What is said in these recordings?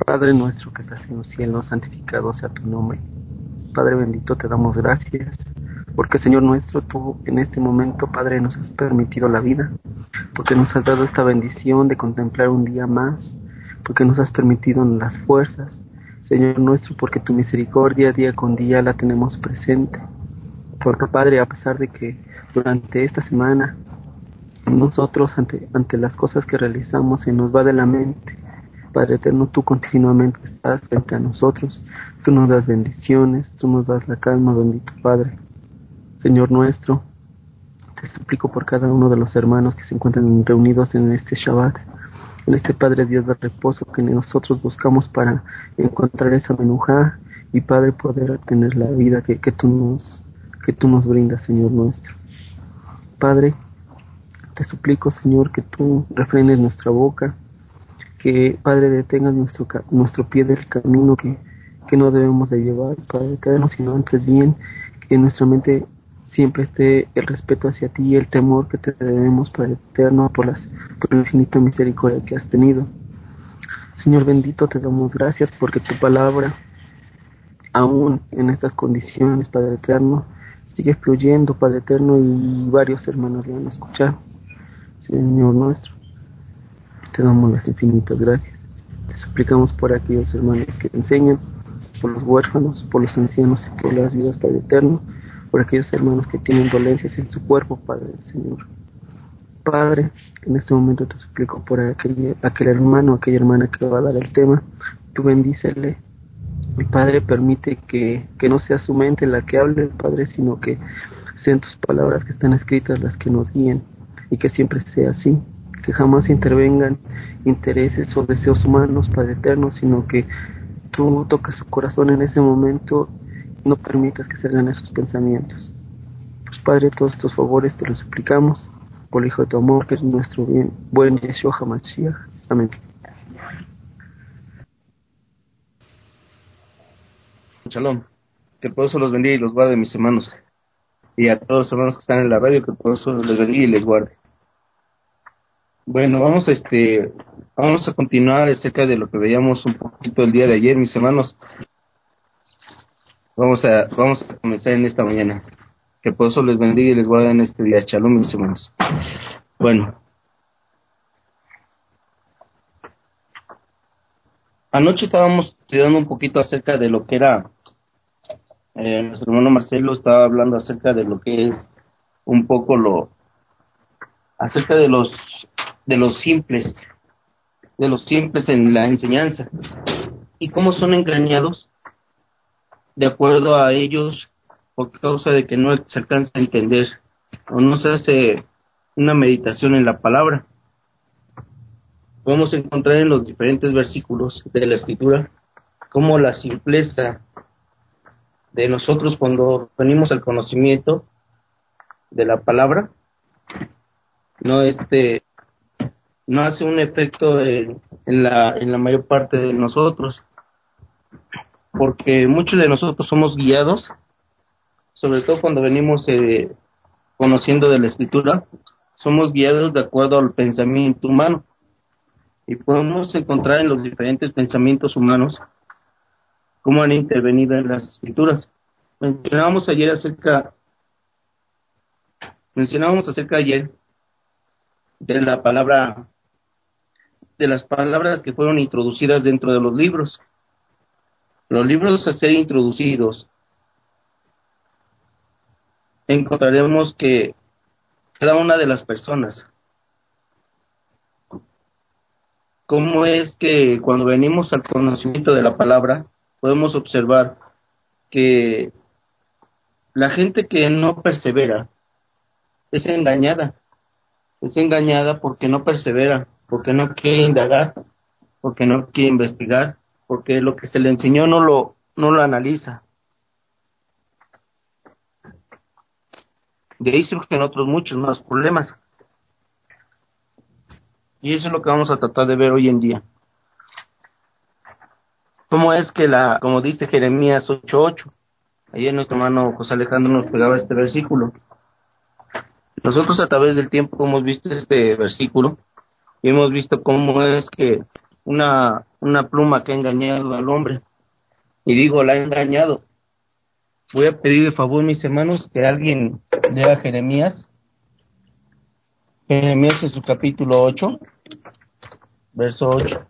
Padre nuestro que estás en los cielos, santificado sea tu nombre. Padre bendito, te damos gracias, porque Señor nuestro, tú en este momento, Padre, nos has permitido la vida, porque nos has dado esta bendición de contemplar un día más, porque nos has permitido las fuerzas, Señor nuestro, porque tu misericordia día con día la tenemos presente, porque Padre, a pesar de que durante esta semana nosotros ante las cosas que realizamos se nos va de la mente, Padre eterno, tú continuamente estás frente a nosotros, tú nos das bendiciones, tú nos das la calma, bendito Padre. Señor nuestro, te suplico por cada uno de los hermanos que se encuentran reunidos en este Shabbat, en este Padre Dios de reposo que nosotros buscamos para encontrar esa menujá y Padre poder tener la vida que tú nos brindas, Señor nuestro. Padre, te suplico, Señor, que tú refrenes nuestra boca, que Padre detengas nuestro pie del camino que no debemos de llevar, Padre eterno, sino antes bien que en nuestra mente siempre esté el respeto hacia ti y el temor que te debemos, Padre eterno, por la infinita misericordia que has tenido. Señor bendito, te damos gracias porque tu palabra, aún en estas condiciones, Padre eterno, sigue fluyendo, Padre eterno, y varios hermanos le han escuchado. Señor nuestro, te damos las infinitas gracias. Te suplicamos por aquellos hermanos que te enseñan, por los huérfanos, por los ancianos y por las vidas, Padre eterno, por aquellos hermanos que tienen dolencias en su cuerpo, Padre Señor. Padre, en este momento te suplico por aquel hermano, aquella hermana que va a dar el tema, tú bendícele. Mi Padre, permite que no sea su mente la que hable, Padre, sino que sean tus palabras que están escritas las que nos guíen, y que siempre sea así, que jamás intervengan intereses o deseos humanos, Padre eterno, sino que tú tocas su corazón en ese momento y no permitas que salgan esos pensamientos. Pues Padre, todos estos favores te los suplicamos por el Hijo de tu amor, que es nuestro buen Yeshua HaMashiach. Amén. Shalom. Que el poderoso los bendiga y los guarde, mis hermanos. Y a todos los hermanos que están en la radio, que el poderoso les bendiga y les guarde. Bueno, vamos a continuar acerca de lo que veíamos un poquito el día de ayer, mis hermanos. Vamos a comenzar en esta mañana. Que el poderoso les bendiga y les guarde en este día. Shalom, mis hermanos. Bueno. Anoche estábamos estudiando un poquito acerca de lo que era, nuestro hermano Marcelo estaba hablando acerca de lo que es un poco acerca de los simples, en la enseñanza y cómo son engañados de acuerdo a ellos por causa de que no se alcanza a entender o no se hace una meditación en la palabra. Podemos encontrar en los diferentes versículos de la Escritura cómo la simpleza de nosotros cuando venimos al conocimiento de la palabra no hace un efecto en la mayor parte de nosotros, porque muchos de nosotros somos guiados, sobre todo cuando venimos conociendo de la Escritura, somos guiados de acuerdo al pensamiento humano, y podemos encontrar en los diferentes pensamientos humanos cómo han intervenido en las Escrituras. Mencionábamos acerca ayer de las palabras que fueron introducidas dentro de los libros. Los libros a ser introducidos, encontraremos que cada una de las personas, cómo es que cuando venimos al conocimiento de la palabra, podemos observar que la gente que no persevera es engañada porque no persevera, porque no quiere indagar, porque no quiere investigar, porque lo que se le enseñó no lo analiza. De ahí surgen otros muchos más problemas. Y eso es lo que vamos a tratar de ver hoy en día. ¿Cómo es que como dice Jeremías 8:8? Ayer nuestro hermano José Alejandro nos pegaba este versículo. Nosotros a través del tiempo hemos visto este versículo y hemos visto cómo es que una una pluma que ha engañado al hombre. Y digo, la ha engañado. Voy a pedir de favor, mis hermanos, que alguien lea Jeremías en su capítulo 8, verso 8.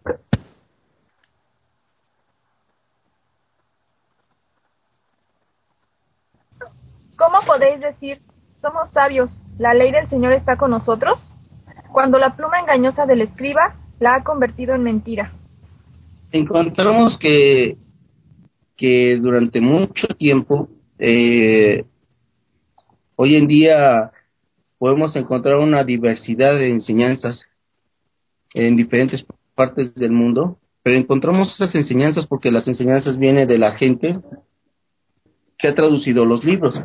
¿Cómo podéis decir, somos sabios, la ley del Señor está con nosotros? Cuando la pluma engañosa del escriba la ha convertido en mentira. Encontramos que durante mucho tiempo, hoy en día podemos encontrar una diversidad de enseñanzas en diferentes partes del mundo, pero encontramos esas enseñanzas porque las enseñanzas vienen de la gente que ha traducido los libros.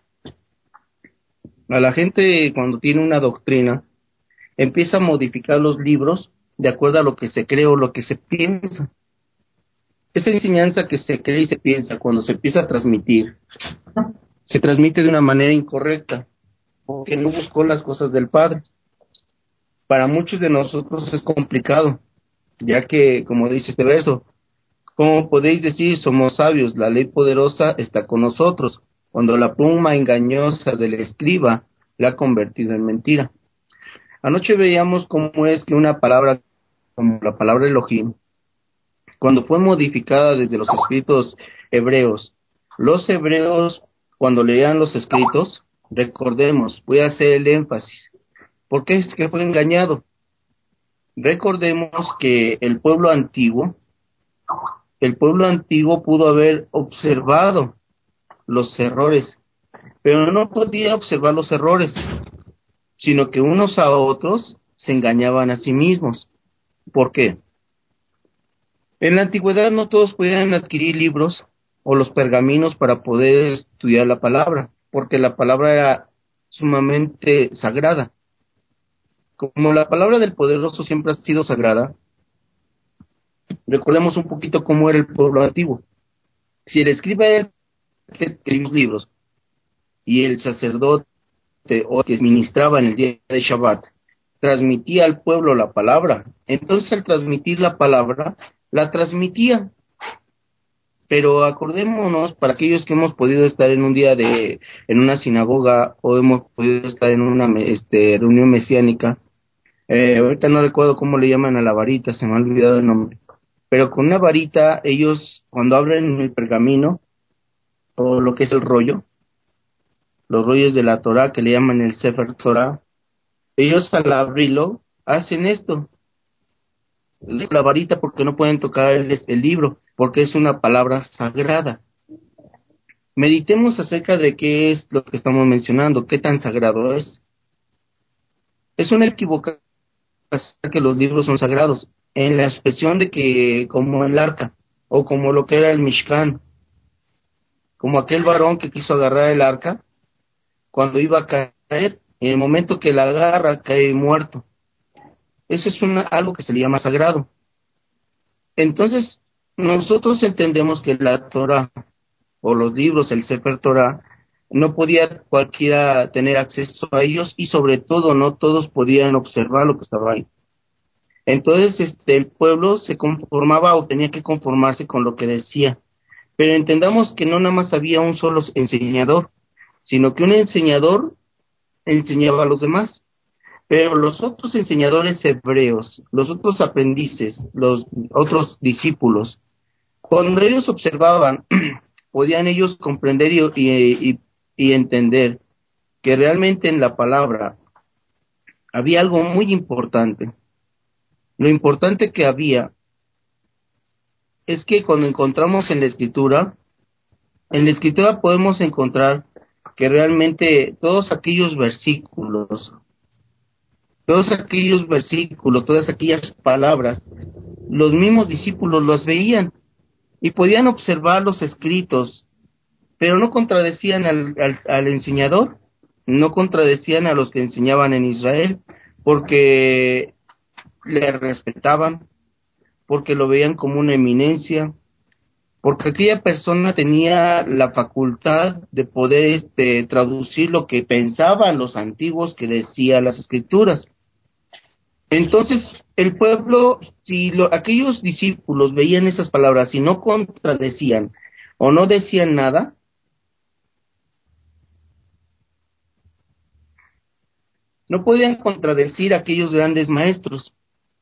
A la gente, cuando tiene una doctrina, empieza a modificar los libros de acuerdo a lo que se cree o lo que se piensa. Esa enseñanza que se cree y se piensa, cuando se empieza a transmitir, se transmite de una manera incorrecta, porque no buscó las cosas del Padre. Para muchos de nosotros es complicado, ya que, como dice este verso, ¿cómo podéis decir somos sabios? La ley poderosa está con nosotros, cuando la pluma engañosa del escriba la ha convertido en mentira. Anoche veíamos cómo es que una palabra, como la palabra Elohim, cuando fue modificada desde los escritos hebreos, los hebreos, cuando leían los escritos, recordemos, voy a hacer el énfasis, ¿por qué es que fue engañado? Recordemos que el pueblo antiguo pudo haber observado los errores, pero no podía observar los errores, sino que unos a otros se engañaban a sí mismos. ¿Por qué? En la antigüedad no todos podían adquirir libros o los pergaminos para poder estudiar la palabra, porque la palabra era sumamente sagrada. Como la palabra del poderoso siempre ha sido sagrada, recordemos un poquito cómo era el pueblo antiguo. Si el escriba era el que escribía los libros y el sacerdote o que ministraba en el día de Shabbat transmitía al pueblo la palabra, entonces al transmitir la palabra, la transmitía. Pero acordémonos, para aquellos que hemos podido estar en un día en una sinagoga o hemos podido estar en una reunión mesiánica, ahorita no recuerdo cómo le llaman a la varita, se me ha olvidado el nombre, pero con una varita ellos cuando abren el pergamino o lo que es el rollo, los rollos de la Torah que le llaman el Sefer Torah, ellos al abrirlo hacen esto, la varita porque no pueden tocar el libro, porque es una palabra sagrada. Meditemos acerca de qué es lo que estamos mencionando, qué tan sagrado es. Es una equivocación que los libros son sagrados, en la expresión de que como el arca, o como lo que era el Mishkan, como aquel varón que quiso agarrar el arca, cuando iba a caer, en el momento que la agarra, cae muerto. Eso es algo que se le llama sagrado. Entonces, nosotros entendemos que la Torah, o los libros, el Sefer Torah, no podía cualquiera tener acceso a ellos y sobre todo no todos podían observar lo que estaba ahí. Entonces el pueblo se conformaba o tenía que conformarse con lo que decía. Pero entendamos que no nada más había un solo enseñador, sino que un enseñador enseñaba a los demás. Pero los otros enseñadores hebreos, los otros aprendices, los otros discípulos, cuando ellos observaban, podían ellos comprender y entender que realmente en la palabra había algo muy importante. Lo importante que había es que cuando encontramos en la escritura podemos encontrar que realmente todas aquellas palabras, los mismos discípulos los veían y podían observar los escritos, pero no contradecían al enseñador, no contradecían a los que enseñaban en Israel, porque le respetaban, porque lo veían como una eminencia, porque aquella persona tenía la facultad de poder traducir lo que pensaban los antiguos que decían las escrituras. Entonces, el pueblo, si aquellos discípulos veían esas palabras y no contradecían o no decían nada, no podían contradecir a aquellos grandes maestros.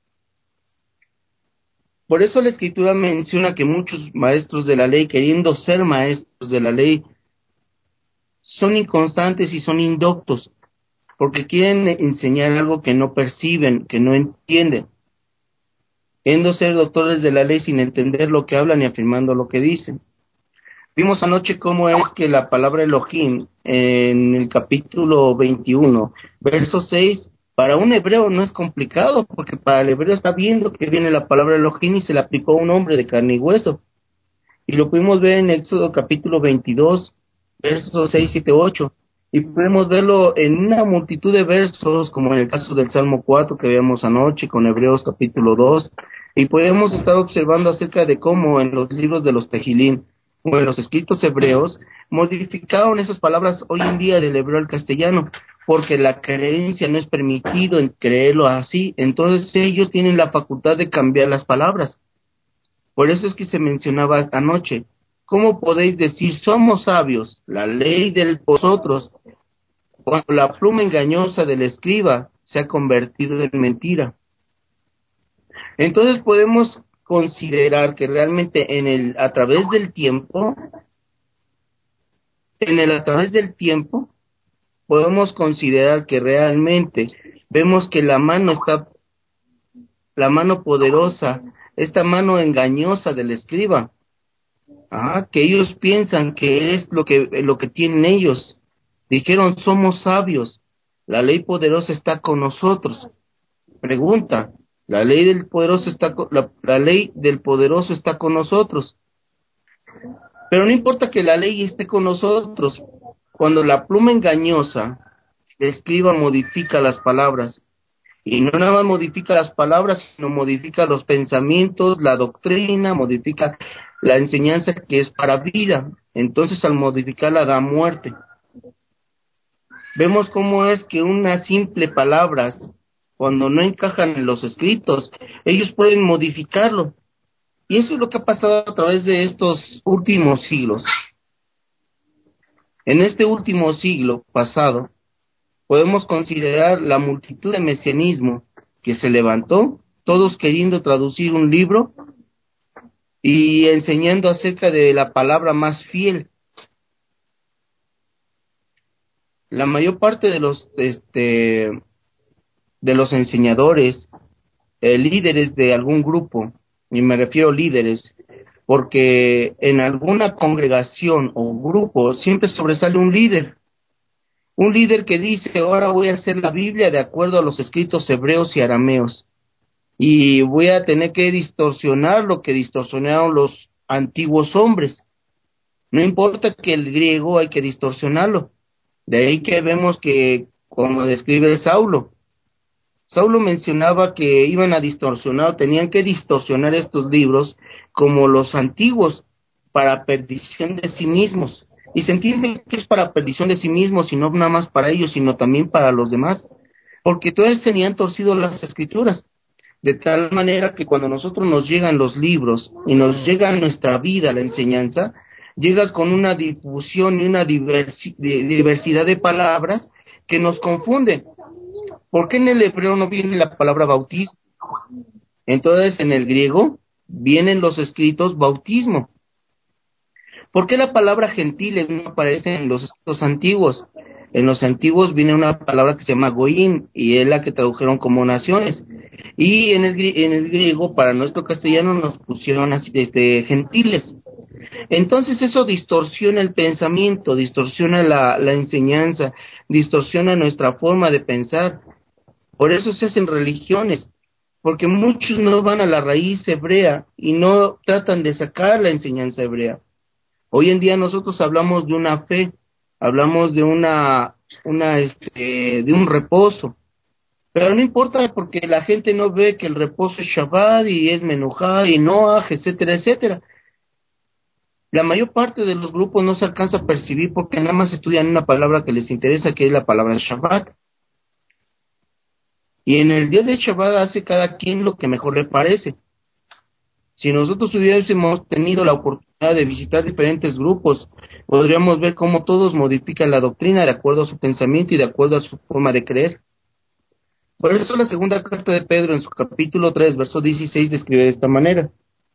Por eso la Escritura menciona que muchos maestros de la ley, queriendo ser maestros de la ley, son inconstantes y son indoctos, porque quieren enseñar algo que no perciben, que no entienden, queriendo ser doctores de la ley sin entender lo que hablan y afirmando lo que dicen. Vimos anoche cómo es que la palabra Elohim, en el capítulo 21, verso 6, para un hebreo no es complicado, porque para el hebreo está viendo que viene la palabra Elohim y se la aplicó a un hombre de carne y hueso. Y lo pudimos ver en Éxodo capítulo 22, versos 6, 7, 8. Y podemos verlo en una multitud de versos, como en el caso del Salmo 4 que veíamos anoche, con Hebreos capítulo 2. Y podemos estar observando acerca de cómo en los libros de los Tejilín, o en los escritos hebreos, modificaron esas palabras hoy en día del hebreo al castellano, porque la creencia no es permitido en creerlo así. Entonces ellos tienen la facultad de cambiar las palabras. Por eso es que se mencionaba anoche, ¿cómo podéis decir somos sabios, la ley de vosotros, cuando la pluma engañosa del escriba se ha convertido en mentira? Entonces podemos considerar que realmente a través del tiempo, podemos considerar que realmente vemos que la mano poderosa, esta mano engañosa del escriba, que ellos piensan que es lo que tienen ellos. Dijeron, somos sabios, la ley poderosa está con nosotros. Pregunta, la ley del poderoso la ley del poderoso está con nosotros. Pero no importa que la ley esté con nosotros, cuando la pluma engañosa del escriba modifica las palabras, y no nada más modifica las palabras, sino modifica los pensamientos, la doctrina, modifica la enseñanza que es para vida. Entonces al modificarla da muerte. Vemos cómo es que unas simples palabras, cuando no encajan en los escritos, ellos pueden modificarlo. Y eso es lo que ha pasado a través de estos últimos siglos. En este último siglo pasado, podemos considerar la multitud de mesianismo que se levantó, todos queriendo traducir un libro y enseñando acerca de la palabra más fiel. La mayor parte de los enseñadores, líderes de algún grupo, y me refiero líderes, porque en alguna congregación o grupo siempre sobresale un líder que dice, ahora voy a hacer la Biblia de acuerdo a los escritos hebreos y arameos, y voy a tener que distorsionar lo que distorsionaron los antiguos hombres. No importa que el griego hay que distorsionarlo. De ahí que vemos que, como describe Saulo mencionaba que iban a distorsionar, tenían que distorsionar estos libros como los antiguos para perdición de sí mismos. Y se entiende que es para perdición de sí mismos, y no nada más para ellos, sino también para los demás, porque todos tenían torcido las escrituras, de tal manera que cuando nosotros nos llegan los libros y nos llega a nuestra vida la enseñanza, llega con una difusión y una diversidad de palabras que nos confunden. ¿Por qué en el hebreo no viene la palabra bautismo? Entonces en el griego vienen los escritos bautismo. ¿Por qué la palabra gentiles no aparece en los escritos antiguos? En los antiguos viene una palabra que se llama goín, y es la que tradujeron como naciones. Y en el griego, para nuestro castellano, nos pusieron así, gentiles. Entonces eso distorsiona el pensamiento, distorsiona la enseñanza, distorsiona nuestra forma de pensar. Por eso se hacen religiones, porque muchos no van a la raíz hebrea y no tratan de sacar la enseñanza hebrea. Hoy en día nosotros hablamos de una fe, hablamos de de un reposo, pero no importa, porque la gente no ve que el reposo es Shabbat y es Menujá y Noaj, etcétera, etcétera. La mayor parte de los grupos no se alcanza a percibir porque nada más estudian una palabra que les interesa, que es la palabra Shabbat. Y en el día de Shabbat hace cada quien lo que mejor le parece. Si nosotros hubiésemos tenido la oportunidad de visitar diferentes grupos, podríamos ver cómo todos modifican la doctrina de acuerdo a su pensamiento y de acuerdo a su forma de creer. Por eso la segunda carta de Pedro en su capítulo 3, verso 16, describe de esta manera.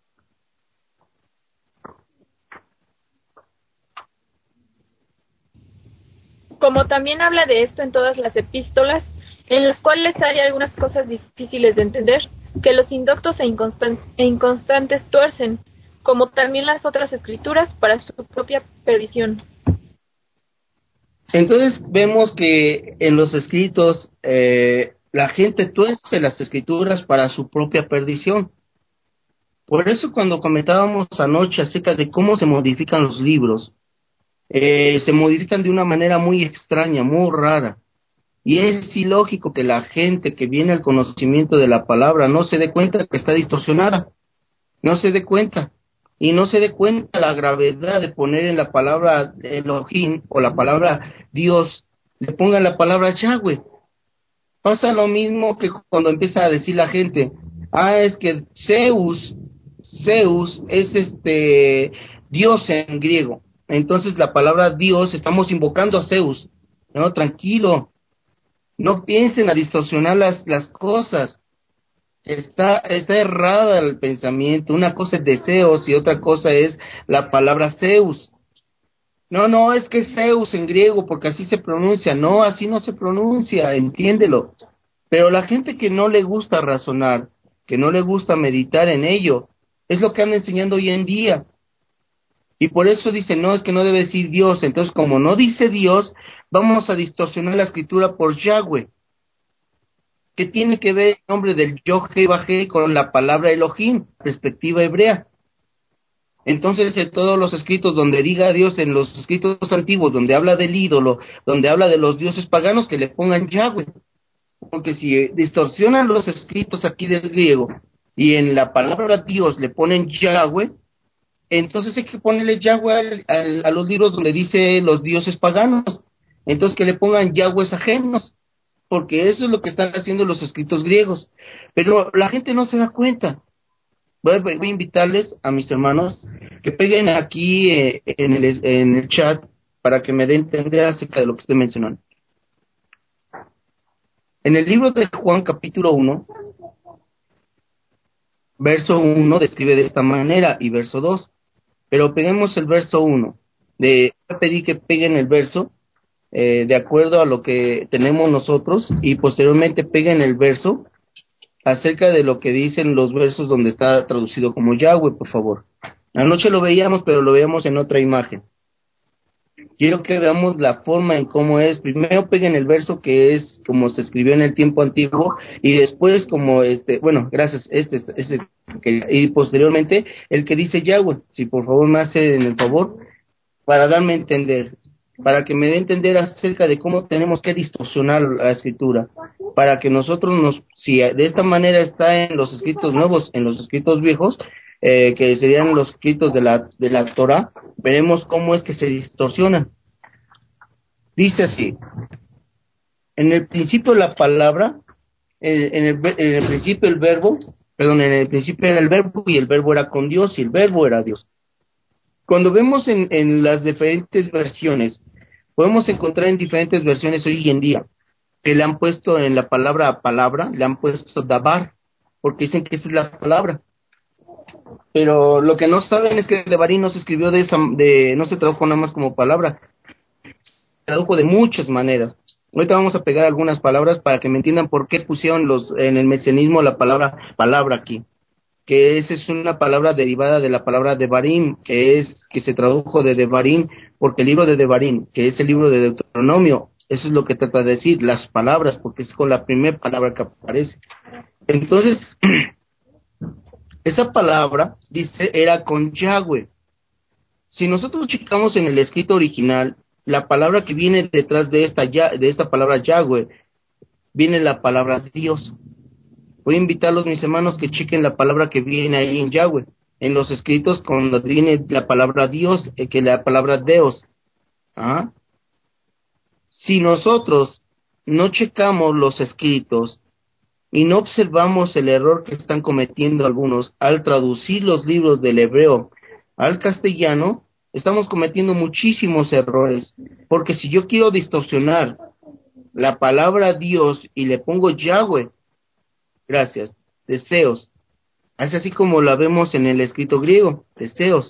Como también habla de esto en todas las epístolas, en las cuales hay algunas cosas difíciles de entender, que los indoctos e inconstantes tuercen, como también las otras escrituras, para su propia perdición. Entonces vemos que en los escritos la gente tuerce las escrituras para su propia perdición. Por eso cuando comentábamos anoche acerca de cómo se modifican los libros, se modifican de una manera muy extraña, muy rara. Y es ilógico que la gente que viene al conocimiento de la palabra no se dé cuenta que está distorsionada, no se dé cuenta. Y no se dé cuenta la gravedad de poner en la palabra Elohim o la palabra Dios, le pongan la palabra Yahweh. Pasa lo mismo que cuando empieza a decir la gente, es que Zeus es Dios en griego. Entonces la palabra Dios, estamos invocando a Zeus. No, tranquilo, no piensen a distorsionar las cosas. Está errada el pensamiento. Una cosa es deseos y otra cosa es la palabra Zeus. No, es que Zeus en griego, porque así se pronuncia. No, así no se pronuncia, entiéndelo. Pero la gente que no le gusta razonar, que no le gusta meditar en ello, es lo que anda enseñando hoy en día. Y por eso dice, no, es que no debe decir Dios. Entonces, como no dice Dios, vamos a distorsionar la escritura por Yahweh. ¿Qué tiene que ver el nombre del Yod-Heh-Vah-Heh con la palabra Elohim, perspectiva hebrea? Entonces, en todos los escritos donde diga Dios, en los escritos antiguos, donde habla del ídolo, donde habla de los dioses paganos, que le pongan Yahweh. Porque si distorsionan los escritos aquí del griego y en la palabra Dios le ponen Yahweh, entonces hay que ponerle Yahweh a los libros donde dice los dioses paganos. Entonces que le pongan Yahwehs ajenos, porque eso es lo que están haciendo los escritos griegos. Pero la gente no se da cuenta. Voy a invitarles a mis hermanos que peguen aquí en el chat para que me den a entender acerca de lo que estoy mencionando. En el libro de Juan capítulo 1, verso 1 describe de esta manera y verso 2. Pero peguemos el verso 1. Voy a pedir que peguen el verso de acuerdo a lo que tenemos nosotros y posteriormente peguen el verso acerca de lo que dicen los versos donde está traducido como Yahweh, por favor. Anoche lo veíamos, pero lo veíamos en otra imagen. Quiero que veamos la forma en cómo es. Primero peguen el verso que es como se escribió en el tiempo antiguo y después como gracias, y posteriormente el que dice Yahweh. Si por favor me hacen el favor para darme a entender, para que me dé a entender acerca de cómo tenemos que distorsionar la escritura, para que nosotros si de esta manera está en los escritos nuevos, en los escritos viejos, que serían los escritos de la Torah, veremos cómo es que se distorsionan. Dice así: en el principio la palabra, en el principio el verbo, en el principio era el verbo y el verbo era con Dios y el verbo era Dios. Cuando vemos en las diferentes versiones, podemos encontrar en diferentes versiones hoy en día que le han puesto en la palabra, le han puesto dabar, porque dicen que esa es la palabra. Pero lo que no saben es que Devarim no se escribió no se tradujo nada más como palabra, se tradujo de muchas maneras. Ahorita vamos a pegar algunas palabras para que me entiendan por qué pusieron en el mesianismo la palabra aquí. Que esa es una palabra derivada de la palabra Devarim, que se tradujo de Devarim, porque el libro de Devarim, que es el libro de Deuteronomio, eso es lo que trata de decir, las palabras, porque es con la primera palabra que aparece. Entonces, esa palabra, dice, era con Yahweh. Si nosotros checamos en el escrito original, la palabra que viene detrás de esta palabra Yahweh, viene la palabra Dios. Voy a invitarlos, mis hermanos, que chequen la palabra que viene ahí en Yahweh. En los escritos, cuando viene la palabra Dios, que la palabra Deos. Si nosotros no checamos los escritos y no observamos el error que están cometiendo algunos al traducir los libros del hebreo al castellano. Estamos cometiendo muchísimos errores, porque si yo quiero distorsionar la palabra Dios y le pongo Yahweh, gracias, deseos, es así como la vemos en el escrito griego, deseos,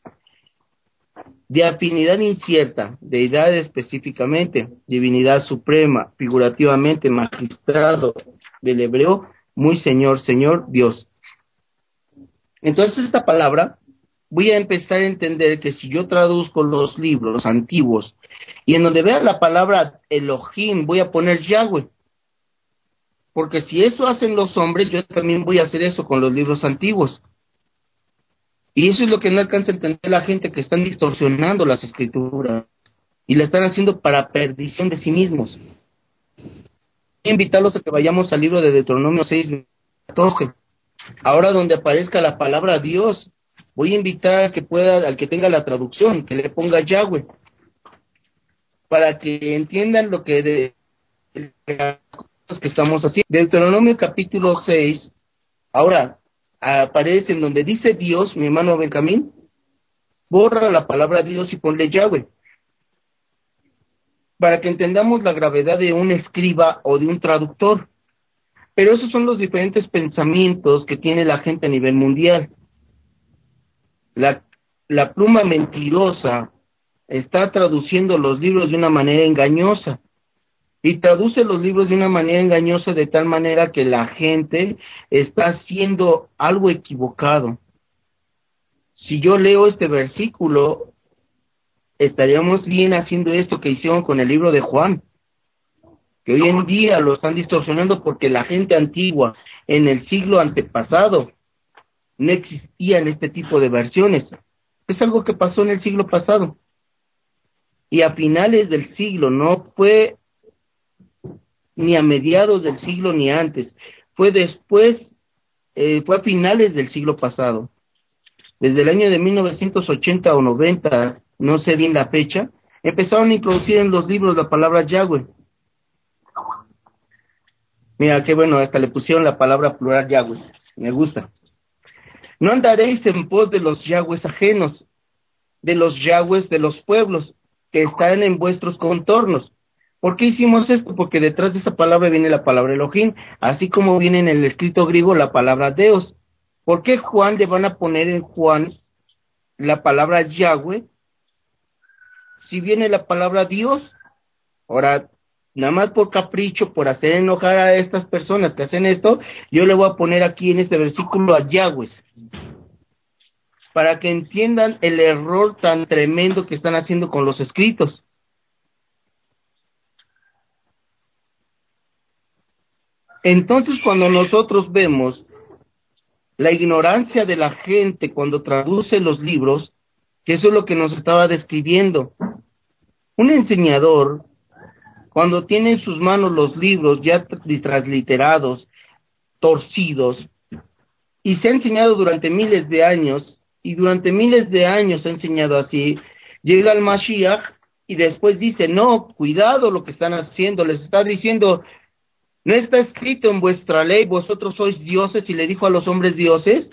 de afinidad incierta, deidad específicamente, divinidad suprema, figurativamente magistrado del hebreo, muy señor, señor, Dios. Entonces esta palabra, voy a empezar a entender que si yo traduzco los libros antiguos, y en donde vea la palabra Elohim, voy a poner Yahweh, porque si eso hacen los hombres, yo también voy a hacer eso con los libros antiguos. Y eso es lo que no alcanza a entender la gente, que están distorsionando las escrituras y la están haciendo para perdición de sí mismos. Quiero invitarlos a que vayamos al libro de Deuteronomio 6:14. Ahora donde aparezca la palabra Dios, voy a invitar a que pueda, al que tenga la traducción, que le ponga Yahweh, para que entiendan lo que las cosas que estamos haciendo. Deuteronomio capítulo 6, ahora aparece en donde dice Dios, mi hermano Benjamín, borra la palabra Dios y ponle Yahweh, para que entendamos la gravedad de un escriba o de un traductor. Pero esos son los diferentes pensamientos que tiene la gente a nivel mundial. La pluma mentirosa está traduciendo los libros de una manera engañosa, y traduce los libros de una manera engañosa de tal manera que la gente está haciendo algo equivocado. Si yo leo este versículo, estaríamos bien haciendo esto que hicieron con el libro de Juan, que hoy en día lo están distorsionando porque la gente antigua, en el siglo antepasado, no existían este tipo de versiones. Es algo que pasó en el siglo pasado. Y a finales del siglo, no fue ni a mediados del siglo ni antes, fue después, fue a finales del siglo pasado. Desde el año de 1980 o 90, no sé bien la fecha, empezaron a introducir en los libros la palabra Yahweh. Mira, qué bueno, hasta le pusieron la palabra plural Yahweh, me gusta. No andaréis en pos de los Yahwehs ajenos, de los Yahwehs de los pueblos, que están en vuestros contornos. ¿Por qué hicimos esto? Porque detrás de esa palabra viene la palabra Elohim, así como viene en el escrito griego la palabra Deus. ¿Por qué Juan le van a poner en Juan la palabra Yahweh si viene la palabra Dios? Ahora, nada más por capricho, por hacer enojar a estas personas que hacen esto, yo le voy a poner aquí en este versículo a Yahweh, para que entiendan el error tan tremendo que están haciendo con los escritos. Entonces, cuando nosotros vemos la ignorancia de la gente cuando traduce los libros, que eso es lo que nos estaba describiendo, un enseñador, cuando tiene en sus manos los libros ya transliterados, torcidos, y se ha enseñado durante miles de años, y durante miles de años se ha enseñado así, llega el Mashiach, y después dice, no, cuidado lo que están haciendo, les está diciendo, ¿no está escrito en vuestra ley, vosotros sois dioses? Y le dijo a los hombres dioses.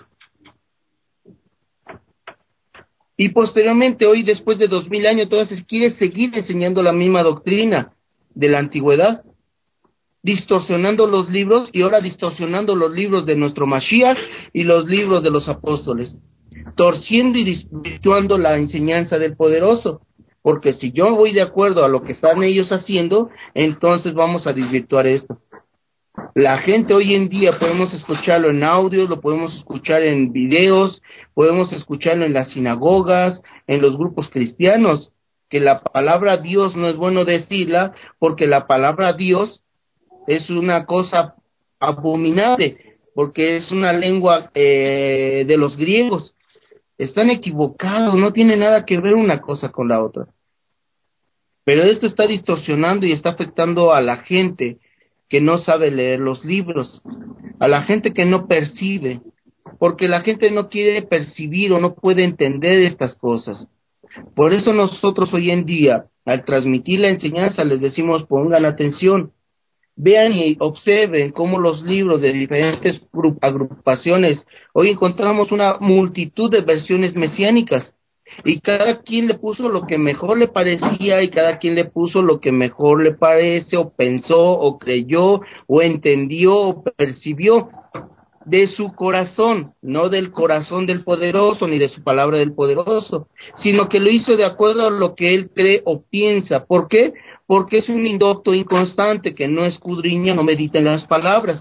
Y posteriormente, hoy, después de 2000 años, entonces quiere seguir enseñando la misma doctrina de la antigüedad, distorsionando los libros, y ahora distorsionando los libros de nuestro Mashiach y los libros de los apóstoles, torciendo y desvirtuando la enseñanza del poderoso. Porque si yo voy de acuerdo a lo que están ellos haciendo, entonces vamos a desvirtuar esto. La gente hoy en día podemos escucharlo en audios, lo podemos escuchar en videos, podemos escucharlo en las sinagogas, en los grupos cristianos, que la palabra Dios no es bueno decirla, porque la palabra Dios es una cosa abominable, porque es una lengua de los griegos. Están equivocados, no tiene nada que ver una cosa con la otra. Pero esto está distorsionando y está afectando a la gente que no sabe leer los libros, a la gente que no percibe, porque la gente no quiere percibir o no puede entender estas cosas. Por eso nosotros hoy en día, al transmitir la enseñanza, les decimos pongan atención, Vean y observen cómo los libros de diferentes agrupaciones, hoy encontramos una multitud de versiones mesiánicas, y cada quien le puso lo que mejor le parecía, y cada quien le puso lo que mejor le parece, o pensó, o creyó, o entendió, o percibió de su corazón, no del corazón del poderoso, ni de su palabra del poderoso, sino que lo hizo de acuerdo a lo que él cree o piensa. ¿Por qué? Porque es un indocto inconstante que no escudriña, no medita en las palabras.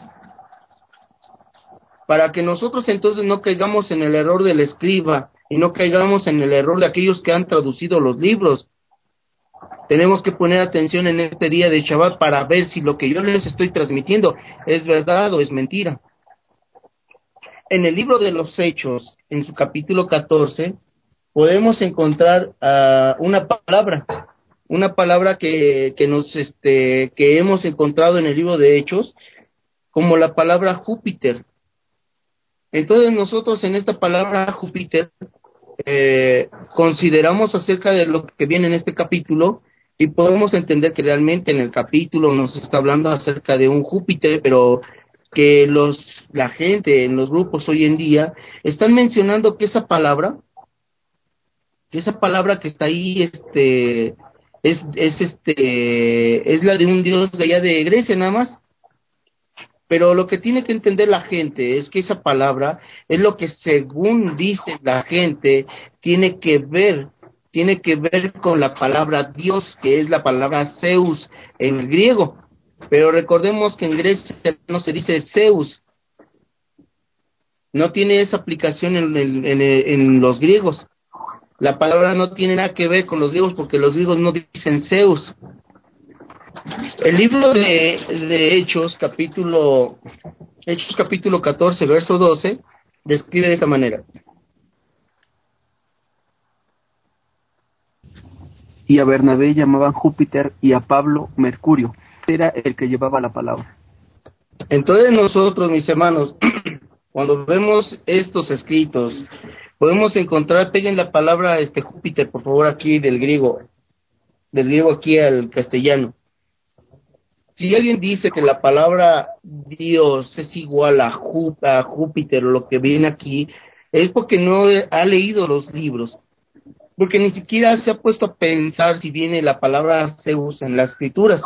Para que nosotros entonces no caigamos en el error del escriba y no caigamos en el error de aquellos que han traducido los libros, tenemos que poner atención en este día de Shabbat para ver si lo que yo les estoy transmitiendo es verdad o es mentira. En el libro de los Hechos, en su capítulo 14, podemos encontrar una palabra que hemos encontrado en el libro de Hechos, como la palabra Júpiter. Entonces nosotros en esta palabra Júpiter consideramos acerca de lo que viene en este capítulo, y podemos entender que realmente en el capítulo nos está hablando acerca de un Júpiter, pero que la gente en los grupos hoy en día están mencionando que esa palabra que está ahí es la de un dios de allá de Grecia nada más. Pero lo que tiene que entender la gente es que esa palabra es lo que, según dice la gente, tiene que ver con la palabra Dios, que es la palabra Zeus en el griego. Pero recordemos que en Grecia no se dice Zeus, no tiene esa aplicación en los griegos. La palabra no tiene nada que ver con los griegos, porque los griegos no dicen Zeus. El libro de Hechos, capítulo 14, verso 12, describe de esta manera. Y a Bernabé llamaban Júpiter y a Pablo Mercurio. Era el que llevaba la palabra. Entonces nosotros, mis hermanos, cuando vemos estos escritos, podemos encontrar, peguen la palabra Júpiter, por favor, aquí del griego aquí al castellano. Si alguien dice que la palabra Dios es igual a Júpiter o lo que viene aquí, es porque no ha leído los libros, porque ni siquiera se ha puesto a pensar si viene la palabra Zeus en las escrituras.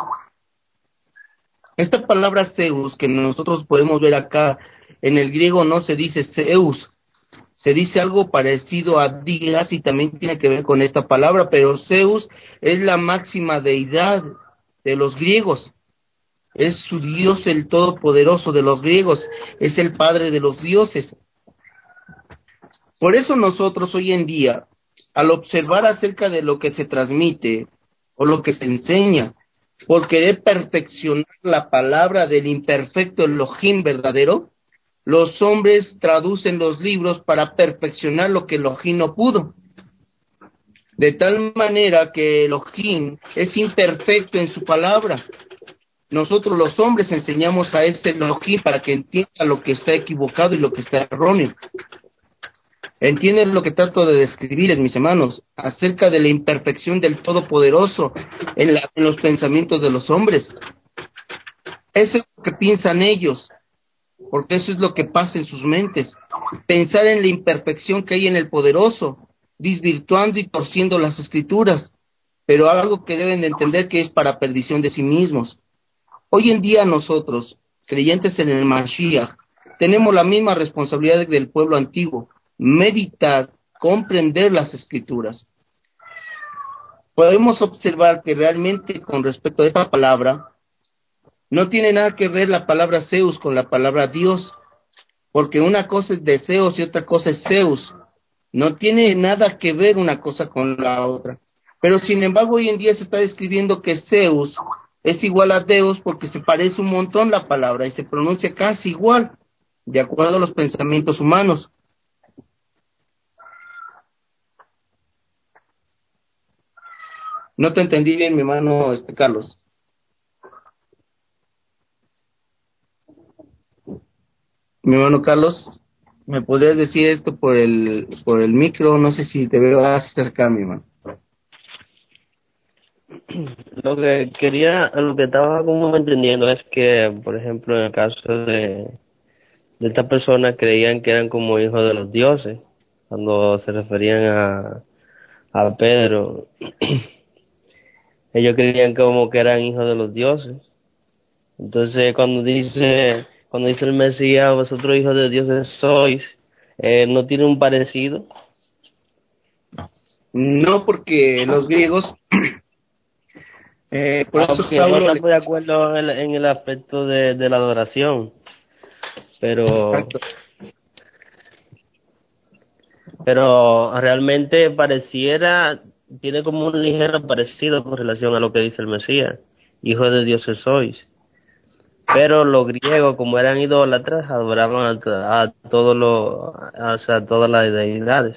Esta palabra Zeus que nosotros podemos ver acá, en el griego no se dice Zeus, se dice algo parecido a Días y también tiene que ver con esta palabra, pero Zeus es la máxima deidad de los griegos. Es su Dios el todopoderoso de los griegos, es el padre de los dioses. Por eso nosotros hoy en día, al observar acerca de lo que se transmite o lo que se enseña, por querer perfeccionar la palabra del imperfecto Elohim verdadero, los hombres traducen los libros para perfeccionar lo que Elohim no pudo. De tal manera que Elohim es imperfecto en su palabra. Nosotros los hombres enseñamos a este Elohim para que entienda lo que está equivocado y lo que está erróneo. ¿Entienden lo que trato de describirles, mis hermanos, acerca de la imperfección del Todopoderoso en los pensamientos de los hombres? Eso es lo que piensan ellos, porque eso es lo que pasa en sus mentes. Pensar en la imperfección que hay en el Poderoso, desvirtuando y torciendo las Escrituras, pero algo que deben de entender que es para perdición de sí mismos. Hoy en día nosotros, creyentes en el Mashiach, tenemos la misma responsabilidad del pueblo antiguo: meditar, comprender las Escrituras. Podemos observar que realmente con respecto a esta palabra, no tiene nada que ver la palabra Zeus con la palabra Dios, porque una cosa es deseos y otra cosa es Zeus. No tiene nada que ver una cosa con la otra. Pero sin embargo hoy en día se está describiendo que Zeus es igual a Deus porque se parece un montón la palabra y se pronuncia casi igual, de acuerdo a los pensamientos humanos. No te entendí bien, mi hermano Carlos. Mi hermano Carlos, ¿me podrías decir esto por el micro? No sé si te veo cerca, mi hermano. Lo que estaba como entendiendo es que, por ejemplo, en el caso de estas personas creían que eran como hijos de los dioses, cuando se referían a Pedro, ellos creían como que eran hijos de los dioses. Entonces, cuando dice el Mesías, vosotros hijos de dioses sois, ¿no tiene un parecido? No, porque los griegos, por eso Porque no Saulo... estamos de acuerdo en el aspecto de la adoración, pero Exacto. pero realmente tiene como un ligero parecido con relación a lo que dice el Mesías, hijos de dioses sois. Pero los griegos, como eran idólatras, adoraban a todas las deidades.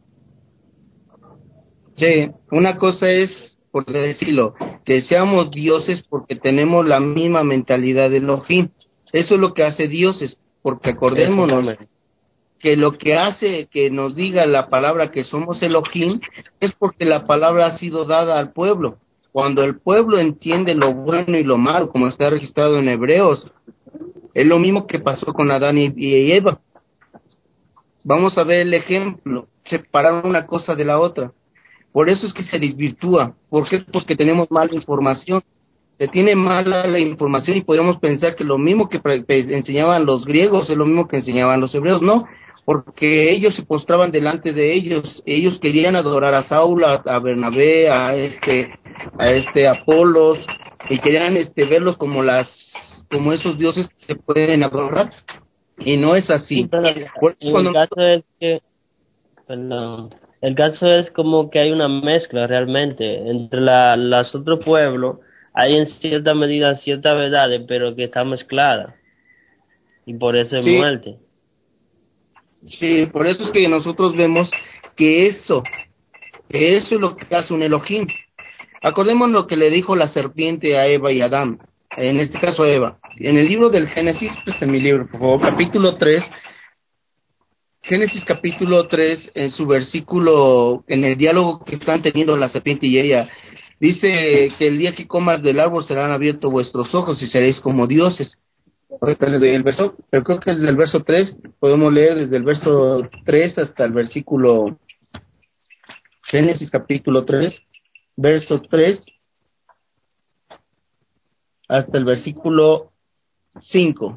Sí, una cosa es, por decirlo, que seamos dioses porque tenemos la misma mentalidad de Elohim. Eso es lo que hace dioses, porque acordémonos Exactamente. que lo que hace que nos diga la palabra que somos Elohim es porque la palabra ha sido dada al pueblo. Cuando el pueblo entiende lo bueno y lo malo, como está registrado en Hebreos, es lo mismo que pasó con Adán y Eva. Vamos a ver el ejemplo, separar una cosa de la otra. Por eso es que se desvirtúa. ¿Por qué? Porque tenemos mala información. Se tiene mala la información y podríamos pensar que lo mismo que enseñaban los griegos es lo mismo que enseñaban los hebreos. No, porque ellos se postraban delante de ellos. Ellos querían adorar a Saulo, a Bernabé, a Apolos, y querían verlos como esos dioses que se pueden adorar. Y no es Sí, así. pero Por eso en el cuando caso es que, perdón, el caso es como que hay una mezcla realmente entre las otros pueblos, hay en cierta medida ciertas verdades, pero que está mezclada, y por eso es sí, muerte. sí, por eso es que nosotros vemos que eso es lo que hace un Elohim. Acordemos lo que le dijo la serpiente a Eva y a Adán, en este caso a Eva. En el libro del Génesis, pues en mi libro, por favor, capítulo 3, Génesis capítulo 3, en su versículo, en el diálogo que están teniendo la serpiente y ella, dice que el día que comas del árbol serán abiertos vuestros ojos y seréis como dioses. Ahorita les doy el verso, pero creo que desde el verso 3, podemos leer desde el verso 3 hasta el versículo, Génesis capítulo 3, verso 3 hasta el versículo 5.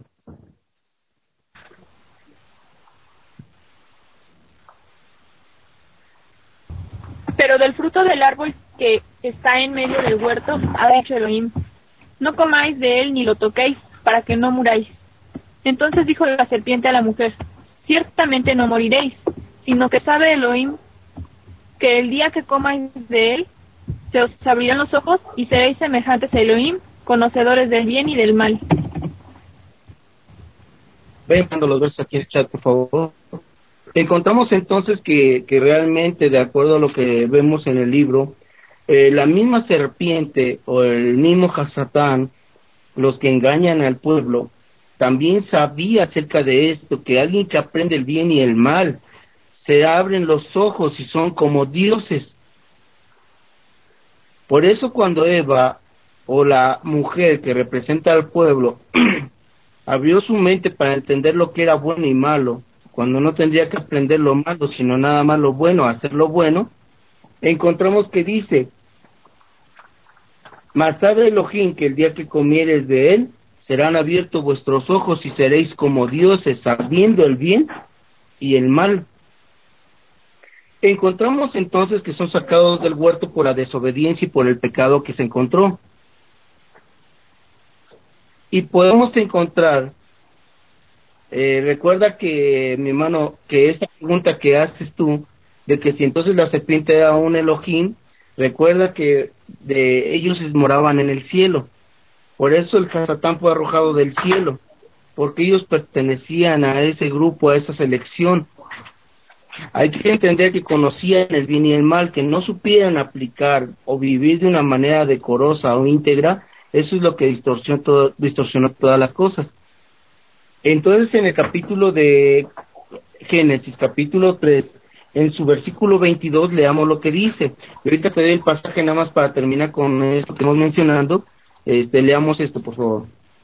Pero del fruto del árbol que está en medio del huerto, ha dicho Elohim, no comáis de él ni lo toquéis, para que no muráis. Entonces dijo la serpiente a la mujer, ciertamente no moriréis, sino que sabe Elohim que el día que comáis de él, se os abrirán los ojos y seréis semejantes a Elohim, conocedores del bien y del mal. Ven cuando los versos aquí en el chat, por favor. Encontramos entonces que realmente, de acuerdo a lo que vemos en el libro, la misma serpiente o el mismo Hasatán, los que engañan al pueblo, también sabía acerca de esto, que alguien que aprende el bien y el mal, se abren los ojos y son como dioses. Por eso cuando Eva, o la mujer que representa al pueblo, abrió su mente para entender lo que era bueno y malo, cuando no tendría que aprender lo malo, sino nada más lo bueno, hacer lo bueno, encontramos que dice, mas sabe Elohim que el día que comieres de él, serán abiertos vuestros ojos y seréis como dioses, sabiendo el bien y el mal. Encontramos entonces que son sacados del huerto por la desobediencia y por el pecado que se encontró. Y podemos encontrar, recuerda que, mi hermano, que esa pregunta que haces tú, de que si entonces la serpiente era un Elohim, recuerda que de ellos moraban en el cielo. Por eso el Satán fue arrojado del cielo, porque ellos pertenecían a ese grupo, a esa selección. Hay que entender que conocían el bien y el mal, que no supieran aplicar o vivir de una manera decorosa o íntegra, eso es lo que distorsionó todas las cosas. Entonces, en el capítulo de Génesis, capítulo 3, en su versículo 22, leamos lo que dice. Y ahorita te doy el pasaje nada más para terminar con esto que estamos mencionando. Leamos esto, por favor.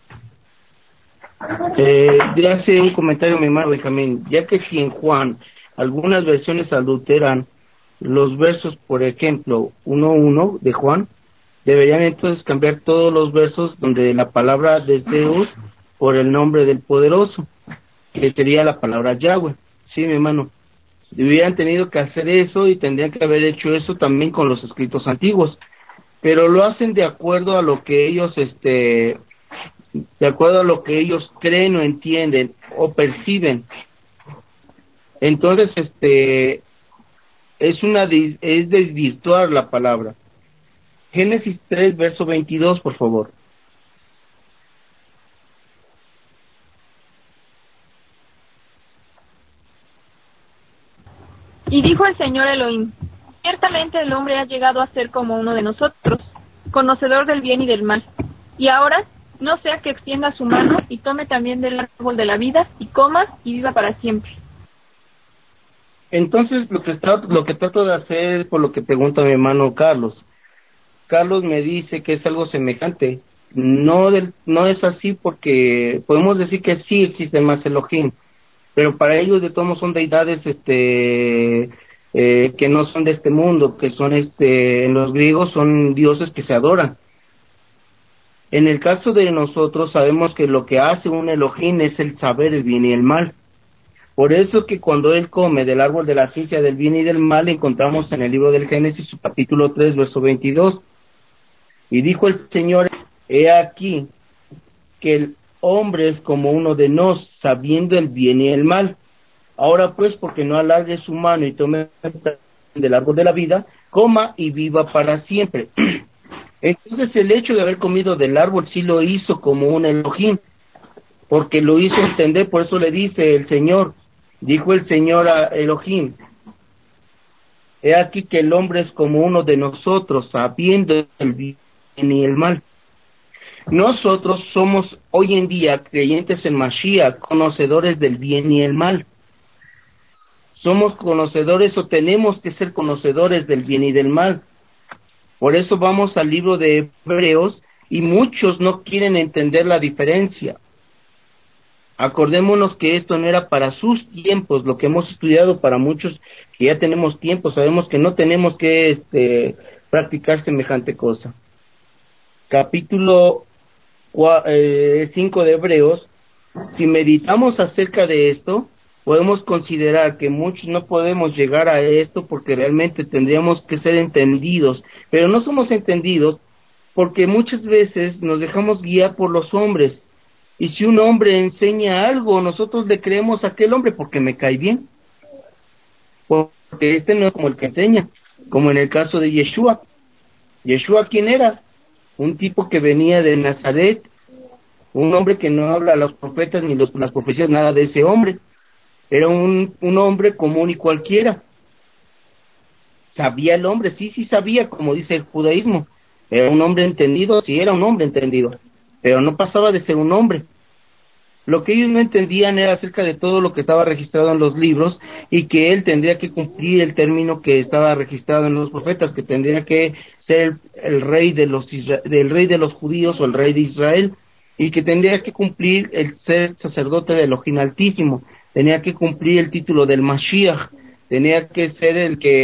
Hace un comentario mi hermano Benjamín, ya que si en Juan algunas versiones adulteran los versos, por ejemplo, 1:1 de Juan, deberían entonces cambiar todos los versos donde la palabra de Zeus por el nombre del poderoso, que sería la palabra Yahweh. Sí, mi hermano, hubieran tenido que hacer eso y tendrían que haber hecho eso también con los escritos antiguos, pero lo hacen de acuerdo a lo que ellos de acuerdo a lo que ellos creen o entienden o perciben. Entonces es desvirtuar la palabra. Génesis 3 verso 22, por favor. Y dijo el Señor Elohim: ciertamente el hombre ha llegado a ser como uno de nosotros, conocedor del bien y del mal. Y ahora, no sea que extienda su mano y tome también del árbol de la vida, y coma y viva para siempre. Entonces, lo que trato de hacer es por lo que pregunta mi hermano Carlos. Carlos me dice que es algo semejante. No es así, porque podemos decir que sí existe más Elohim, pero para ellos de todos modos son deidades que no son de este mundo, que son en los griegos son dioses que se adoran. En el caso de nosotros sabemos que lo que hace un Elohim es el saber el bien y el mal. Por eso que cuando él come del árbol de la ciencia del bien y del mal, encontramos en el libro del Génesis, su capítulo 3, verso 22. Y dijo el Señor: he aquí que el hombre es como uno de nos, sabiendo el bien y el mal. Ahora pues, porque no alargue su mano y tome del árbol de la vida, coma y viva para siempre. Entonces el hecho de haber comido del árbol sí lo hizo como un Elohim, porque lo hizo entender. Por eso le dice el Señor, dijo el Señor a Elohim: he aquí que el hombre es como uno de nosotros, sabiendo el bien y el mal. Nosotros somos hoy en día creyentes en Mashiach, conocedores del bien y el mal. Somos conocedores, o tenemos que ser conocedores del bien y del mal. Por eso vamos al libro de Hebreos y muchos no quieren entender la diferencia. Acordémonos que esto no era para sus tiempos, lo que hemos estudiado para muchos que ya tenemos tiempo, sabemos que no tenemos que practicar semejante cosa. Capítulo 5 de Hebreos, si meditamos acerca de esto, podemos considerar que muchos no podemos llegar a esto porque realmente tendríamos que ser entendidos, pero no somos entendidos porque muchas veces nos dejamos guiar por los hombres. Y si un hombre enseña algo, nosotros le creemos a aquel hombre porque me cae bien, porque no es como el que enseña, como en el caso de Yeshua. Yeshua, ¿quién era? Un tipo que venía de Nazaret, un hombre que no habla a los profetas ni las profecías, nada de ese hombre. Era un hombre común y cualquiera. ¿Sabía el hombre? Sí sabía, como dice el judaísmo. ¿Era un hombre entendido? Sí, era un hombre entendido, pero no pasaba de ser un hombre. Lo que ellos no entendían era acerca de todo lo que estaba registrado en los libros, y que él tendría que cumplir el término que estaba registrado en los profetas, que tendría que ser el rey de los judíos, o el rey de Israel, y que tendría que cumplir el ser sacerdote del Elohim Altísimo, tenía que cumplir el título del Mashiach, tenía que ser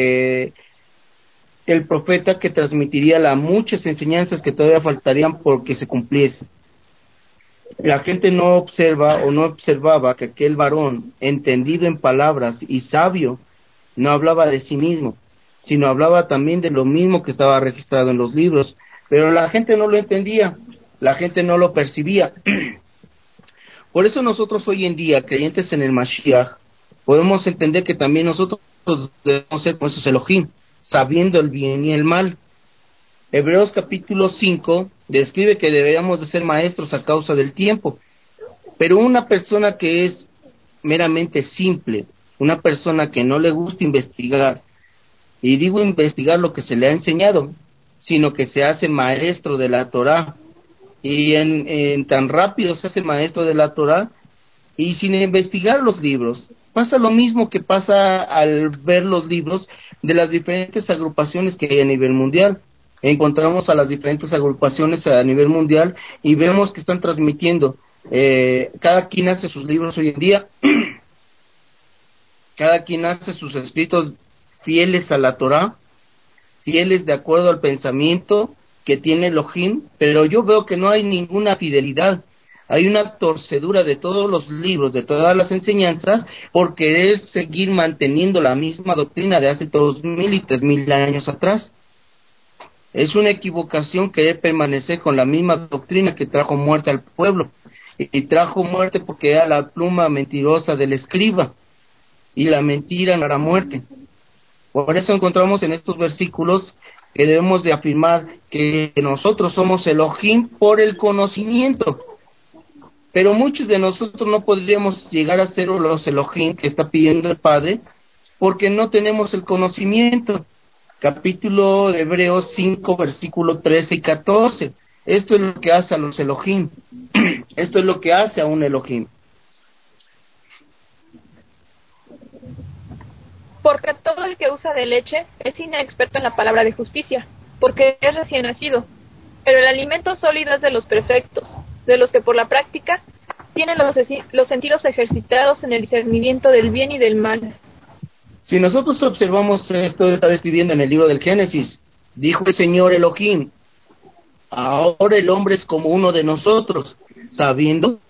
el profeta que transmitiría las muchas enseñanzas que todavía faltarían porque se cumpliese. La gente no observa o no observaba que aquel varón, entendido en palabras y sabio, no hablaba de sí mismo, sino hablaba también de lo mismo que estaba registrado en los libros, pero la gente no lo entendía, la gente no lo percibía. Por eso nosotros hoy en día, creyentes en el Mashiach, podemos entender que también nosotros debemos ser como esos Elohim, sabiendo el bien y el mal. Hebreos capítulo 5 describe que deberíamos de ser maestros a causa del tiempo, pero una persona que es meramente simple, una persona que no le gusta investigar, y digo investigar lo que se le ha enseñado, sino que se hace maestro de la Torá, y en tan rápido se hace maestro de la Torá, y sin investigar los libros, Pasa lo mismo que pasa al ver los libros de las diferentes agrupaciones que hay a nivel mundial. Encontramos a las diferentes agrupaciones a nivel mundial y vemos que están transmitiendo. Cada quien hace sus libros hoy en día, cada quien hace sus escritos fieles a la Torá, fieles de acuerdo al pensamiento que tiene Elohim, pero yo veo que no hay ninguna fidelidad. Hay una torcedura de todos los libros, de todas las enseñanzas, por querer seguir manteniendo la misma doctrina de hace 2000 y 3000 años atrás. Es una equivocación querer permanecer con la misma doctrina que trajo muerte al pueblo. Y trajo muerte porque era la pluma mentirosa del escriba, y la mentira no era muerte. Por eso encontramos en estos versículos que debemos de afirmar que nosotros somos Elohim por el conocimiento. Pero muchos de nosotros no podríamos llegar a ser los Elohim que está pidiendo el Padre, porque no tenemos el conocimiento. Capítulo de Hebreos 5, versículo 13 y 14. Esto es lo que hace a los Elohim. Esto es lo que hace a un Elohim. Porque todo el que usa de leche es inexperto en la palabra de justicia, porque es recién nacido. Pero el alimento sólido es de los perfectos, de los que por la práctica tienen los sentidos ejercitados en el discernimiento del bien y del mal. Si nosotros observamos esto, está describiendo en el libro del Génesis, dijo el Señor Elohim, ahora el hombre es como uno de nosotros, sabiendo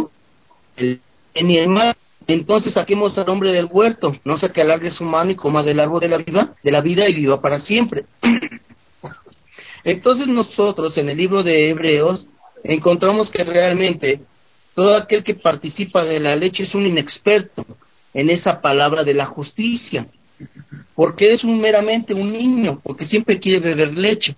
el bien y el mal. Entonces saquemos al hombre del huerto, no sea que alargue su mano y coma del árbol de la vida y viva para siempre. Entonces nosotros en el libro de Hebreos encontramos que realmente todo aquel que participa de la leche es un inexperto en esa palabra de la justicia, porque es meramente un niño, porque siempre quiere beber leche.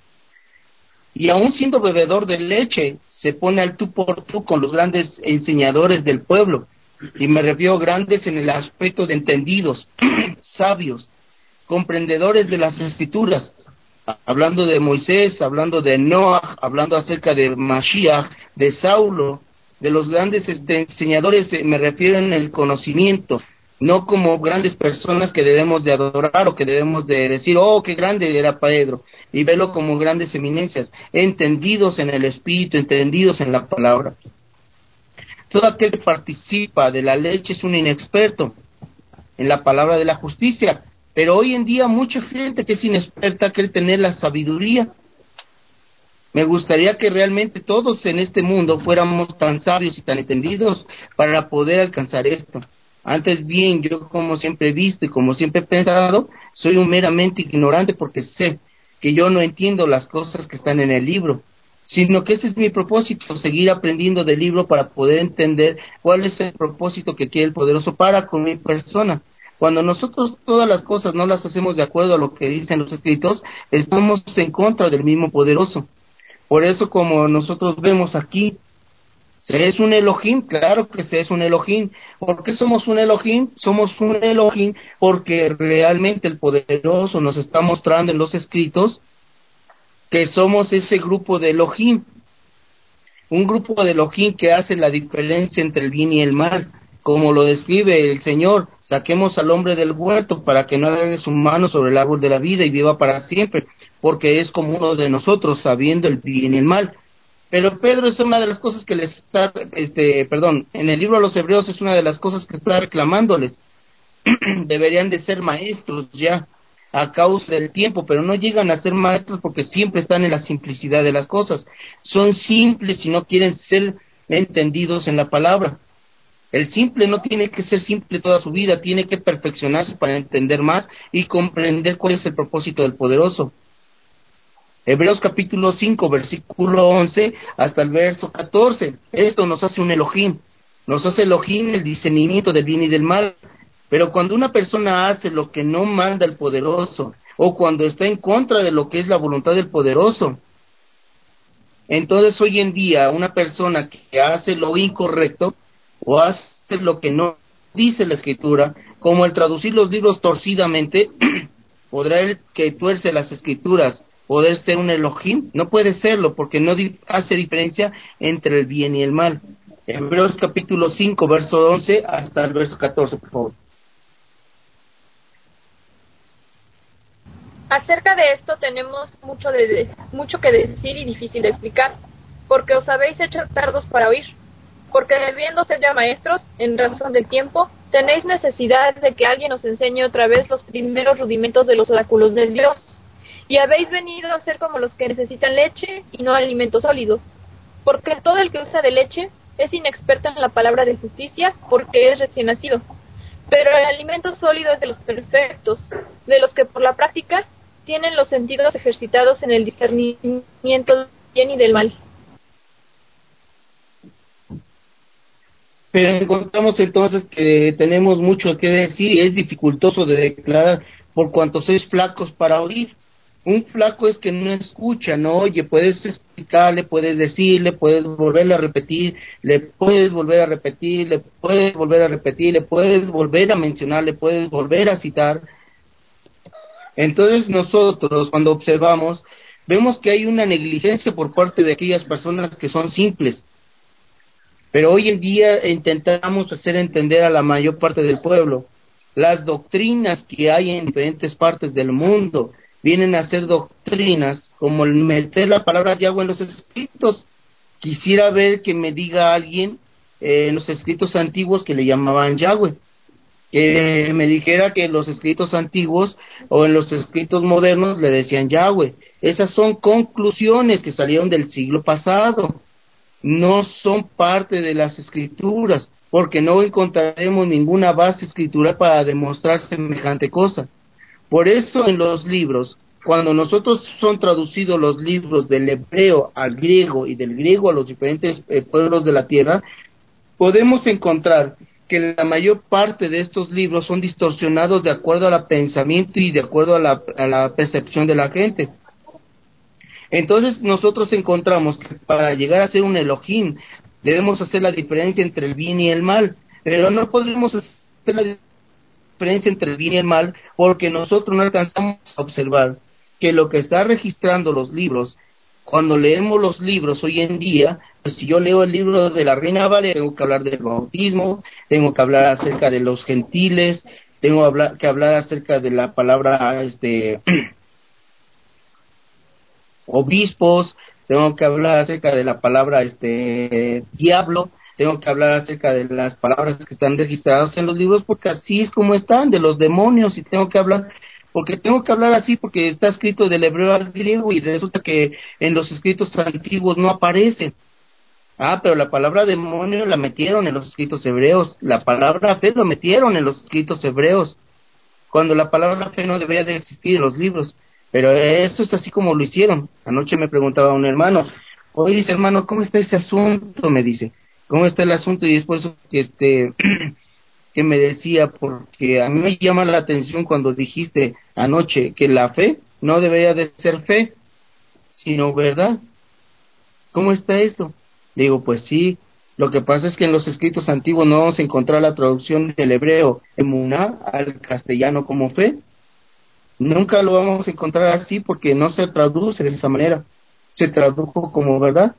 Y aún siendo bebedor de leche, se pone al tú por tú con los grandes enseñadores del pueblo. Y me refiero grandes en el aspecto de entendidos, sabios, comprendedores de las escrituras, hablando de Moisés, hablando de Noah, hablando acerca de Mashiach, de Saulo, de los grandes enseñadores, me refiero en el conocimiento, no como grandes personas que debemos de adorar o que debemos de decir, oh, qué grande era Pedro, y verlo como grandes eminencias, entendidos en el espíritu, entendidos en la palabra. Todo aquel que participa de la leche es un inexperto en la palabra de la justicia, pero hoy en día mucha gente que es inexperta quiere tener la sabiduría. Me gustaría que realmente todos en este mundo fuéramos tan sabios y tan entendidos para poder alcanzar esto. Antes bien, yo como siempre he visto y como siempre he pensado, soy un meramente ignorante porque sé que yo no entiendo las cosas que están en el libro, sino que este es mi propósito, seguir aprendiendo del libro para poder entender cuál es el propósito que quiere el poderoso para con mi persona. Cuando nosotros todas las cosas no las hacemos de acuerdo a lo que dicen los escritos, estamos en contra del mismo poderoso. Por eso, como nosotros vemos aquí, ¿se es un Elohim? Claro que se es un Elohim. ¿Por qué somos un Elohim? Somos un Elohim porque realmente el poderoso nos está mostrando en los escritos que somos ese grupo de Elohim. Un grupo de Elohim que hace la diferencia entre el bien y el mal. Como lo describe el Señor, saquemos al hombre del huerto para que no haga su mano sobre el árbol de la vida y viva para siempre, porque es como uno de nosotros, sabiendo el bien y el mal. Pero Pedro es una de las cosas que les está, en el libro de los Hebreos es una de las cosas que está reclamándoles. Deberían de ser maestros ya, a causa del tiempo, pero no llegan a ser maestros porque siempre están en la simplicidad de las cosas. Son simples y no quieren ser entendidos en la palabra. El simple no tiene que ser simple toda su vida, tiene que perfeccionarse para entender más y comprender cuál es el propósito del poderoso. Hebreos capítulo 5, versículo 11 hasta el verso 14. Esto nos hace un Elohim. Nos hace Elohim el discernimiento del bien y del mal. Pero cuando una persona hace lo que no manda el poderoso, o cuando está en contra de lo que es la voluntad del poderoso, entonces hoy en día una persona que hace lo incorrecto, o hace lo que no dice la Escritura, como el traducir los libros torcidamente, ¿podrá el que tuerce las Escrituras poder ser un Elohim? No puede serlo, porque no hace diferencia entre el bien y el mal. Hebreos capítulo 5, verso 11 hasta el verso 14, por favor. Acerca de esto tenemos mucho que decir y difícil de explicar, porque os habéis hecho tardos para oír, porque debiendo ser ya maestros, en razón del tiempo, tenéis necesidad de que alguien os enseñe otra vez los primeros rudimentos de los oráculos del Dios, y habéis venido a ser como los que necesitan leche y no alimento sólido, porque todo el que usa de leche es inexperto en la palabra de justicia, porque es recién nacido. Pero el alimento sólido es de los perfectos, de los que por la práctica tienen los sentidos ejercitados en el discernimiento del bien y del mal. Pero encontramos entonces que tenemos mucho que decir y es dificultoso de declarar por cuanto sois flacos para oír. Un flaco es que no escucha, no oye, puedes explicarle, puedes decirle, puedes volverle a repetir, le puedes volver a repetir, le puedes volver a repetir, le puedes volver a mencionar, le puedes volver a citar. Entonces nosotros cuando observamos, vemos que hay una negligencia por parte de aquellas personas que son simples. Pero hoy en día intentamos hacer entender a la mayor parte del pueblo. Las doctrinas que hay en diferentes partes del mundo vienen a ser doctrinas como el meter la palabra Yahweh en los escritos. Quisiera ver que me diga alguien en los escritos antiguos que le llamaban Yahweh. Que me dijera que en los escritos antiguos o en los escritos modernos le decían Yahweh. Esas son conclusiones que salieron del siglo pasado. No son parte de las escrituras, porque no encontraremos ninguna base escritural para demostrar semejante cosa. Por eso en los libros, cuando nosotros son traducidos los libros del hebreo al griego y del griego a los diferentes pueblos de la tierra, podemos encontrar que la mayor parte de estos libros son distorsionados de acuerdo al pensamiento y de acuerdo a la percepción de la gente. Entonces nosotros encontramos que para llegar a ser un Elohim debemos hacer la diferencia entre el bien y el mal, pero no podemos hacer la diferencia entre el bien y el mal porque nosotros no alcanzamos a observar que lo que está registrando los libros, cuando leemos los libros hoy en día, pues si yo leo el libro de la Reina Valera, tengo que hablar del bautismo, tengo que hablar acerca de los gentiles, tengo que hablar acerca de la palabra obispos, tengo que hablar acerca de la palabra diablo, tengo que hablar acerca de las palabras que están registradas en los libros, porque así es como están, de los demonios, y tengo que hablar así porque está escrito del hebreo al griego y resulta que en los escritos antiguos no aparece. Pero la palabra demonio la metieron en los escritos hebreos, la palabra fe lo metieron en los escritos hebreos, cuando la palabra fe no debería de existir en los libros. Pero eso es así como lo hicieron. Anoche me preguntaba un hermano, oye, dice hermano, ¿cómo está ese asunto? Me dice, ¿cómo está el asunto? Y después que me decía, porque a mí me llama la atención cuando dijiste anoche que la fe no debería de ser fe, sino verdad. ¿Cómo está eso? Digo, pues sí, lo que pasa es que en los escritos antiguos no vamos a encontrar la traducción del hebreo emuná al castellano como fe. Nunca lo vamos a encontrar así porque no se traduce de esa manera. Se tradujo como verdad.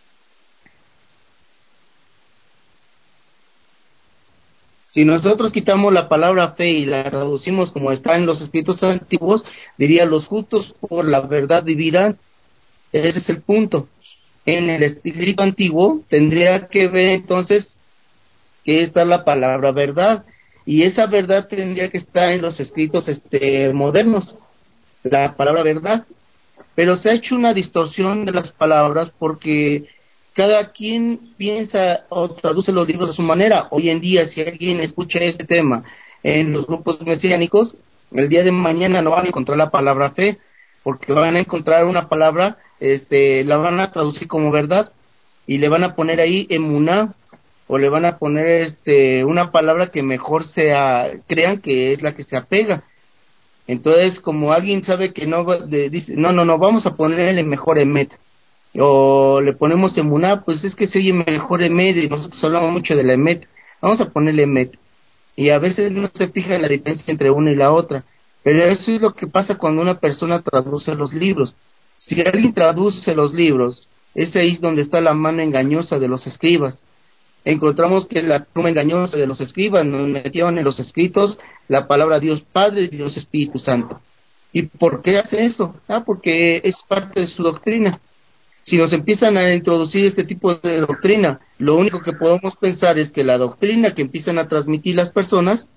Si nosotros quitamos la palabra fe y la traducimos como está en los escritos antiguos, diría los justos por la verdad vivirán. Ese es el punto. En el escrito antiguo tendría que ver entonces que está la palabra verdad, y esa verdad tendría que estar en los escritos modernos, la palabra verdad, pero se ha hecho una distorsión de las palabras porque cada quien piensa o traduce los libros a su manera. Hoy en día, si alguien escucha este tema en los grupos mesiánicos, el día de mañana no van a encontrar la palabra fe, porque van a encontrar una palabra, la van a traducir como verdad, y le van a poner ahí emuná, o le van a poner una palabra que mejor crean que es la que se apega. Entonces, como alguien sabe que no dice, no, vamos a ponerle mejor emet, o le ponemos emuná, pues es que se oye mejor emet, y nosotros hablamos mucho de la emet, vamos a ponerle emet, y a veces no se fija en la diferencia entre una y la otra, pero eso es lo que pasa cuando una persona traduce los libros. Si alguien traduce los libros, ese ahí es donde está la mano engañosa de los escribas. Encontramos que la pluma engañosa de los escribas nos metieron en los escritos la palabra Dios Padre y Dios Espíritu Santo. ¿Y por qué hace eso? Porque es parte de su doctrina. Si nos empiezan a introducir este tipo de doctrina, lo único que podemos pensar es que la doctrina que empiezan a transmitir las personas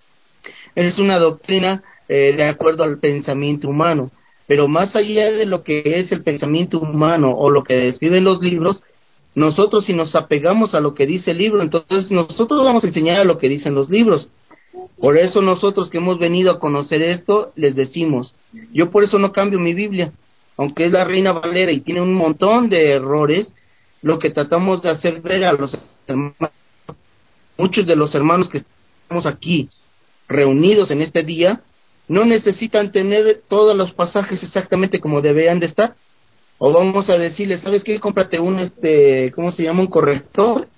es una doctrina de acuerdo al pensamiento humano. Pero más allá de lo que es el pensamiento humano o lo que describen los libros, nosotros si nos apegamos a lo que dice el libro, entonces nosotros vamos a enseñar a lo que dicen los libros. Por eso nosotros que hemos venido a conocer esto, les decimos, yo por eso no cambio mi Biblia, aunque es la Reina Valera y tiene un montón de errores, lo que tratamos de hacer ver a los hermanos, muchos de los hermanos que estamos aquí reunidos en este día, no necesitan tener todos los pasajes exactamente como deberían de estar, o vamos a decirles, ¿sabes qué? Cómprate un, ¿cómo se llama? Un corrector,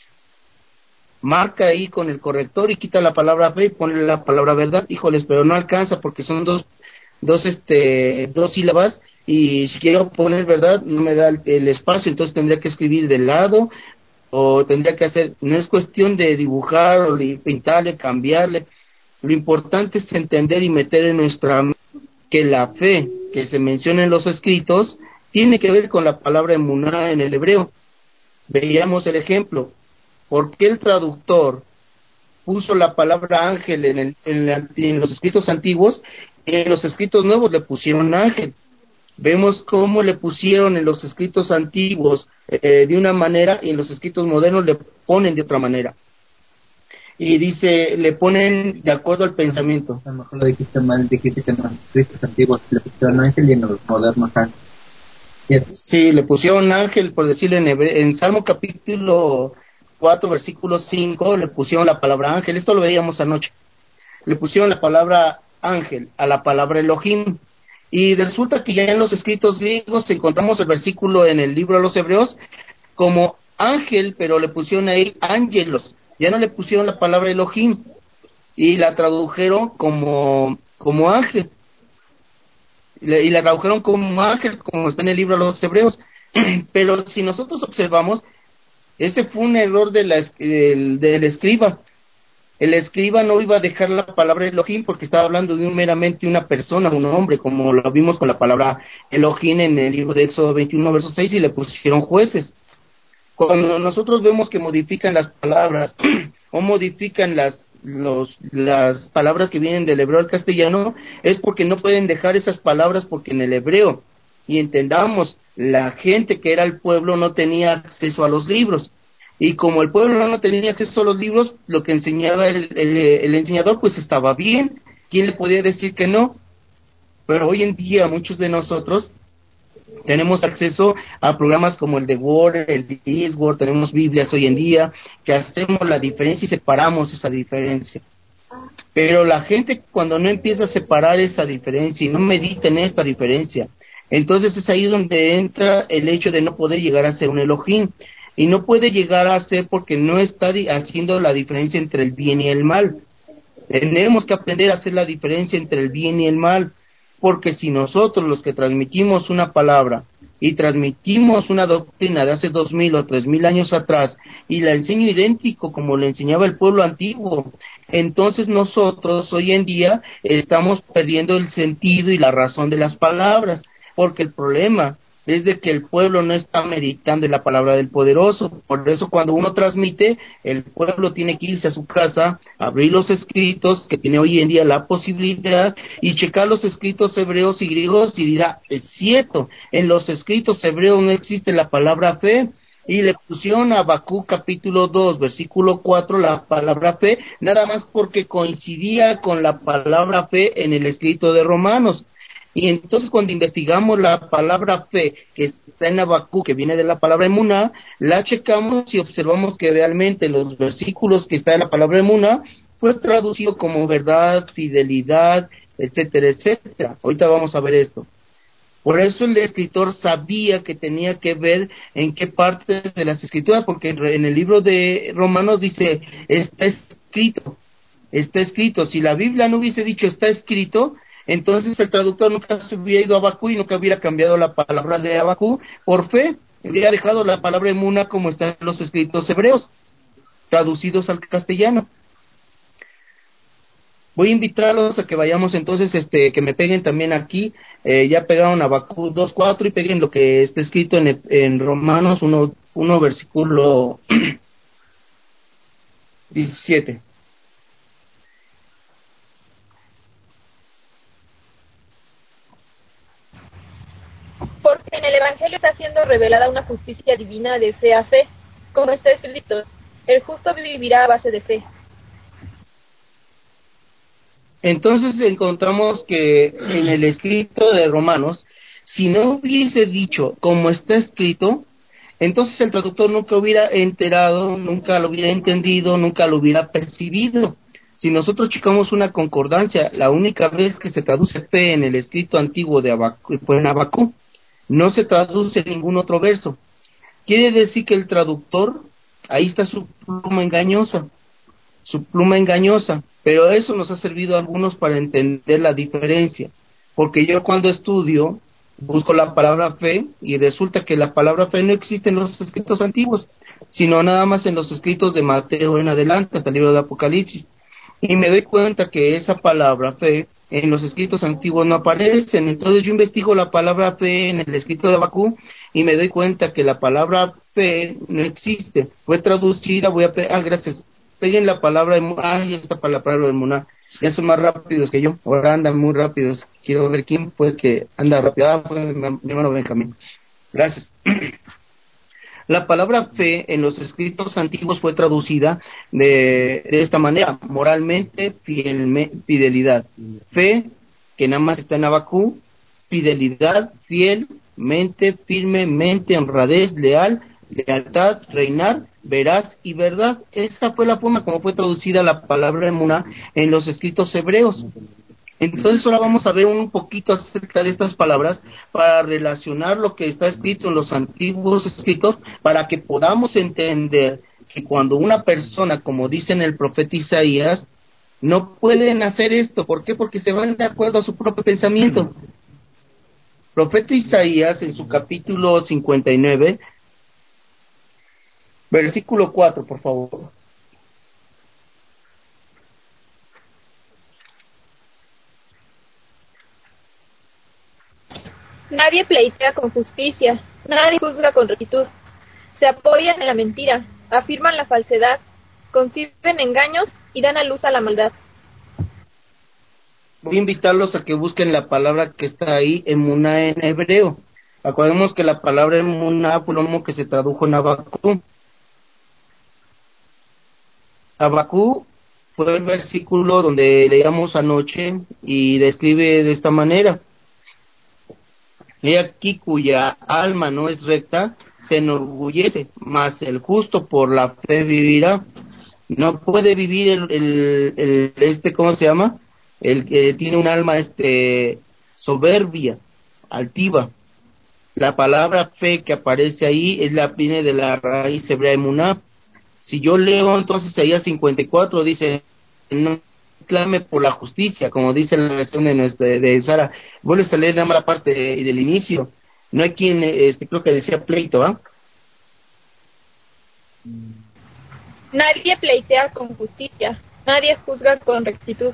marca ahí con el corrector y quita la palabra fe y ponle la palabra verdad. Híjoles, pero no alcanza porque son dos sílabas y si quiero poner verdad no me da el espacio, entonces tendría que escribir de lado o tendría que hacer, no es cuestión de dibujar o de pintarle, cambiarle. Lo importante es entender y meter en nuestra mente que la fe que se menciona en los escritos tiene que ver con la palabra emuná en el hebreo. Veíamos el ejemplo. ¿Por qué el traductor puso la palabra ángel en los escritos antiguos y en los escritos nuevos le pusieron ángel? Vemos cómo le pusieron en los escritos antiguos de una manera y en los escritos modernos le ponen de otra manera. Y dice, le ponen de acuerdo al pensamiento. A lo mejor lo dijiste mal, dijiste que en los escritos antiguos le pusieron ángel y en los modernos ángel. ¿Cierto? Sí, le pusieron ángel, por decirlo en Salmo capítulo 4, versículo 5, le pusieron la palabra ángel. Esto lo veíamos anoche. Le pusieron la palabra ángel a la palabra Elohim. Y resulta que ya en los escritos griegos encontramos el versículo en el libro de los Hebreos como ángel, pero le pusieron ahí ángelos. Ya no le pusieron la palabra Elohim y la tradujeron como ángel. Y la tradujeron como ángel, como está en el libro de los Hebreos. Pero si nosotros observamos, ese fue un error del escriba. El escriba no iba a dejar la palabra Elohim porque estaba hablando de meramente una persona, un hombre, como lo vimos con la palabra Elohim en el libro de Éxodo 21, verso 6, y le pusieron jueces. Cuando nosotros vemos que modifican las palabras o modifican las palabras que vienen del hebreo al castellano, es porque no pueden dejar esas palabras porque en el hebreo, y entendamos, la gente que era el pueblo no tenía acceso a los libros. Y como el pueblo no tenía acceso a los libros, lo que enseñaba el enseñador pues estaba bien. ¿Quién le podía decir que no? Pero hoy en día muchos de nosotros tenemos acceso a programas como el de Word, el de Eastword, tenemos Biblias hoy en día, que hacemos la diferencia y separamos esa diferencia. Pero la gente cuando no empieza a separar esa diferencia y no medita en esta diferencia, entonces es ahí donde entra el hecho de no poder llegar a ser un Elohim. Y no puede llegar a ser porque no está haciendo la diferencia entre el bien y el mal. Tenemos que aprender a hacer la diferencia entre el bien y el mal, porque si nosotros los que transmitimos una palabra y transmitimos una doctrina de hace 2000 o 3000 años atrás y la enseño idéntico como le enseñaba el pueblo antiguo, entonces nosotros hoy en día estamos perdiendo el sentido y la razón de las palabras, porque el problema es de que el pueblo no está meditando en la palabra del poderoso. Por eso cuando uno transmite, el pueblo tiene que irse a su casa, abrir los escritos, que tiene hoy en día la posibilidad, y checar los escritos hebreos y griegos, y dirá, es cierto, en los escritos hebreos no existe la palabra fe, y le pusieron a Habacuc capítulo 2, versículo 4, la palabra fe, nada más porque coincidía con la palabra fe en el escrito de Romanos. Y entonces cuando investigamos la palabra fe que está en Habacuc, que viene de la palabra emuná, la checamos y observamos que realmente los versículos que está en la palabra emuná fue traducido como verdad, fidelidad, etcétera, etcétera. Ahorita vamos a ver esto. Por eso el escritor sabía que tenía que ver en qué parte de las escrituras, porque en el libro de Romanos dice, está escrito. Si la Biblia no hubiese dicho está escrito, entonces el traductor nunca se hubiera ido a Habacuc y nunca hubiera cambiado la palabra de Habacuc por fe, hubiera dejado la palabra emuna como está en los escritos hebreos, traducidos al castellano. Voy a invitarlos a que vayamos entonces, que me peguen también aquí, ya pegaron a Habacuc 2:4 y peguen lo que está escrito en Romanos 1 versículo 17. Porque en el Evangelio está siendo revelada una justicia divina de fe a fe, como está escrito, el justo vivirá a base de fe. Entonces encontramos que en el escrito de Romanos, si no hubiese dicho como está escrito, entonces el traductor nunca hubiera enterado, nunca lo hubiera entendido, nunca lo hubiera percibido. Si nosotros checamos una concordancia, la única vez que se traduce fe en el escrito antiguo de Habacuc, fue en Habacuc, no se traduce en ningún otro verso. Quiere decir que el traductor, ahí está su pluma engañosa, pero eso nos ha servido a algunos para entender la diferencia, porque yo cuando estudio busco la palabra fe y resulta que la palabra fe no existe en los escritos antiguos, sino nada más en los escritos de Mateo en adelante hasta el libro de Apocalipsis, y me doy cuenta que esa palabra fe en los escritos antiguos no aparecen. Entonces yo investigo la palabra fe en el escrito de Habacuc y me doy cuenta que la palabra fe no existe, fue traducida, gracias, peguen la palabra, ya está para la palabra de Muná, ya son más rápidos que yo, ahora andan muy rápidos, quiero ver quién fue que anda rápido, fue mi hermano Benjamín, gracias. La palabra fe en los escritos antiguos fue traducida de esta manera: moralmente, fidelidad. Fe, que nada más está en Habacuc; fidelidad, fielmente, firmemente, honradez, lealtad, reinar, veraz y verdad. Esa fue la forma como fue traducida la palabra emuná en los escritos hebreos. Entonces ahora vamos a ver un poquito acerca de estas palabras para relacionar lo que está escrito en los antiguos escritos, para que podamos entender que cuando una persona, como dice en el profeta Isaías, no pueden hacer esto. ¿Por qué? Porque se van de acuerdo a su propio pensamiento. Profeta Isaías, en su capítulo 59, versículo 4, por favor. Nadie pleitea con justicia, nadie juzga con rectitud. Se apoyan en la mentira, afirman la falsedad, conciben engaños y dan a luz a la maldad. Voy a invitarlos a que busquen la palabra que está ahí, emuná, en hebreo. Acordemos que la palabra emuná fue lo mismo que se tradujo en Habacuc. Habacuc fue el versículo donde leíamos anoche y describe de esta manera: he aquí cuya alma no es recta, se enorgullece, mas el justo por la fe vivirá. No puede vivir ¿cómo se llama? El que tiene un alma soberbia, altiva. La palabra fe que aparece ahí viene de la raíz hebrea emuná. Si yo leo entonces Isaías 54, dice: no clame por la justicia, como dice la versión de Sara. Vuelves a leer nada más la parte del inicio. No hay quien, creo que decía pleito, ¿ah? Nadie pleitea con justicia, nadie juzga con rectitud.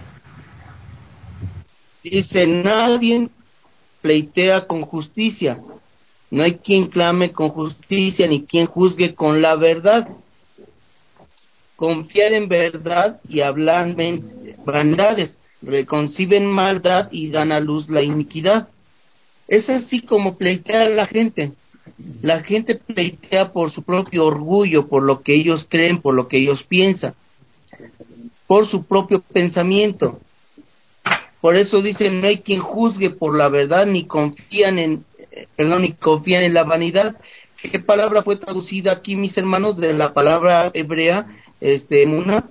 Dice: nadie pleitea con justicia, no hay quien clame con justicia, ni quien juzgue con la verdad. Confiar en verdad y hablar vanidades, reconciben maldad y dan a luz la iniquidad. Es así como pleitea la gente. La gente pleitea por su propio orgullo, por lo que ellos creen, por lo que ellos piensan, por su propio pensamiento. Por eso dicen: no hay quien juzgue por la verdad, ni confían en la vanidad. ¿Qué palabra fue traducida aquí, mis hermanos, de la palabra hebrea, Muna?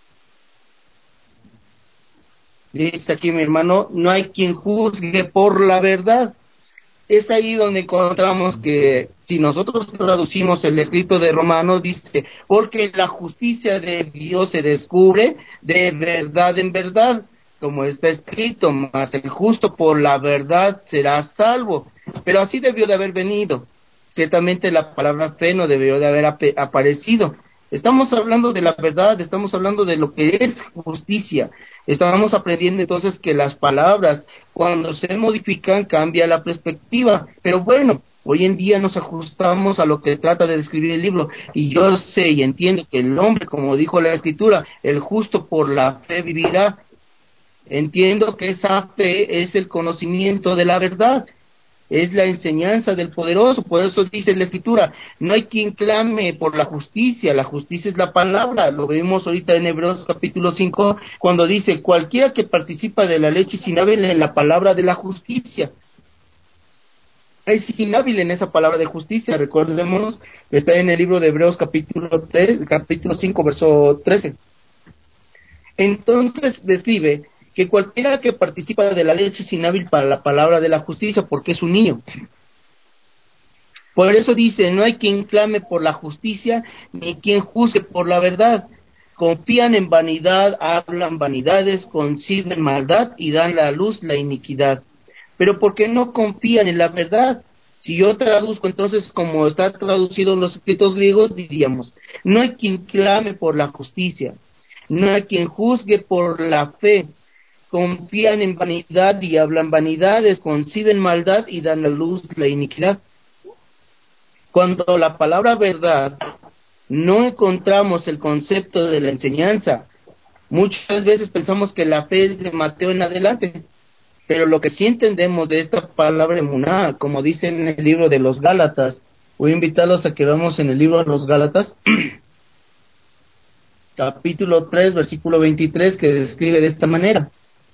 Dice aquí mi hermano: no hay quien juzgue por la verdad. Es ahí donde encontramos que si nosotros traducimos el escrito de Romanos, dice: porque la justicia de Dios se descubre de verdad en verdad, como está escrito, mas el justo por la verdad será salvo. Pero así debió de haber venido. Ciertamente la palabra fe no debió de haber aparecido. Estamos hablando de la verdad, estamos hablando de lo que es justicia. Estamos aprendiendo entonces que las palabras, cuando se modifican, cambia la perspectiva. Pero bueno, hoy en día nos ajustamos a lo que trata de describir el libro. Y yo sé y entiendo que el hombre, como dijo la Escritura, el justo por la fe vivirá. Entiendo que esa fe es el conocimiento de la verdad, es la enseñanza del poderoso. Por eso dice la Escritura, no hay quien clame por la justicia es la palabra. Lo vemos ahorita en Hebreos capítulo 5, cuando dice, cualquiera que participa de la leche es inhábil en la palabra de la justicia. Es inhábil en esa palabra de justicia. Recordemos que está en el libro de Hebreos capítulo 5, verso 13. Entonces describe que cualquiera que participa de la leche es inhábil para la palabra de la justicia, porque es un niño. Por eso dice, no hay quien clame por la justicia, ni quien juzgue por la verdad. Confían en vanidad, hablan vanidades, conciben maldad y dan a la luz la iniquidad. Pero ¿por qué no confían en la verdad? Si yo traduzco entonces como está traducido en los escritos griegos, diríamos, no hay quien clame por la justicia, no hay quien juzgue por la fe. Confían en vanidad y hablan vanidades, conciben maldad y dan a luz la iniquidad. Cuando la palabra verdad no encontramos el concepto de la enseñanza, muchas veces pensamos que la fe es de Mateo en adelante, pero lo que sí entendemos de esta palabra emuná, como dice en el libro de los Gálatas, voy a invitarlos a que veamos en el libro de los Gálatas, capítulo 3, versículo 23, que describe de esta manera.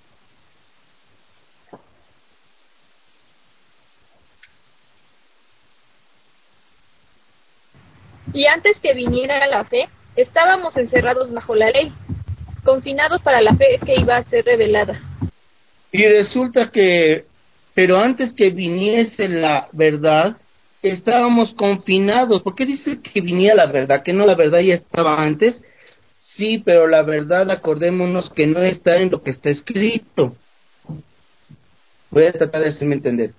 Y antes que viniera la fe, estábamos encerrados bajo la ley, confinados para la fe que iba a ser revelada. Y resulta que, pero antes que viniese la verdad, estábamos confinados. ¿Por qué dice que viniera la verdad? ¿Que no la verdad ya estaba antes? Sí, pero la verdad, acordémonos que no está en lo que está escrito. Voy a tratar de hacerme entender.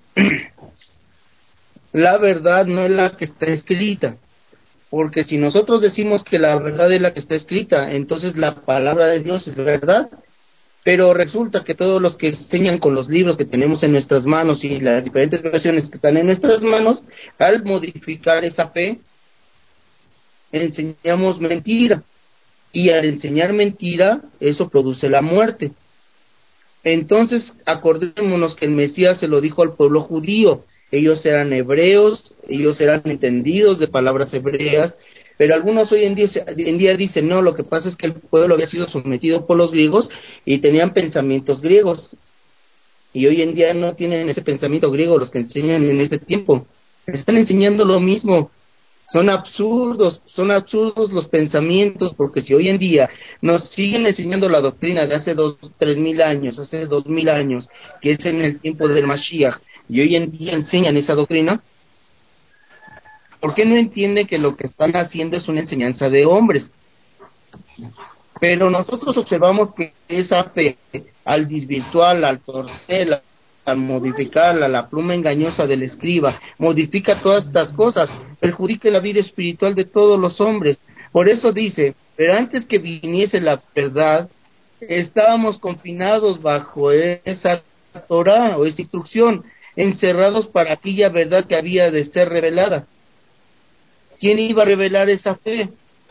La verdad no es la que está escrita. Porque si nosotros decimos que la verdad es la que está escrita, entonces la palabra de Dios es verdad. Pero resulta que todos los que enseñan con los libros que tenemos en nuestras manos y las diferentes versiones que están en nuestras manos, al modificar esa fe, enseñamos mentira. Y al enseñar mentira, eso produce la muerte. Entonces, acordémonos que el Mesías se lo dijo al pueblo judío. Ellos eran hebreos, ellos eran entendidos de palabras hebreas, pero algunos hoy en día dicen, no, lo que pasa es que el pueblo había sido sometido por los griegos y tenían pensamientos griegos. Y hoy en día no tienen ese pensamiento griego los que enseñan en este tiempo. Están enseñando lo mismo. Son absurdos los pensamientos, porque si hoy en día nos siguen enseñando la doctrina de hace 3,000 años, hace 2,000 años, que es en el tiempo del Mashiach, y hoy en día enseñan esa doctrina, ¿por qué no entienden que lo que están haciendo es una enseñanza de hombres? Pero nosotros observamos que esa fe, al desvirtuarla, al torcerla, al modificarla, la pluma engañosa del escriba, modifica todas estas cosas, perjudica la vida espiritual de todos los hombres. Por eso dice, pero antes que viniese la verdad, estábamos confinados bajo esa Torah o esa instrucción, encerrados para aquella verdad que había de ser revelada. ¿Quién iba a revelar esa fe?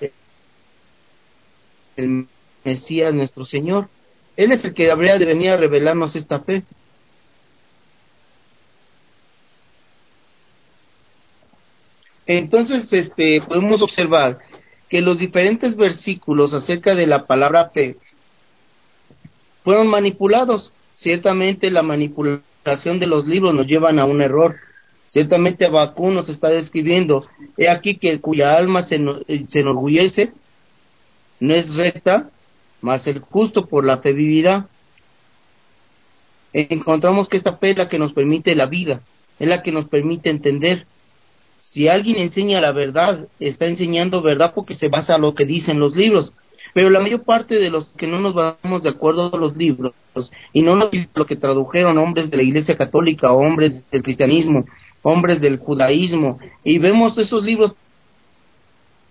El Mesías, nuestro Señor. Él es el que habría de venir a revelarnos esta fe. Entonces, podemos observar que los diferentes versículos acerca de la palabra fe fueron manipulados. Ciertamente la manipulación de los libros nos llevan a un error. Ciertamente Habacuc nos está describiendo, he aquí que cuya alma se enorgullece, no es recta, mas el justo por la fe vivirá. Encontramos que esta fe es la que nos permite la vida, es la que nos permite entender. Si alguien enseña la verdad, está enseñando verdad porque se basa en lo que dicen los libros. Pero la mayor parte de los que no nos basamos de acuerdo a los libros, y no lo que tradujeron hombres de la Iglesia Católica, hombres del cristianismo, hombres del judaísmo, y vemos esos libros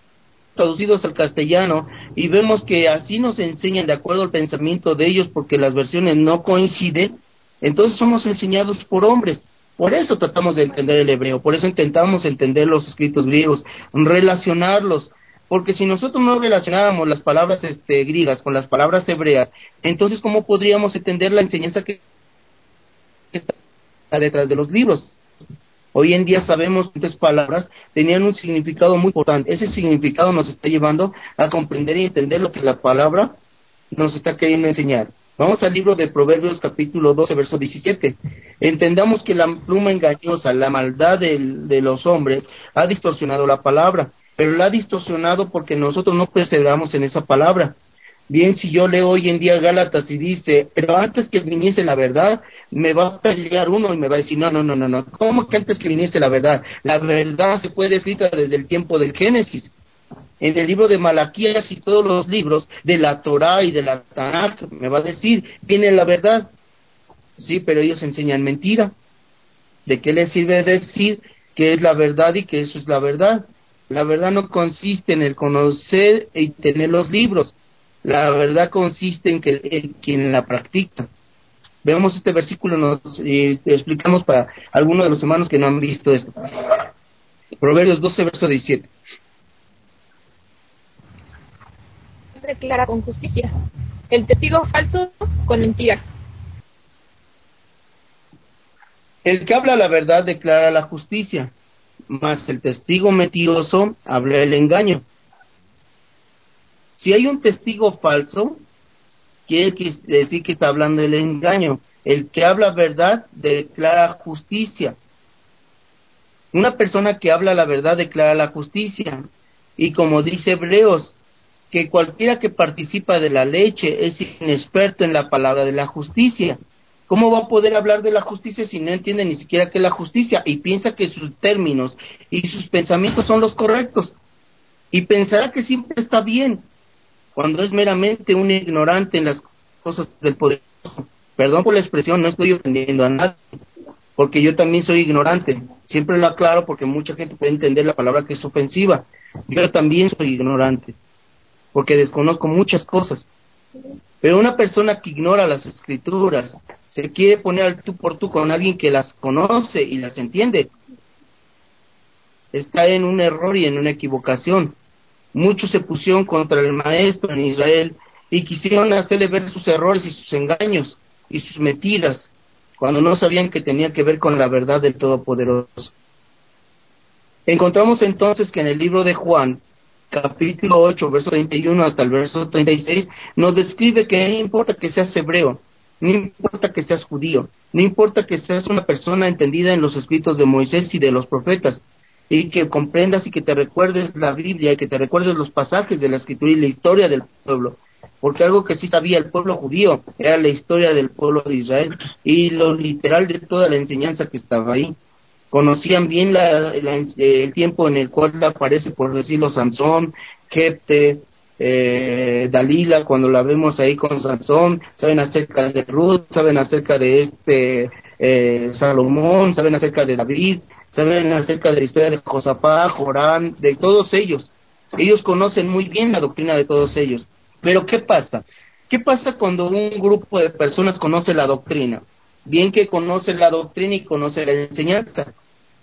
traducidos al castellano y vemos que así nos enseñan de acuerdo al pensamiento de ellos, porque las versiones no coinciden, entonces somos enseñados por hombres. Por eso tratamos de entender el hebreo, por eso intentamos entender los escritos griegos, relacionarlos, porque si nosotros no relacionáramos las palabras griegas con las palabras hebreas, entonces ¿cómo podríamos entender la enseñanza que está detrás de los libros? Hoy en día sabemos que estas palabras tenían un significado muy importante. Ese significado nos está llevando a comprender y entender lo que la palabra nos está queriendo enseñar. Vamos al libro de Proverbios capítulo 12, verso 17. Entendamos que la pluma engañosa, la maldad de los hombres, ha distorsionado la palabra, pero la ha distorsionado porque nosotros no perseveramos en esa palabra. Bien, si yo leo hoy en día Gálatas y dice, pero antes que viniese la verdad, me va a pelear uno y me va a decir, no, ¿cómo que antes que viniese la verdad? La verdad se fue escrita desde el tiempo del Génesis. En el libro de Malaquías y todos los libros de la Torá y de la Tanakh, me va a decir, viene la verdad. Sí, pero ellos enseñan mentira. ¿De qué les sirve decir que es la verdad y que eso es la verdad? La verdad no consiste en el conocer y tener los libros. La verdad consiste en que quien la practica. Vemos este versículo, nos explicamos para algunos de los hermanos que no han visto esto. Proverbios 12, verso 17. Declara con justicia, el testigo falso con mentira. El que habla la verdad declara la justicia, mas el testigo mentiroso habla el engaño. Si hay un testigo falso, quiere decir que está hablando el engaño. El que habla verdad declara justicia. Una persona que habla la verdad declara la justicia. Y como dice Hebreos, que cualquiera que participa de la leche es inexperto en la palabra de la justicia. ¿Cómo va a poder hablar de la justicia si no entiende ni siquiera qué es la justicia y piensa que sus términos y sus pensamientos son los correctos? Y pensará que siempre está bien, cuando es meramente un ignorante en las cosas del poderoso. Perdón por la expresión, no estoy ofendiendo a nadie, porque yo también soy ignorante. Siempre lo aclaro porque mucha gente puede entender la palabra que es ofensiva. Yo también soy ignorante, porque desconozco muchas cosas. Pero una persona que ignora las escrituras, se quiere poner al tú por tú con alguien que las conoce y las entiende, está en un error y en una equivocación. Muchos se pusieron contra el maestro en Israel y quisieron hacerle ver sus errores y sus engaños y sus mentiras, cuando no sabían que tenía que ver con la verdad del Todopoderoso. Encontramos entonces que en el libro de Juan, capítulo 8, verso 31 hasta el verso 36, nos describe que no importa que seas hebreo, no importa que seas judío, no importa que seas una persona entendida en los escritos de Moisés y de los profetas, y que comprendas y que te recuerdes la Biblia y que te recuerdes los pasajes de la Escritura y la historia del pueblo, porque algo que sí sabía el pueblo judío era la historia del pueblo de Israel y lo literal de toda la enseñanza que estaba ahí. Conocían bien el tiempo en el cual aparece, por decirlo, Sansón, Jefte, Dalila, cuando la vemos ahí con Sansón, saben acerca de Ruth, saben acerca de Salomón, saben acerca de David, saben acerca de la historia de Josafat, Joram, de todos ellos. Ellos conocen muy bien la doctrina de todos ellos. Pero ¿qué pasa? ¿Qué pasa cuando un grupo de personas conoce la doctrina? Bien que conoce la doctrina y conoce la enseñanza.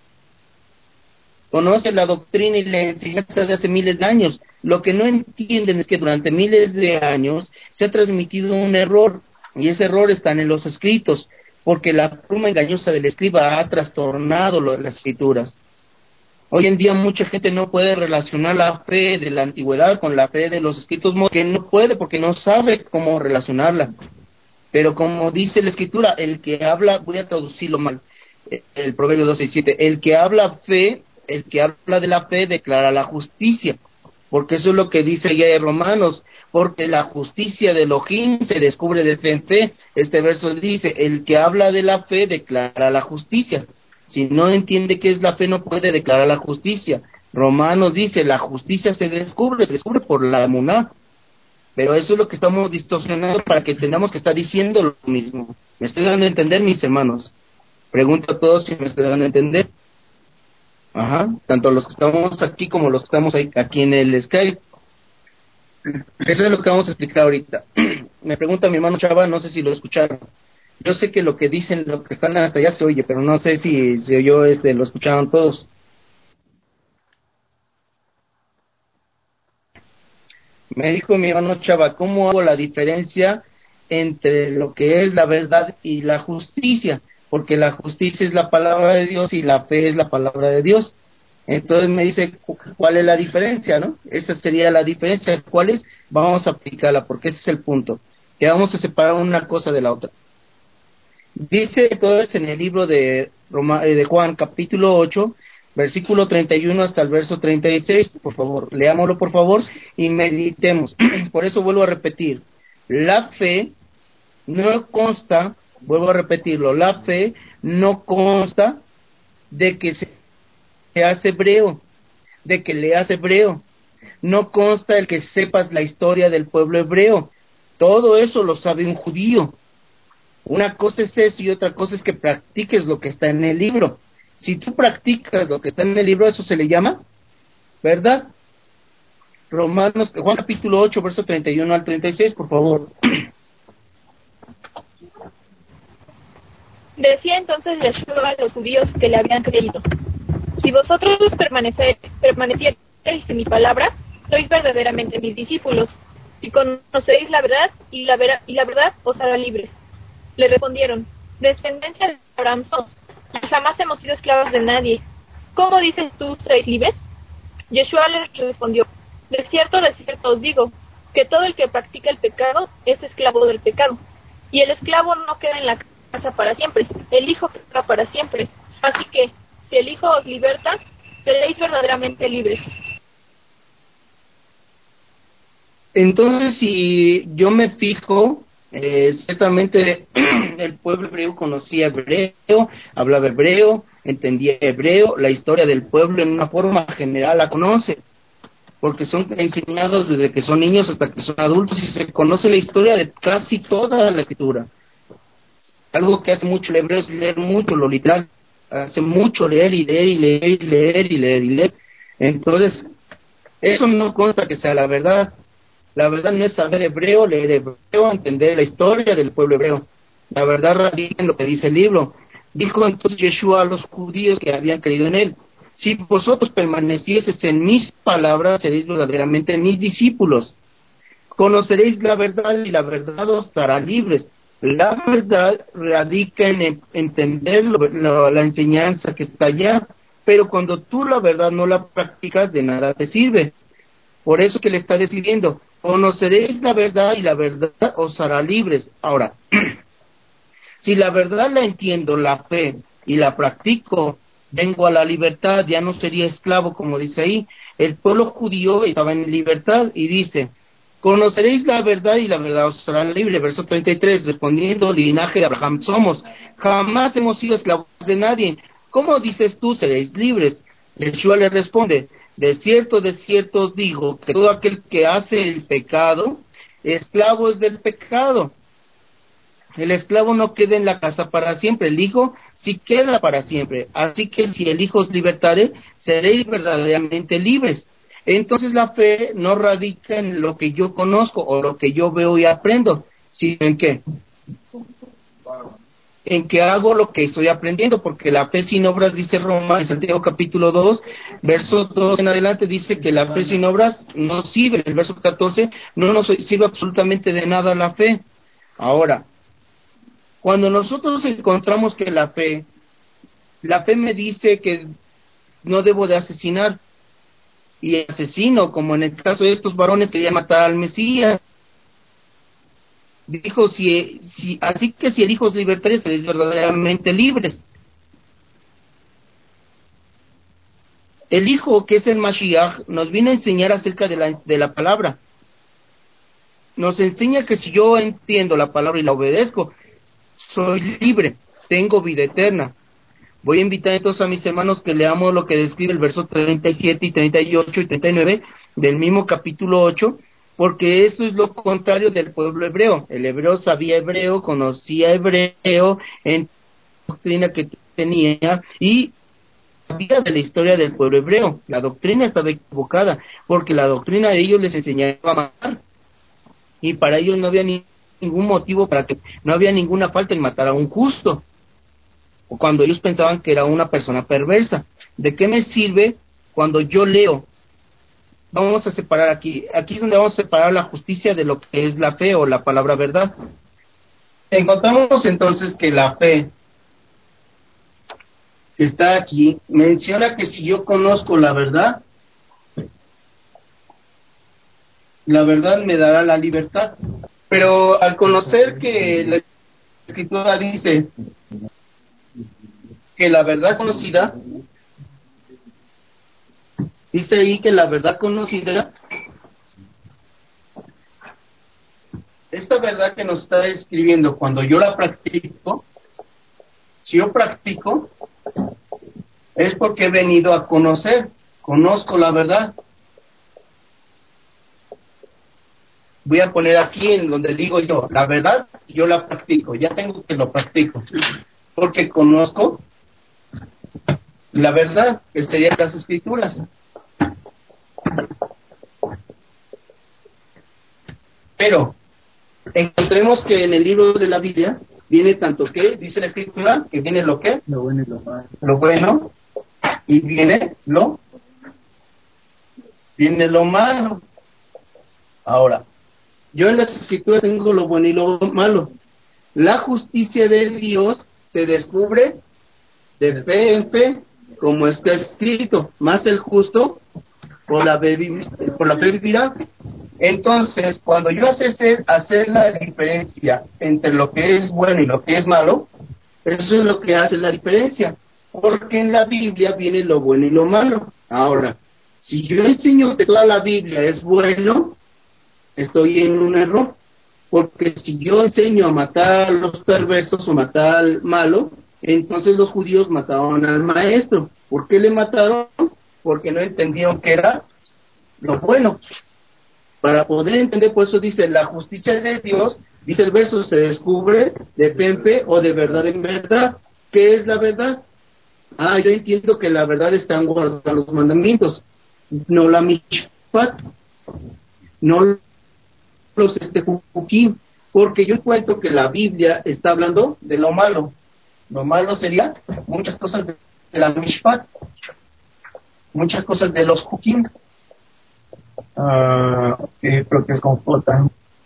Conoce la doctrina y la enseñanza de hace miles de años. Lo que no entienden es que durante miles de años se ha transmitido un error, y ese error está en los escritos, porque la pluma engañosa del escriba ha trastornado las escrituras. Hoy en día mucha gente no puede relacionar la fe de la antigüedad con la fe de los escritos, que no puede porque no sabe cómo relacionarla. Pero como dice la escritura, el que habla, voy a traducirlo mal, el Proverbio 12:7, el que habla de la fe declara la justicia, porque eso es lo que dice ya de Romanos, porque la justicia de Elohim se descubre de fe en fe. Este verso dice, el que habla de la fe declara la justicia. Si no entiende qué es la fe, no puede declarar la justicia. Romanos dice, la justicia se descubre por la emuná. Pero eso es lo que estamos distorsionando para que entendamos que está diciendo lo mismo. ¿Me estoy dando a entender, mis hermanos? Pregunto a todos si me estoy dando a entender. Ajá, tanto los que estamos aquí como los que estamos aquí en el Skype. Eso es lo que vamos a explicar ahorita. Me pregunta mi hermano Chava, no sé si lo escucharon. Yo sé que lo que dicen, lo que están hasta allá se oye, pero no sé si se oyó, lo escucharon todos. Me dijo mi hermano Chava, ¿cómo hago la diferencia entre lo que es la verdad y la justicia? Porque la justicia es la palabra de Dios y la fe es la palabra de Dios. Entonces me dice, ¿cuál es la diferencia, no? Esa sería la diferencia. ¿Cuál es? Vamos a aplicarla, porque ese es el punto. Que vamos a separar una cosa de la otra. Dice entonces en el libro de Juan, capítulo 8, versículo 31 hasta el verso 36, por favor, leámoslo por favor y meditemos. Por eso vuelvo a repetir, la fe no consta, vuelvo a repetirlo, la fe no consta de que seas hebreo, de que leas hebreo, no consta el que sepas la historia del pueblo hebreo, todo eso lo sabe un judío. Una cosa es eso y otra cosa es que practiques lo que está en el libro. Si tú practicas lo que está en el libro, eso se le llama ¿verdad? Juan capítulo 8, verso 31 al 36, por favor. Decía entonces Yeshua a los judíos que le habían creído: si vosotros permaneciereis en mi palabra, sois verdaderamente mis discípulos, y conoceréis la verdad, y la verdad os hará libres. Le respondieron: descendencia de Abraham somos, y jamás hemos sido esclavos de nadie. ¿Cómo dices tú, seréis libres? Yeshua les respondió: de cierto os digo, que todo el que practica el pecado es esclavo del pecado. Y el esclavo no queda en la casa para siempre, el Hijo queda para siempre. Así que, si el Hijo os liberta, seréis verdaderamente libres. Entonces, si yo me fijo, ciertamente el pueblo hebreo conocía hebreo, hablaba hebreo, entendía hebreo, la historia del pueblo en una forma general la conoce, porque son enseñados desde que son niños hasta que son adultos y se conoce la historia de casi toda la escritura. Algo que hace mucho el hebreo es leer mucho, lo literal, hace mucho leer y leer y leer y leer y leer y leer. Entonces, eso no consta que sea la verdad. La verdad no es saber hebreo, leer hebreo, entender la historia del pueblo hebreo. La verdad radica en lo que dice el libro. Dijo entonces Yeshua a los judíos que habían creído en él: si vosotros permanecieseis en mis palabras, seréis verdaderamente mis discípulos. Conoceréis la verdad y la verdad os hará libres. La verdad radica en entender la enseñanza que está allá, pero cuando tú la verdad no la practicas, de nada te sirve. Por eso que le está decidiendo: conoceréis la verdad y la verdad os hará libres. Ahora, si la verdad la entiendo, la fe, y la practico, vengo a la libertad, ya no sería esclavo, como dice ahí. El pueblo judío estaba en libertad y dice: conoceréis la verdad y la verdad os hará libre. Verso 33, respondiendo: linaje de Abraham somos, jamás hemos sido esclavos de nadie. ¿Cómo dices tú, seréis libres? Yeshua le responde: de cierto os digo, que todo aquel que hace el pecado, esclavo es del pecado. El esclavo no queda en la casa para siempre, el hijo sí queda para siempre. Así que si el hijo os libertare, seréis verdaderamente libres. Entonces la fe no radica en lo que yo conozco o lo que yo veo y aprendo, sino en qué, en que hago lo que estoy aprendiendo, porque la fe sin obras, dice Roma, en Santiago capítulo 2, verso 2 en adelante, dice que la fe sin obras no sirve. El verso 14, no nos sirve absolutamente de nada la fe. Ahora, cuando nosotros encontramos que la fe me dice que no debo de asesinar, y asesino, como en el caso de estos varones que querían matar al Mesías, dijo: así que si el Hijo os libertare, seréis verdaderamente libres. El Hijo, que es el Mashiach, nos vino a enseñar acerca de la palabra. Nos enseña que si yo entiendo la palabra y la obedezco, soy libre, tengo vida eterna. Voy a invitar entonces a mis hermanos que leamos lo que describe el verso 37 y 38 y 39 del mismo capítulo 8, porque eso es lo contrario del pueblo hebreo. El hebreo sabía hebreo, conocía hebreo, en la doctrina que tenía, y sabía de la historia del pueblo hebreo. La doctrina estaba equivocada, porque la doctrina de ellos les enseñaba a matar, y para ellos no había ningún motivo, no había ninguna falta en matar a un justo, o cuando ellos pensaban que era una persona perversa. ¿De qué me sirve cuando yo leo? Vamos a separar aquí es donde vamos a separar la justicia de lo que es la fe o la palabra verdad. Encontramos entonces que la fe que está aquí menciona que si yo conozco la verdad me dará la libertad. Pero al conocer que la Escritura dice que la verdad conocida, dice ahí que la verdad conocida, esta verdad que nos está describiendo, cuando yo la practico, si yo practico, es porque he venido a conozco la verdad. Voy a poner aquí en donde digo yo, la verdad, yo la practico, ya tengo que lo practico, porque conozco la verdad, que serían las Escrituras. Pero encontremos que en el libro de la Biblia viene tanto que, dice la Escritura, que viene lo que, Lo bueno y lo malo. lo bueno, y viene lo malo. Ahora, yo en las Escrituras tengo lo bueno y lo malo. La justicia de Dios se descubre de fe en fe, como está escrito, más el justo por la fe vivirá. Entonces, cuando yo hacer la diferencia entre lo que es bueno y lo que es malo, eso es lo que hace la diferencia, porque en la Biblia viene lo bueno y lo malo. Ahora, si yo enseño que toda la Biblia es bueno, estoy en un error, porque si yo enseño a matar a los perversos o matar al malo, entonces los judíos mataron al maestro. ¿Por qué le mataron? Porque no entendieron que era lo bueno. Para poder entender, por eso dice, la justicia de Dios, dice el verso, se descubre de fe en fe o de verdad en verdad. ¿Qué es la verdad? Yo entiendo que la verdad está en guardar los mandamientos, no la mishpat, no los hukim, porque yo encuentro que la Biblia está hablando de lo malo. Lo malo sería muchas cosas de la mishpat, muchas cosas de los hukim. Creo que es con J.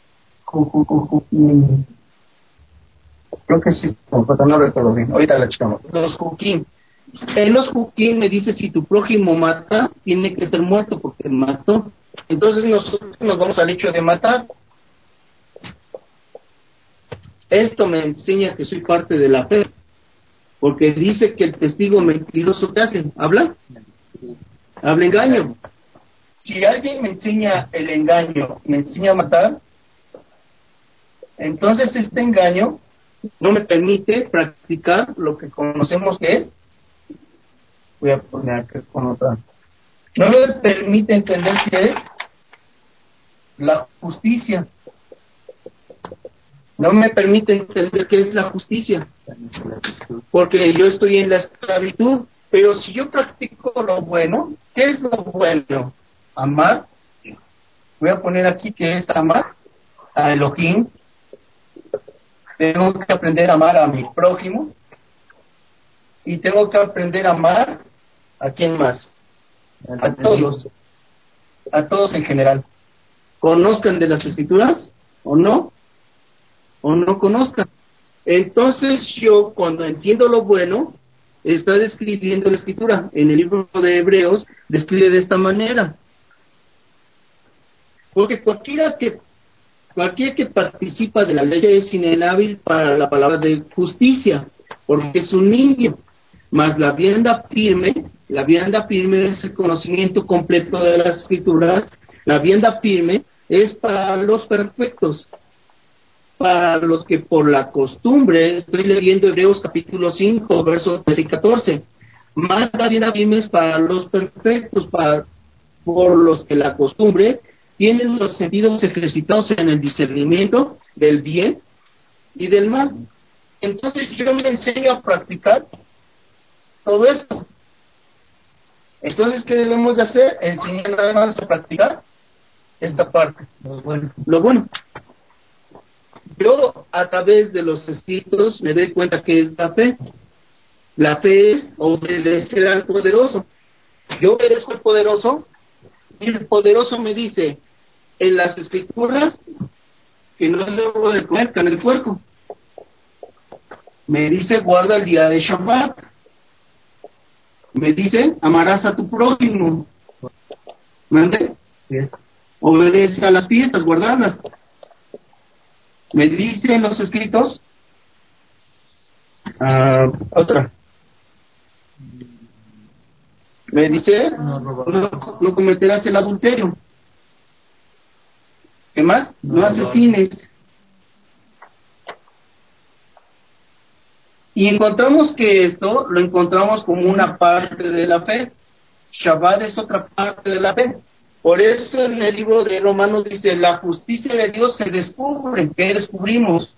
Creo que sí, con J, no recuerdo bien. Ahorita la checamos. Los hukim. En los hukim me dice, si tu prójimo mata, tiene que ser muerto porque mató. Entonces nosotros nos vamos al hecho de matar. Esto me enseña que soy parte de la fe, porque dice que el testigo mentiroso, ¿qué hace? ¿Habla engaño. Si alguien me enseña el engaño, me enseña a matar, entonces este engaño no me permite practicar lo que conocemos que es. Voy a poner aquí con otra. No me permite entender qué es la justicia. No me permite entender qué es la justicia, porque yo estoy en la esclavitud. Pero si yo practico lo bueno, ¿qué es lo bueno? Amar. Voy a poner aquí que es amar a Elohim. Tengo que aprender a amar a mi prójimo, y tengo que aprender a amar a quién más, a todos en general, conozcan de las Escrituras o no conozcan. Entonces yo, cuando entiendo lo bueno, está describiendo la Escritura. En el libro de Hebreos describe de esta manera, porque cualquier que participa de la ley es inhábil para la palabra de justicia, porque es un niño. Mas la vianda firme es el conocimiento completo de las Escrituras. La vianda firme es para los perfectos, para los que por la costumbre, estoy leyendo Hebreos capítulo 5, versos 13 y 14, más la vianda firme es para los perfectos, por los que la costumbre tienen los sentidos ejercitados en el discernimiento del bien y del mal. Entonces yo me enseño a practicar todo esto. Entonces, ¿qué debemos de hacer? Enseñar nada más a practicar esta parte. Lo bueno. Yo, a través de los escritos, me doy cuenta que es la fe. La fe es obedecer al poderoso. Yo obedezco al poderoso, y el poderoso me dice en las escrituras que no debo de comer carne de puerco. Me dice, guarda el día de Shabbat. Me dice, amarás a tu prójimo. ¿Mande? Obedece a las fiestas, guardarlas. Me dice en los escritos, otra. Me dice, no cometerás el adulterio. ¿Qué más? No asesines. Y encontramos que esto lo encontramos como una parte de la fe. Shabbat es otra parte de la fe. Por eso en el libro de Romanos dice, la justicia de Dios se descubre. ¿Qué descubrimos?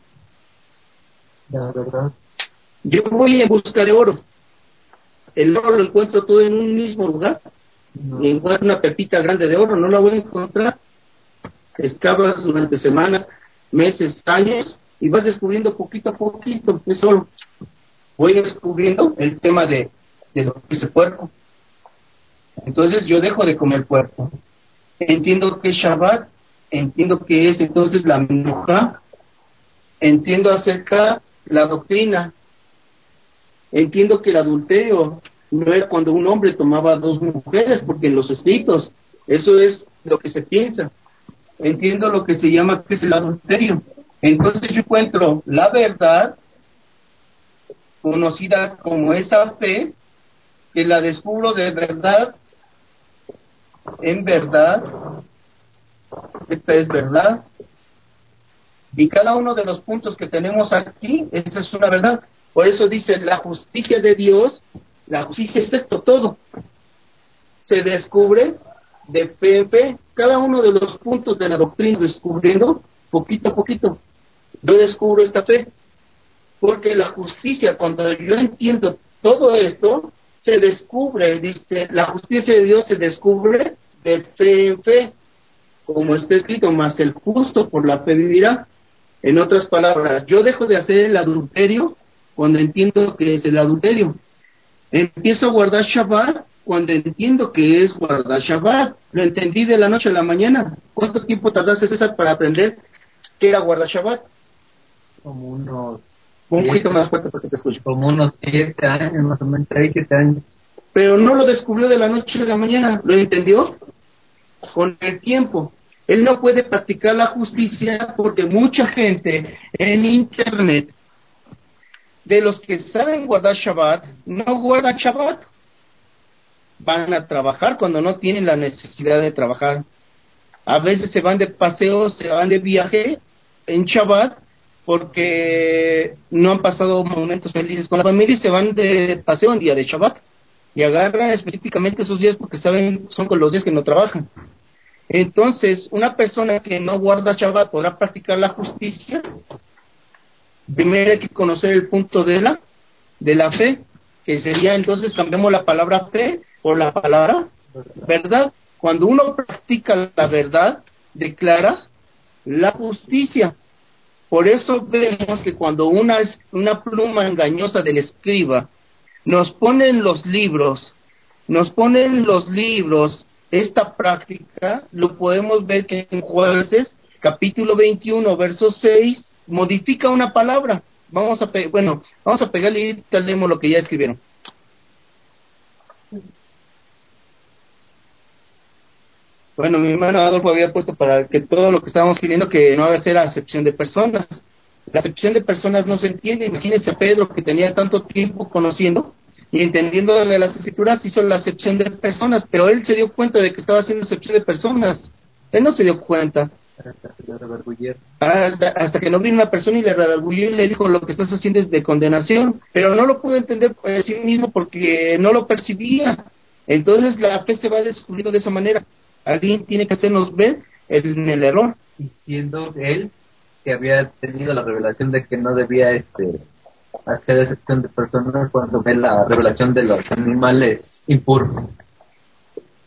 La verdad. Yo voy en busca de oro. El oro lo encuentro todo en un mismo lugar. Y encuentro una pepita grande de oro, no la voy a encontrar. Excavas durante semanas, meses, años, y vas descubriendo poquito a poquito eso. Voy descubriendo el tema de lo que es el puerco. Entonces yo dejo de comer puerco. Entiendo que es Shabbat, entiendo que es entonces la Menuja, entiendo acerca la doctrina, entiendo que el adulterio no era cuando un hombre tomaba dos mujeres, porque en los escritos eso es lo que se piensa. Entiendo lo que se llama que es el adulterio. Entonces yo encuentro la verdad, conocida como esa fe, que la descubro de verdad en verdad. Esta es verdad. Y cada uno de los puntos que tenemos aquí, esa es una verdad. Por eso dice, la justicia de Dios, la justicia es esto todo. Se descubre de fe en fe, cada uno de los puntos de la doctrina, descubriendo poquito a poquito. Yo descubro esta fe, porque la justicia, cuando yo entiendo todo esto, se descubre, dice, la justicia de Dios se descubre de fe en fe, como está escrito, más el justo por la fe vivirá. En otras palabras, yo dejo de hacer el adulterio cuando entiendo que es el adulterio. Empiezo a guardar Shabbat cuando entiendo que es guardar Shabbat. Lo entendí de la noche a la mañana. ¿Cuánto tiempo tardaste, César, para aprender qué era guardar Shabbat? Como unos... Un poquito más fuerte para que te escuche. Como unos 7 años, más o menos, 7 años. Pero no lo descubrió de la noche a la mañana, ¿lo entendió? Con el tiempo. Él no puede practicar la justicia porque mucha gente en internet, de los que saben guardar Shabbat, no guardan Shabbat. Van a trabajar cuando no tienen la necesidad de trabajar. A veces se van de paseo, se van de viaje en Shabbat porque no han pasado momentos felices con la familia y se van de paseo en día de Shabbat y agarran específicamente esos días porque saben son con los días que no trabajan. Entonces, una persona que no guarda Shabbat podrá practicar la justicia. Primero hay que conocer el punto de la fe, que sería entonces cambiamos la palabra fe por la palabra verdad. Cuando uno practica la verdad, declara la justicia. Por eso vemos que cuando una pluma engañosa del escriba nos pone en los libros, esta práctica, lo podemos ver que en Jueces, capítulo 21, verso 6, modifica una palabra. Vamos a pegarle y ahorita leemos lo que ya escribieron. Bueno, mi hermano Adolfo había puesto para que todo lo que estábamos escribiendo que no haga ser acepción de personas. La acepción de personas no se entiende. Imagínense a Pedro, que tenía tanto tiempo conociendo y entendiendo de las escrituras, hizo la acepción de personas, pero él se dio cuenta de que estaba haciendo acepción de personas. Él no se dio cuenta. Hasta que no vino una persona y le redarguyó y le dijo, lo que estás haciendo es de condenación, pero no lo pudo entender por sí mismo porque no lo percibía. Entonces la fe se va descubriendo de esa manera. Alguien tiene que hacernos ver en el error. Y siendo él que había tenido la revelación de que no debía hacer excepción de personas cuando ve la revelación de los animales impuros.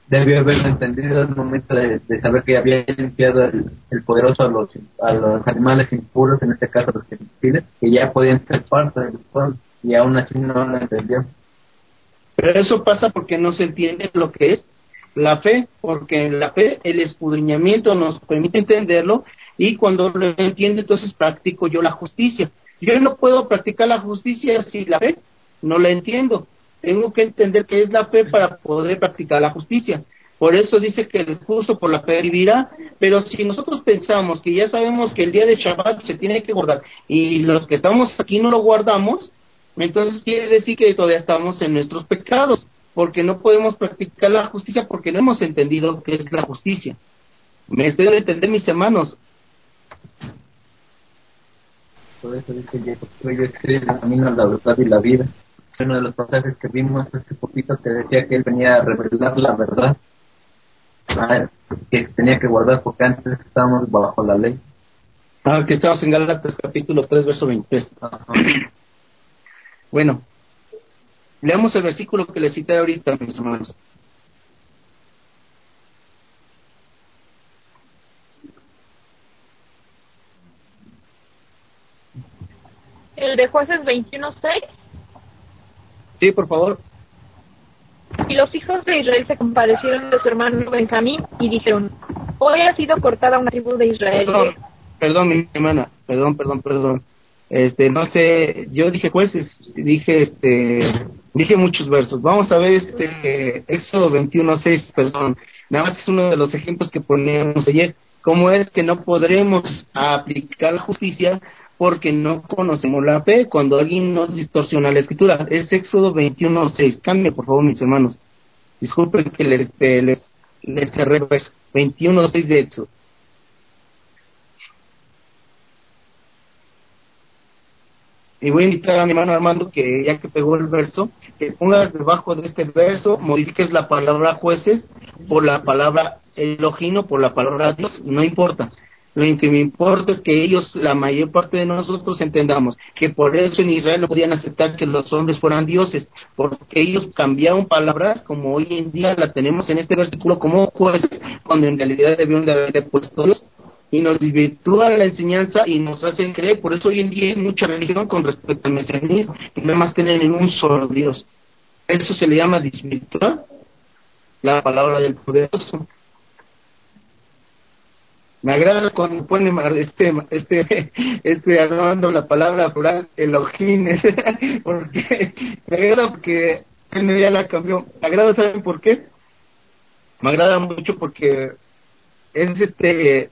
debió haberlo entendido al momento de saber que había limpiado el poderoso a los animales impuros, en este caso los gentiles, que ya podían ser parte del pueblo, y aún así no lo entendió. Pero eso pasa porque no se entiende lo que es la fe, porque en la fe el escudriñamiento nos permite entenderlo, y cuando lo entiendo entonces practico yo la justicia. Yo no puedo practicar la justicia si la fe no la entiendo. Tengo que entender qué es la fe para poder practicar la justicia. Por eso dice que el justo por la fe vivirá. Pero si nosotros pensamos que ya sabemos que el día de Shabbat se tiene que guardar y los que estamos aquí no lo guardamos, entonces quiere decir que todavía estamos en nuestros pecados, porque no podemos practicar la justicia porque no hemos entendido qué es la justicia. ¿Me estoy dando a entender, mis hermanos? Por eso dice yo soy el camino, la verdad y la vida. Uno de los pasajes que vimos hace poquito que decía que él venía a revelar la verdad, que tenía que guardar porque antes estábamos bajo la ley. Que estamos en Gálatas capítulo 3, verso 23. Ajá. Bueno, leamos el versículo que les cité ahorita, mis hermanos. El de Jueces 21:6. Sí, por favor. Y los hijos de Israel se compadecieron de su hermano Benjamín y dijeron: hoy ha sido cortada una tribu de Israel. Perdón, mi hermana, perdón. No sé, yo dije jueces, dije muchos versos. Vamos a ver Éxodo 21:6, perdón. Nada más es uno de los ejemplos que poníamos ayer. ¿Cómo es que no podremos aplicar la justicia porque no conocemos la fe? Cuando alguien nos distorsiona la escritura. Es Éxodo 21:6. Cambie, por favor, mis hermanos. Disculpen que les cerré el verso. 21:6 de Éxodo. Y voy a invitar a mi hermano Armando, que ya que pegó el verso, que pongas debajo de este verso, modifiques la palabra jueces por la palabra Elohim, por la palabra Dios, no importa. Lo que me importa es que ellos, la mayor parte de nosotros, entendamos que por eso en Israel no podían aceptar que los hombres fueran dioses, porque ellos cambiaron palabras como hoy en día la tenemos en este versículo como jueces, cuando en realidad debieron de haberle puesto Dios, y nos desvirtúan la enseñanza y nos hacen creer. Por eso hoy en día hay mucha religión con respecto al mesianismo, que nada más creen en un solo Dios. Eso se le llama desvirtuar la palabra del poderoso. Me agrada cuando pone hablando la palabra plural Elohim, porque me agrada porque él ya la cambió. Me agrada, ¿saben por qué? Me agrada mucho porque es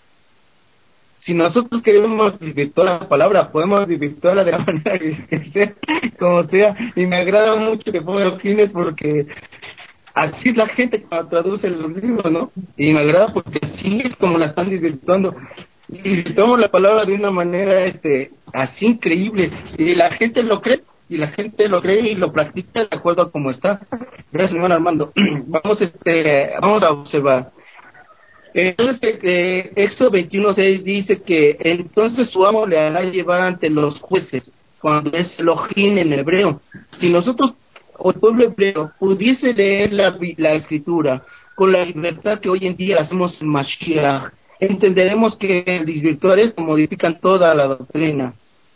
si nosotros queremos desvirtuar la palabra, podemos desvirtuarla de la manera que sea, como sea, y me agrada mucho que ponga Elohim porque así es la gente cuando traduce los libros, ¿no? Y me agrada porque así es como la están desvirtuando. Y tomamos la palabra de una manera así increíble, y la gente lo cree, y lo practica de acuerdo a cómo está. Gracias, hermano Armando. Vamos a observar. Entonces, Éxodo 21:6 dice que entonces su amo le hará llevar ante los jueces, cuando es Elohim en hebreo. Si nosotros o el pueblo hebreo pudiese leer la escritura con la libertad que hoy en día hacemos en Mashiach, entenderemos que el desvirtuar esto modifican toda la doctrina.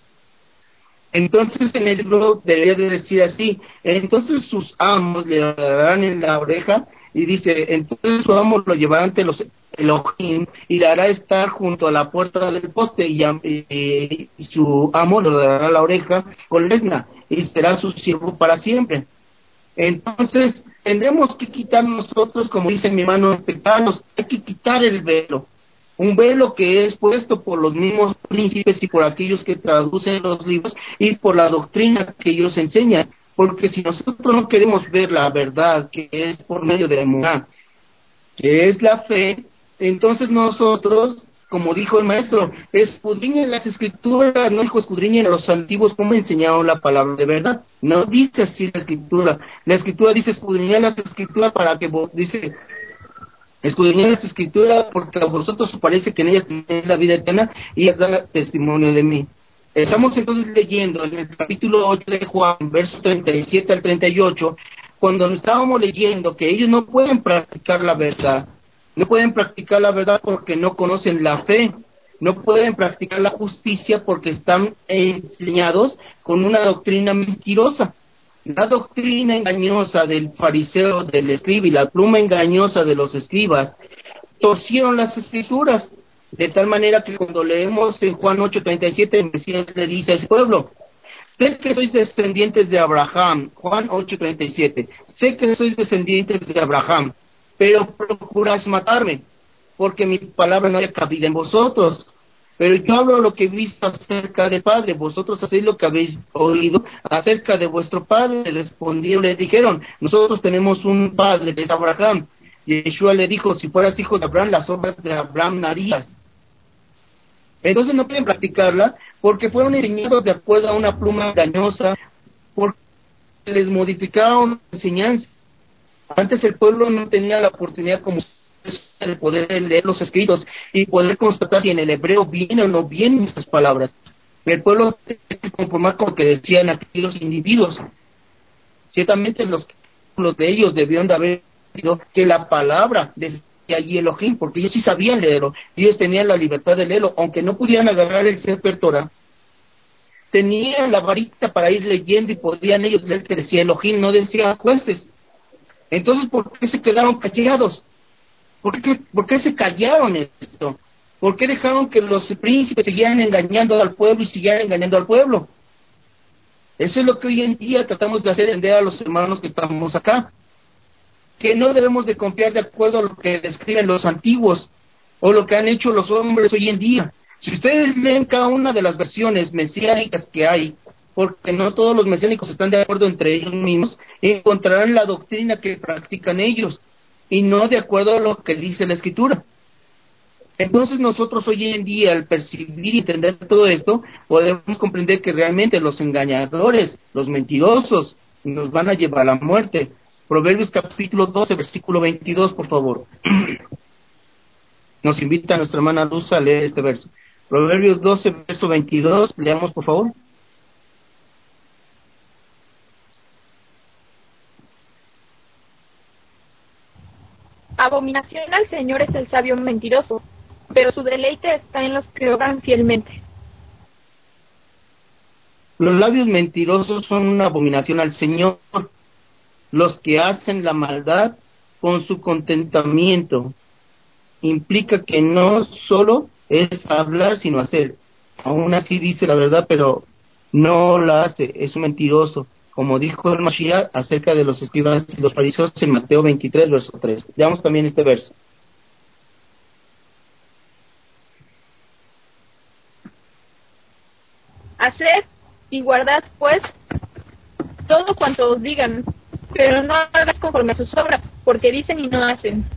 Entonces en el libro debería de decir así: entonces sus amos le darán en la oreja, y dice, entonces su amo lo llevará ante los Elohim y le hará estar junto a la puerta del poste, y su amo le dará la oreja con lesna y será su siervo para siempre. Entonces tendremos que quitar nosotros, como dice mi hermano Carlos, hay que quitar el velo, un velo que es puesto por los mismos príncipes y por aquellos que traducen los libros y por la doctrina que ellos enseñan, porque si nosotros no queremos ver la verdad que es por medio de la emuná, que es la fe, entonces nosotros, como dijo el maestro, escudriñen las escrituras, no dijo escudriñen a los antiguos como enseñaron la palabra de verdad, no dice así la escritura dice escudriñen las escrituras para que dice escudriñad las escrituras porque a vosotros os parece que en ellas tenéis la vida eterna y ellas dan testimonio de mí. Estamos entonces leyendo en el capítulo 8 de Juan, versos 37 al 38, cuando estábamos leyendo que ellos no pueden practicar la verdad, no pueden practicar la verdad porque no conocen la fe, no pueden practicar la justicia porque están enseñados con una doctrina mentirosa. La doctrina engañosa del fariseo, del escriba, y la pluma engañosa de los escribas torcieron las escrituras, de tal manera que cuando leemos en Juan 8:37, el Mesías le dice a ese pueblo: sé que sois descendientes de Abraham, Juan 8:37, sé que sois descendientes de Abraham, pero procuráis matarme, porque mi palabra no haya cabida en vosotros. Pero yo hablo lo que he visto acerca del Padre, vosotros hacéis lo que habéis oído acerca de vuestro Padre. Respondieron, le dijeron: nosotros tenemos un Padre, que es Abraham. Y Yeshua le dijo: si fueras hijo de Abraham, las obras de Abraham harías. Entonces no pueden practicarla porque fueron enseñados de acuerdo a una pluma engañosa, porque les modificaron la enseñanza. Antes el pueblo no tenía la oportunidad como de poder leer los escritos y poder constatar si en el hebreo vienen o no vienen esas palabras. El pueblo se tiene que conformar con lo que decían aquellos individuos. Ciertamente los de ellos debieron de haber dicho que la palabra decía allí Elohim, porque ellos sí sabían leerlo, ellos tenían la libertad de leerlo, aunque no pudieran agarrar el Sefer Torah, tenían la varita para ir leyendo y podían ellos leer que decía Elohim, no decía jueces. Entonces, ¿por qué se quedaron callados? ¿Por qué se callaron esto? ¿Por qué dejaron que los príncipes siguieran engañando al pueblo y siguieran engañando al pueblo? Eso es lo que hoy en día tratamos de hacer entender a los hermanos que estamos acá. Que no debemos de confiar de acuerdo a lo que describen los antiguos o lo que han hecho los hombres hoy en día. Si ustedes leen cada una de las versiones mesiánicas que hay, porque no todos los mesiánicos están de acuerdo entre ellos mismos, encontrarán la doctrina que practican ellos y no de acuerdo a lo que dice la Escritura. Entonces nosotros hoy en día, al percibir y entender todo esto, podemos comprender que realmente los engañadores, los mentirosos, nos van a llevar a la muerte. Proverbios capítulo 12, versículo 22, por favor. Nos invita a nuestra hermana Luz a leer este verso. Proverbios 12, verso 22, leamos por favor. Abominación al Señor es el sabio mentiroso, pero su deleite está en los que obran fielmente. Los labios mentirosos son una abominación al Señor, los que hacen la maldad con su contentamiento. Implica que no solo es hablar, sino hacer. Aún así dice la verdad, pero no la hace, es un mentiroso. Como dijo el Mashiach acerca de los escribas y los fariseos en Mateo 23, verso 3. Veamos también este verso. Haced y guardad, pues, todo cuanto os digan, pero no hagas conforme a sus obras, porque dicen y no hacen.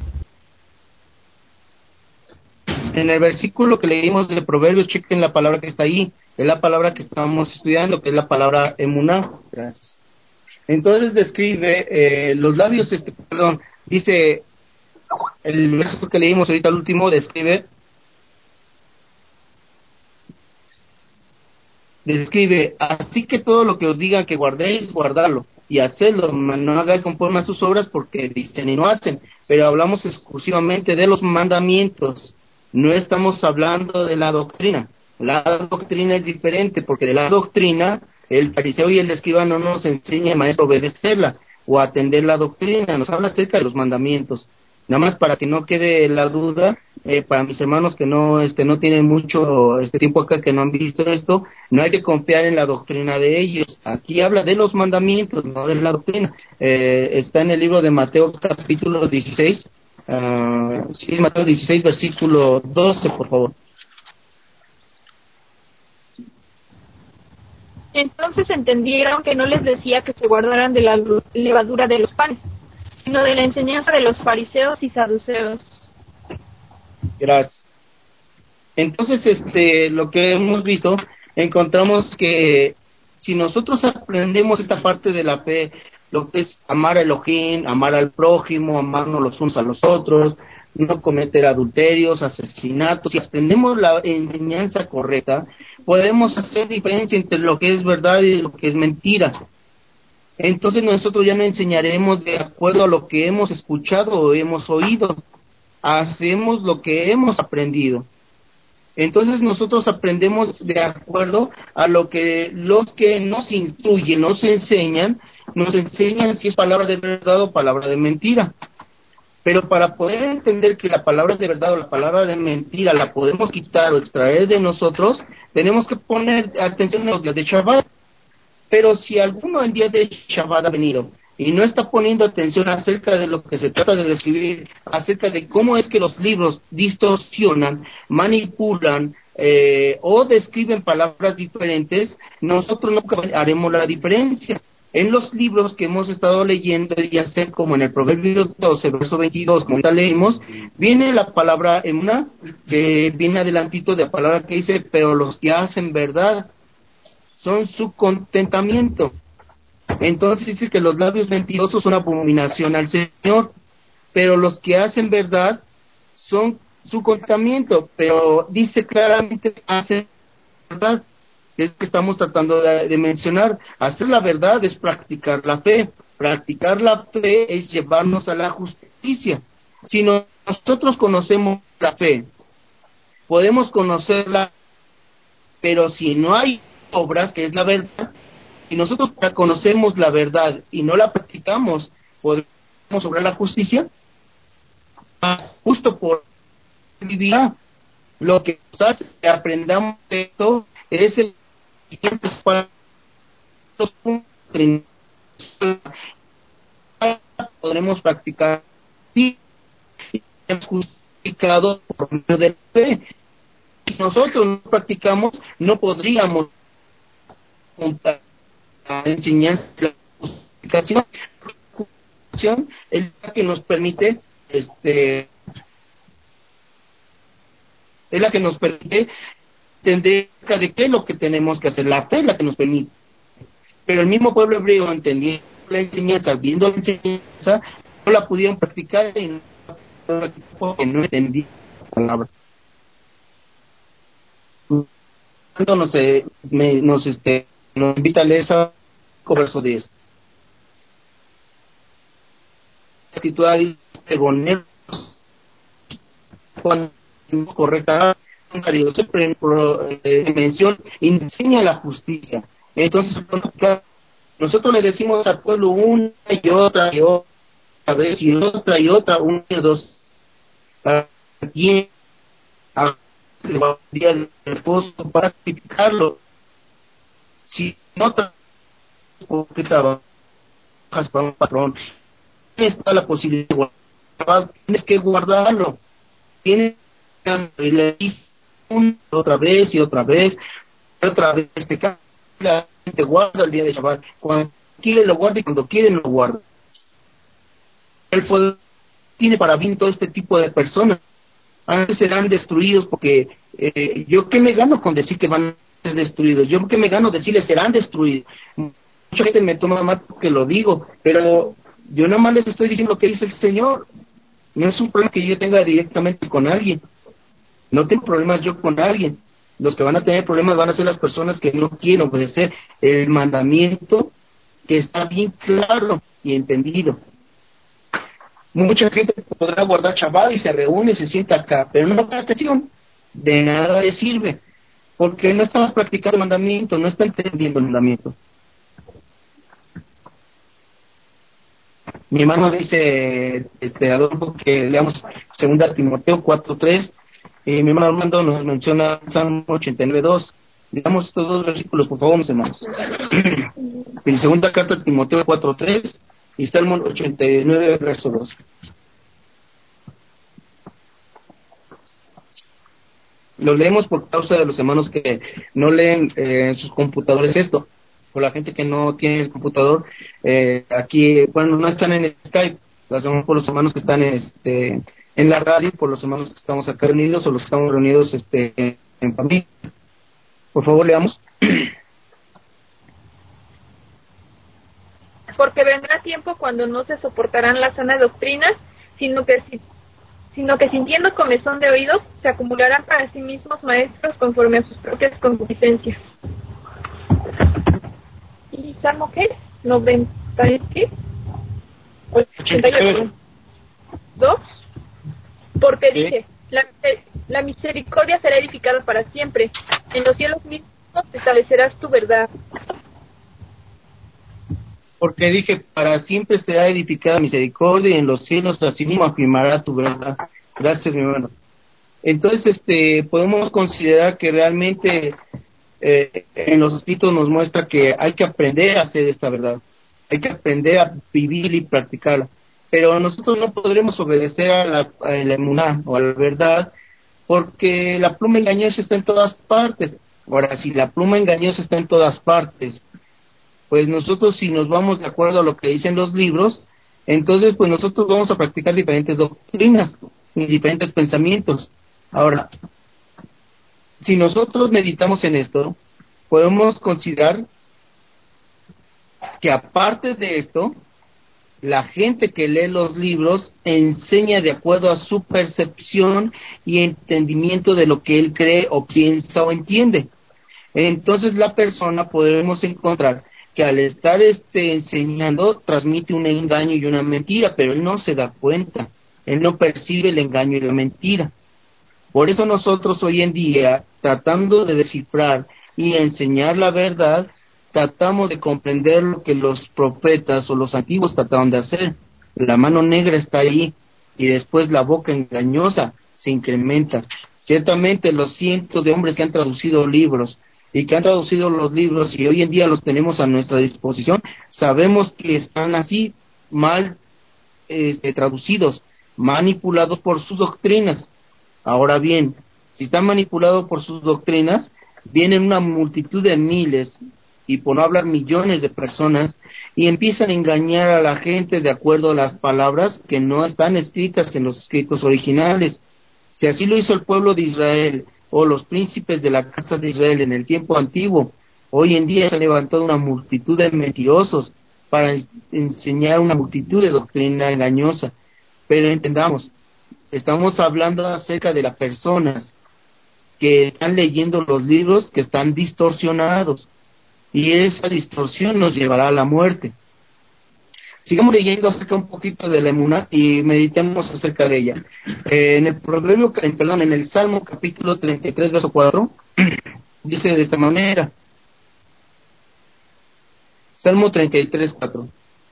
En el versículo que leímos de Proverbios, chequen la palabra que está ahí, es la palabra que estamos estudiando, que es la palabra emuná. Gracias. Entonces describe los labios, dice el verso que leímos ahorita, el último, describe, así que todo lo que os diga que guardéis, guardadlo, y hacedlo, no hagáis conforme a sus obras, porque dicen y no hacen. Pero hablamos exclusivamente de los mandamientos, no estamos hablando de la doctrina. La doctrina es diferente, porque de la doctrina el fariseo y el escriba no nos enseña, maestro, a obedecerla o a atender la doctrina, nos habla acerca de los mandamientos. Nada más para que no quede la duda, para mis hermanos que no tienen mucho tiempo acá, que no han visto esto, no hay que confiar en la doctrina de ellos. Aquí habla de los mandamientos, no de la doctrina. Está en el libro de Mateo capítulo 16, sí, Mateo 16, versículo 12, por favor. Entonces entendieron que no les decía que se guardaran de la levadura de los panes, sino de la enseñanza de los fariseos y saduceos. Gracias. Entonces, lo que hemos visto, encontramos que si nosotros aprendemos esta parte de la fe, lo que es amar a Elohim, amar al prójimo, amarnos los unos a los otros, no cometer adulterios, asesinatos, si aprendemos la enseñanza correcta, podemos hacer diferencia entre lo que es verdad y lo que es mentira. entonces nosotros ya no enseñaremos de acuerdo a lo que hemos escuchado o hemos oído, hacemos lo que hemos aprendido. Entonces nosotros aprendemos de acuerdo a lo que los que nos instruyen, nos enseñan si es palabra de verdad o palabra de mentira. Pero para poder entender que la palabra de verdad o la palabra de mentira la podemos quitar o extraer de nosotros, tenemos que poner atención a los días de Shabbat. Pero si alguno el día de Shabbat ha venido y no está poniendo atención acerca de lo que se trata de describir, acerca de cómo es que los libros distorsionan, manipulan o describen palabras diferentes, nosotros no haremos la diferencia. En los libros que hemos estado leyendo, ya sea como en el Proverbio 12, verso 22, como ya leímos, viene la palabra emuna, que viene adelantito de la palabra que dice, pero los que hacen verdad son su contentamiento. Entonces dice que los labios mentirosos son abominación al Señor, pero los que hacen verdad son su contentamiento, pero dice claramente hacen verdad. Es que estamos tratando de mencionar. Hacer la verdad es practicar la fe. Practicar la fe es llevarnos a la justicia. Si nosotros conocemos la fe, podemos conocerla, pero si no hay obras, que es la verdad, si nosotros conocemos la verdad y no la practicamos, podemos obrar la justicia. Justo por vivir, lo que nos hace que aprendamos esto es el para los puntos podremos practicar y es justificado por medio de la fe. Si nosotros no practicamos, no podríamos enseñar la justificación. La justificación es la que nos permite es la que nos permite entender de qué es lo que tenemos que hacer. La fe es la que nos permite. Pero el mismo pueblo hebreo, entendiendo la enseñanza, viendo la enseñanza, no la pudieron practicar y no entendían la palabra. Nos invita a leer ese verso 10. La escritura dice que poner cuando correcta siempre mención enseña la justicia. Entonces nosotros le decimos al pueblo una y otra vez y otra, una y dos, aquí a día del reposo para tipificarlo. Si no trabajas porque trabajas para un patrón, está la posibilidad de guardar, tienes que guardarlo, tienes que le dices otra vez y otra vez te la gente guarda el día de Shabbat, cuando quiere lo guarda y cuando quiere no lo guarda. El poder tiene para bien todo este tipo de personas. Antes serán destruidos porque yo qué me gano con decir que van a ser destruidos, yo qué me gano decirles serán destruidos. Mucha gente me toma mal porque lo digo, pero yo nada más les estoy diciendo lo que dice el Señor. No es un problema que yo tenga directamente con alguien, no tengo problemas yo con alguien. Los que van a tener problemas van a ser las personas que no quieren obedecer el mandamiento que está bien claro y entendido. Mucha gente podrá guardar Shabbat y se reúne y se sienta acá, pero no da atención, de nada le sirve, porque no está practicando el mandamiento, no está entendiendo el mandamiento. Mi hermano dice, Adolfo, que leamos 2 Timoteo 4:3, y mi hermano Armando nos menciona Salmo 89:2. Leamos estos dos versículos, por favor, mis hermanos. En segunda carta de Timoteo 4:3 y Salmo 89, verso 2. Lo leemos por causa de los hermanos que no leen en sus computadores esto. Por la gente que no tiene el computador, aquí, bueno, no están en Skype, lo hacemos por los hermanos que están en la radio, por los hermanos que estamos acá reunidos o los que estamos reunidos en familia. Por favor, leamos. Porque vendrá tiempo cuando no se soportarán las sanas doctrinas, sino que sintiendo comezón de oídos, se acumularán para sí mismos maestros conforme a sus propias concupiscencias. ¿Y Salmo qué? ¿qué? 88. ¿2? Porque Sí. dice, la misericordia será edificada para siempre. En los cielos mismos establecerás tu verdad. Porque dije, para siempre será edificada misericordia y en los cielos así mismo afirmará tu verdad. Gracias, mi hermano. Entonces, podemos considerar que realmente en los escritos nos muestra que hay que aprender a hacer esta verdad. Hay que aprender a vivir y practicarla. Pero nosotros no podremos obedecer a la emuná o a la verdad, porque la pluma engañosa está en todas partes. Ahora, si la pluma engañosa está en todas partes, pues nosotros, si nos vamos de acuerdo a lo que dicen los libros, entonces pues nosotros vamos a practicar diferentes doctrinas y diferentes pensamientos. Ahora, si nosotros meditamos en esto, podemos considerar que aparte de esto, la gente que lee los libros enseña de acuerdo a su percepción y entendimiento de lo que él cree o piensa o entiende. Entonces la persona podremos encontrar que al estar enseñando transmite un engaño y una mentira, pero él no se da cuenta, él no percibe el engaño y la mentira. Por eso nosotros hoy en día, tratando de descifrar y enseñar la verdad, tratamos de comprender lo que los profetas o los antiguos trataron de hacer. La mano negra está ahí y después la boca engañosa se incrementa. Ciertamente los cientos de hombres que han traducido libros y que han traducido los libros y hoy en día los tenemos a nuestra disposición, sabemos que están así mal traducidos, manipulados por sus doctrinas. Ahora bien, si están manipulados por sus doctrinas, vienen una multitud de miles, y por no hablar millones de personas, y empiezan a engañar a la gente de acuerdo a las palabras que no están escritas en los escritos originales. Si así lo hizo el pueblo de Israel, o los príncipes de la casa de Israel en el tiempo antiguo, hoy en día se ha levantado una multitud de mentirosos para enseñar una multitud de doctrina engañosa. Pero entendamos, estamos hablando acerca de las personas que están leyendo los libros que están distorsionados, y esa distorsión nos llevará a la muerte. Sigamos leyendo acerca un poquito de la emuná y meditemos acerca de ella. En el Salmo capítulo 33, verso 4, dice de esta manera. Salmo 33, 4.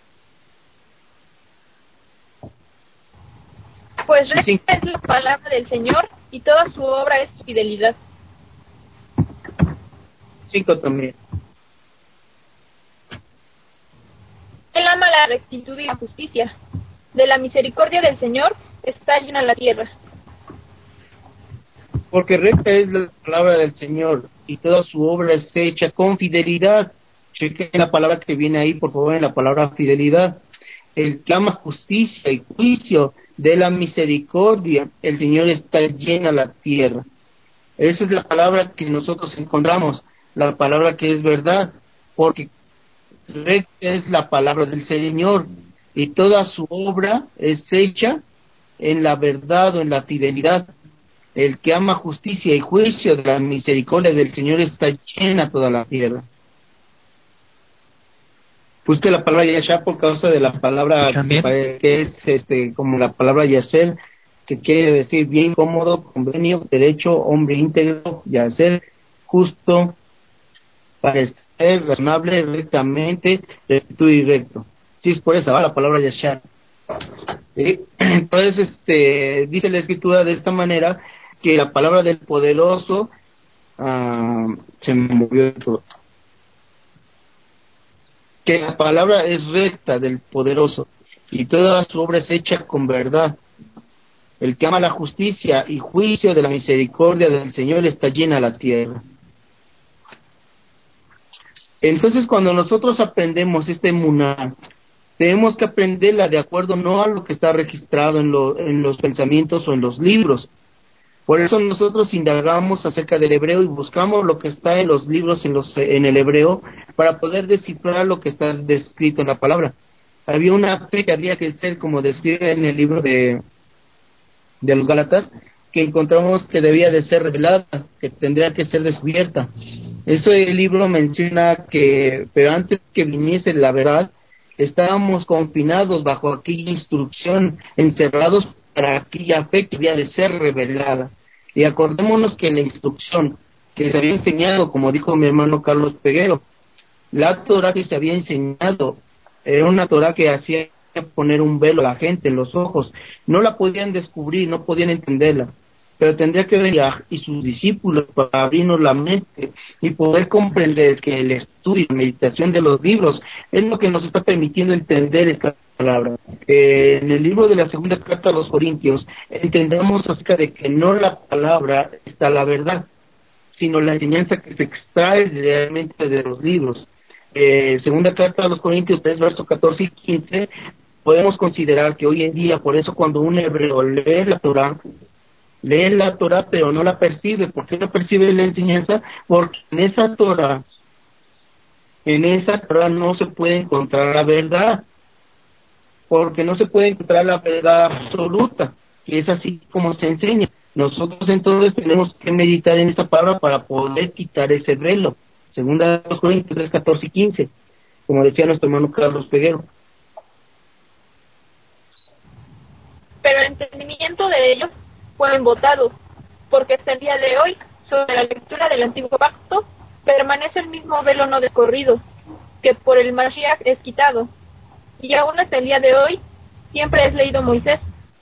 Pues recta es la palabra del Señor y toda su obra es fidelidad. 5 también. Él ama la rectitud y la justicia. De la misericordia del Señor está llena la tierra. Porque recta es la palabra del Señor y toda su obra es hecha con fidelidad. Chequen la palabra que viene ahí, por favor, en la palabra fidelidad. El que ama justicia y juicio, de la misericordia, el Señor está llena la tierra. Esa es la palabra que nosotros encontramos, la palabra que es verdad, porque recta es la palabra del Señor y toda su obra es hecha en la verdad o en la fidelidad. El que ama justicia y juicio, de la misericordia del Señor está llena toda la tierra. Busque la palabra Yashá por causa de la palabra que es como la palabra Yacer, que quiere decir bien, cómodo, convenio, derecho, hombre íntegro, Yacer, justo, parecer, razonable, rectamente, rectitud y recto. Sí, es por eso la palabra Yashá. ¿Sí? Entonces, dice la Escritura de esta manera, que la palabra del poderoso se me movió todo. Que la palabra es recta del poderoso y toda su obra es hecha con verdad. El que ama la justicia y juicio, de la misericordia del Señor está llena la tierra. Entonces, cuando nosotros aprendemos este emuná, tenemos que aprenderla de acuerdo no a lo que está registrado en los pensamientos o en los libros. Por eso nosotros indagamos acerca del hebreo y buscamos lo que está en los libros en el hebreo para poder descifrar lo que está descrito en la palabra. Había una fe que había que ser, como describe en el libro de los Gálatas, que encontramos que debía de ser revelada, que tendría que ser descubierta. Eso el libro menciona que, pero antes que viniese la verdad, Estábamos confinados bajo aquella instrucción, encerrados para aquella fe que había de ser revelada. Y acordémonos que la instrucción que se había enseñado, como dijo mi hermano Carlos Peguero, la Torah que se había enseñado era una Torah que hacía poner un velo a la gente en los ojos. No la podían descubrir, no podían entenderla, pero tendría que venir y sus discípulos para abrirnos la mente y poder comprender que el estudio y la meditación de los libros es lo que nos está permitiendo entender esta palabra. En el libro de la segunda carta a los Corintios entendamos acerca de que no la palabra está la verdad, sino la enseñanza que se extrae realmente de los libros. Segunda carta a los Corintios 3, versos 14 y 15, podemos considerar que hoy en día, por eso cuando un hebreo lee la Torah pero no la percibe. ¿Por qué no percibe la enseñanza? Porque en esa Torah no se puede encontrar la verdad, porque no se puede encontrar la verdad absoluta, que es así como se enseña. Nosotros entonces tenemos que meditar en esta palabra para poder quitar ese velo. Segunda de los Corintios 3, 14 y 15, como decía nuestro hermano Carlos Peguero. Pero el entendimiento de ellos fue embotado, porque hasta el día de hoy, sobre la lectura del Antiguo Pacto, permanece el mismo velo no descorrido, que por el Mashiach es quitado, y aún hasta el día de hoy, siempre que es leído Moisés,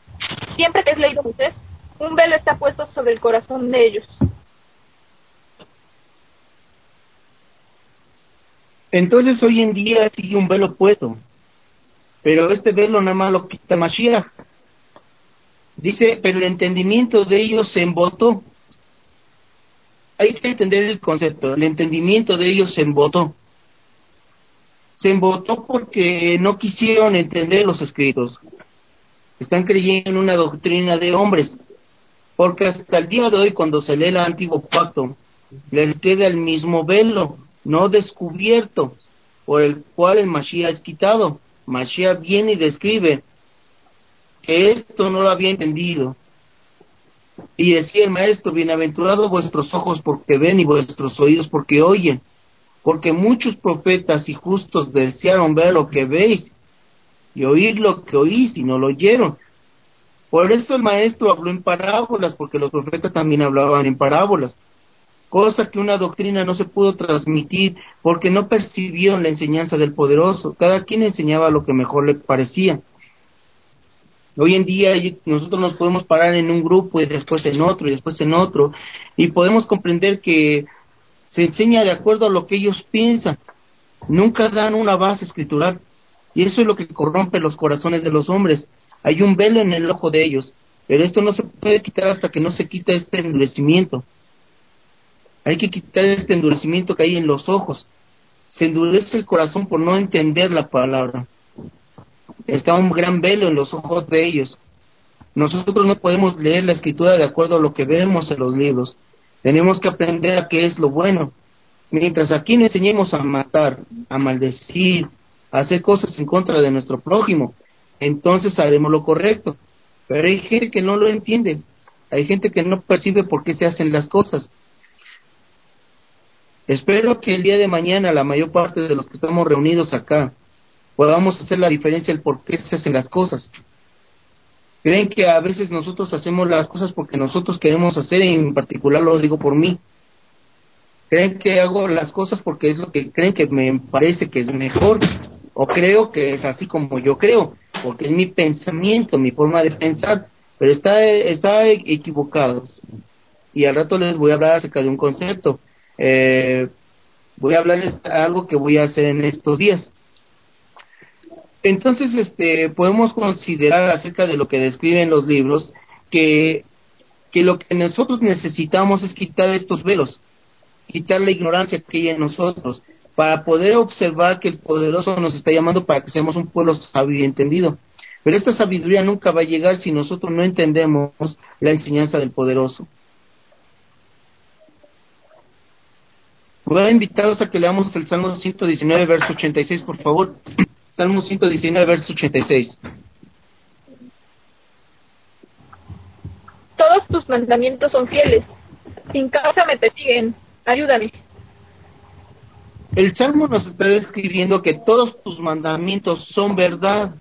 un velo está puesto sobre el corazón de ellos. Entonces hoy en día sigue un velo puesto, pero este velo nada más lo quita Mashiach. Dice, pero el entendimiento de ellos se embotó. Hay que entender el concepto. El entendimiento de ellos se embotó. Se embotó porque no quisieron entender los escritos. Están creyendo en una doctrina de hombres. Porque hasta el día de hoy, cuando se lee el Antiguo Pacto, les queda el mismo velo, no descubierto, por el cual el Mashiach es quitado. Mashiach viene y describe que esto no lo había entendido. Y decía el maestro, bienaventurados vuestros ojos porque ven y vuestros oídos porque oyen, porque muchos profetas y justos desearon ver lo que veis y oír lo que oís y no lo oyeron. Por eso el maestro habló en parábolas, porque los profetas también hablaban en parábolas, cosa que una doctrina no se pudo transmitir porque no percibieron la enseñanza del poderoso. Cada quien enseñaba lo que mejor le parecía. Hoy en día nosotros nos podemos parar en un grupo y después en otro y después en otro, y podemos comprender que se enseña de acuerdo a lo que ellos piensan. Nunca dan una base escritural, y eso es lo que corrompe los corazones de los hombres. Hay un velo en el ojo de ellos, pero esto no se puede quitar hasta que no se quita este endurecimiento. Hay que quitar este endurecimiento que hay en los ojos. Se endurece el corazón por no entender la palabra. Está un gran velo en los ojos de ellos. Nosotros no podemos leer la escritura de acuerdo a lo que vemos en los libros. Tenemos que aprender a qué es lo bueno. Mientras aquí no enseñemos a matar, a maldecir, a hacer cosas en contra de nuestro prójimo, entonces haremos lo correcto. Pero hay gente que no lo entiende. Hay gente que no percibe por qué se hacen las cosas. Espero que el día de mañana la mayor parte de los que estamos reunidos acá podamos hacer la diferencia el por qué se hacen las cosas. Creen que a veces nosotros hacemos las cosas porque nosotros queremos hacer, en particular lo digo por mí. Creen que hago las cosas porque es lo que creen que me parece que es mejor, o creo que es así como yo creo, porque es mi pensamiento, mi forma de pensar, pero está equivocados. Y al rato les voy a hablar acerca de un concepto. Voy a hablarles algo que voy a hacer en estos días. Entonces, podemos considerar acerca de lo que describen los libros, que lo que nosotros necesitamos es quitar estos velos, quitar la ignorancia que hay en nosotros, para poder observar que el poderoso nos está llamando para que seamos un pueblo sabio y entendido. Pero esta sabiduría nunca va a llegar si nosotros no entendemos la enseñanza del poderoso. Voy a invitaros a que leamos el Salmo 119, verso 86, por favor. Salmo 119, verso 86. Todos tus mandamientos son fieles, sin causa me persiguen, ayúdame. El Salmo nos está describiendo que todos tus mandamientos son verdad.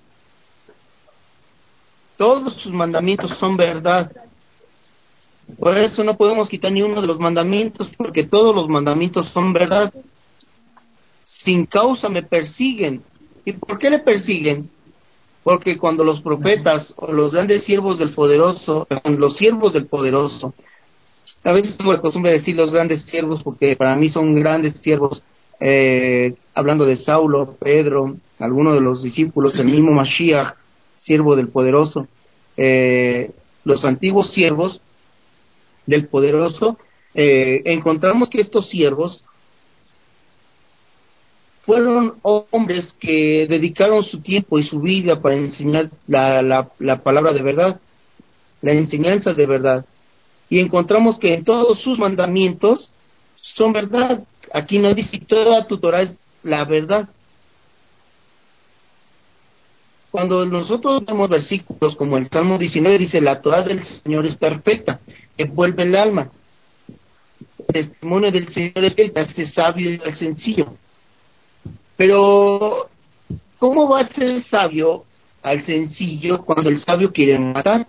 Todos tus mandamientos son verdad. Por eso no podemos quitar ni uno de los mandamientos, porque todos los mandamientos son verdad. Sin causa me persiguen. ¿Y por qué le persiguen? Porque cuando los profetas o los grandes siervos del poderoso, los siervos del poderoso, a veces tengo la costumbre de decir los grandes siervos porque para mí son grandes siervos, hablando de Saulo, Pedro, algunos de los discípulos, el mismo Mashiach, siervo del poderoso, los antiguos siervos del poderoso, encontramos que estos siervos fueron hombres que dedicaron su tiempo y su vida para enseñar la palabra de verdad, la enseñanza de verdad. Y encontramos que en todos sus mandamientos son verdad. Aquí no dice toda tu Torah es la verdad. Cuando nosotros vemos versículos como el Salmo 19 dice, la Torah del Señor es perfecta, envuelve el alma. El testimonio del Señor es el que hace sabio al sencillo. Pero, ¿cómo va a ser sabio al sencillo cuando el sabio quiere matar?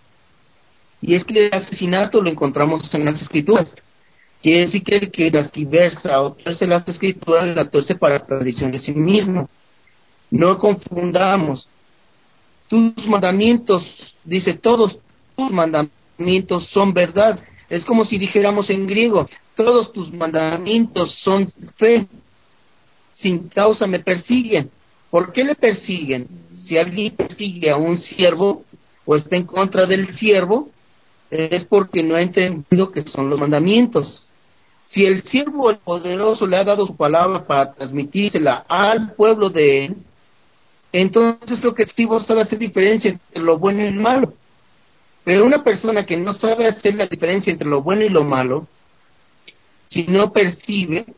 Y es que el asesinato lo encontramos en las Escrituras. Quiere decir que el que las diversa o tuerce las Escrituras, la tuerce para la perdición de sí mismo. No confundamos. Tus mandamientos, dice, todos tus mandamientos son verdad. Es como si dijéramos en griego, todos tus mandamientos son fe. Sin causa me persiguen. ¿Por qué le persiguen? Si alguien persigue a un siervo o está en contra del siervo, es porque no ha entendido que son los mandamientos. Si el siervo, el poderoso, le ha dado su palabra para transmitírsela al pueblo de él, entonces lo que el siervo sabe hacer diferencia entre lo bueno y lo malo. Pero una persona que no sabe hacer la diferencia entre lo bueno y lo malo, si no percibe,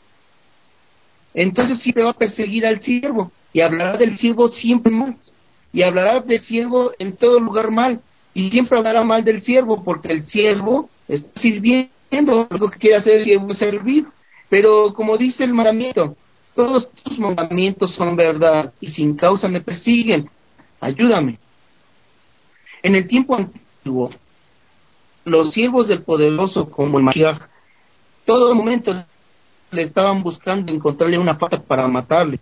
entonces siempre va a perseguir al siervo y hablará del siervo siempre mal y hablará del siervo en todo lugar mal y siempre hablará mal del siervo porque el siervo está sirviendo, lo que quiere hacer el siervo es servir. Pero como dice el mandamiento, todos tus mandamientos son verdad y sin causa me persiguen, ayúdame. En el tiempo antiguo, los siervos del poderoso como el Mashiach, todo momento le estaban buscando encontrarle una falta para matarle.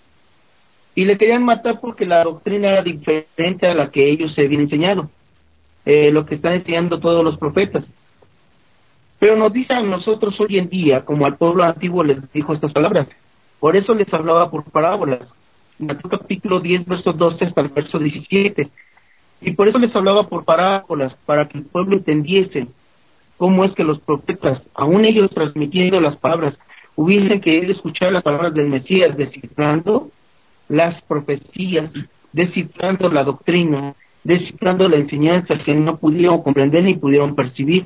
Y le querían matar porque la doctrina era diferente a la que ellos se habían enseñado, lo que están enseñando todos los profetas. Pero nos dice a nosotros hoy en día, como al pueblo antiguo les dijo estas palabras, por eso les hablaba por parábolas. Mateo capítulo 10, verso 12 hasta el verso 17. Y por eso les hablaba por parábolas, para que el pueblo entendiese cómo es que los profetas, aún ellos transmitiendo las palabras, hubiesen querido escuchar las palabras del Mesías, descifrando las profecías, descifrando la doctrina, descifrando la enseñanza que no pudieron comprender ni pudieron percibir.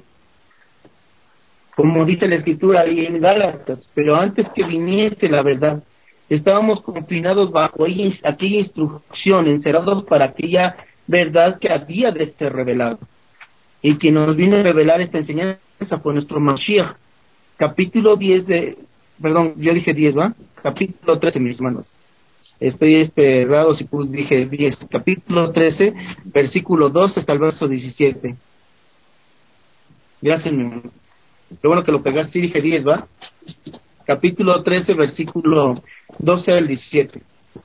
Como dice la Escritura ahí en Gálatas, pero antes que viniese la verdad, estábamos confinados bajo aquella instrucción, encerrados para aquella verdad que había de ser revelada. Y que nos vino a revelar esta enseñanza fue nuestro Mashiach. Capítulo 10 perdón, yo dije 10, ¿va? Capítulo 13, mis hermanos. Estoy errado si dije 10. Capítulo 13, versículo 2 hasta el verso 17. Gracias, mi hermano. Lo bueno que lo pegaste, sí dije 10, ¿va? Capítulo 13, versículo 12 al 17.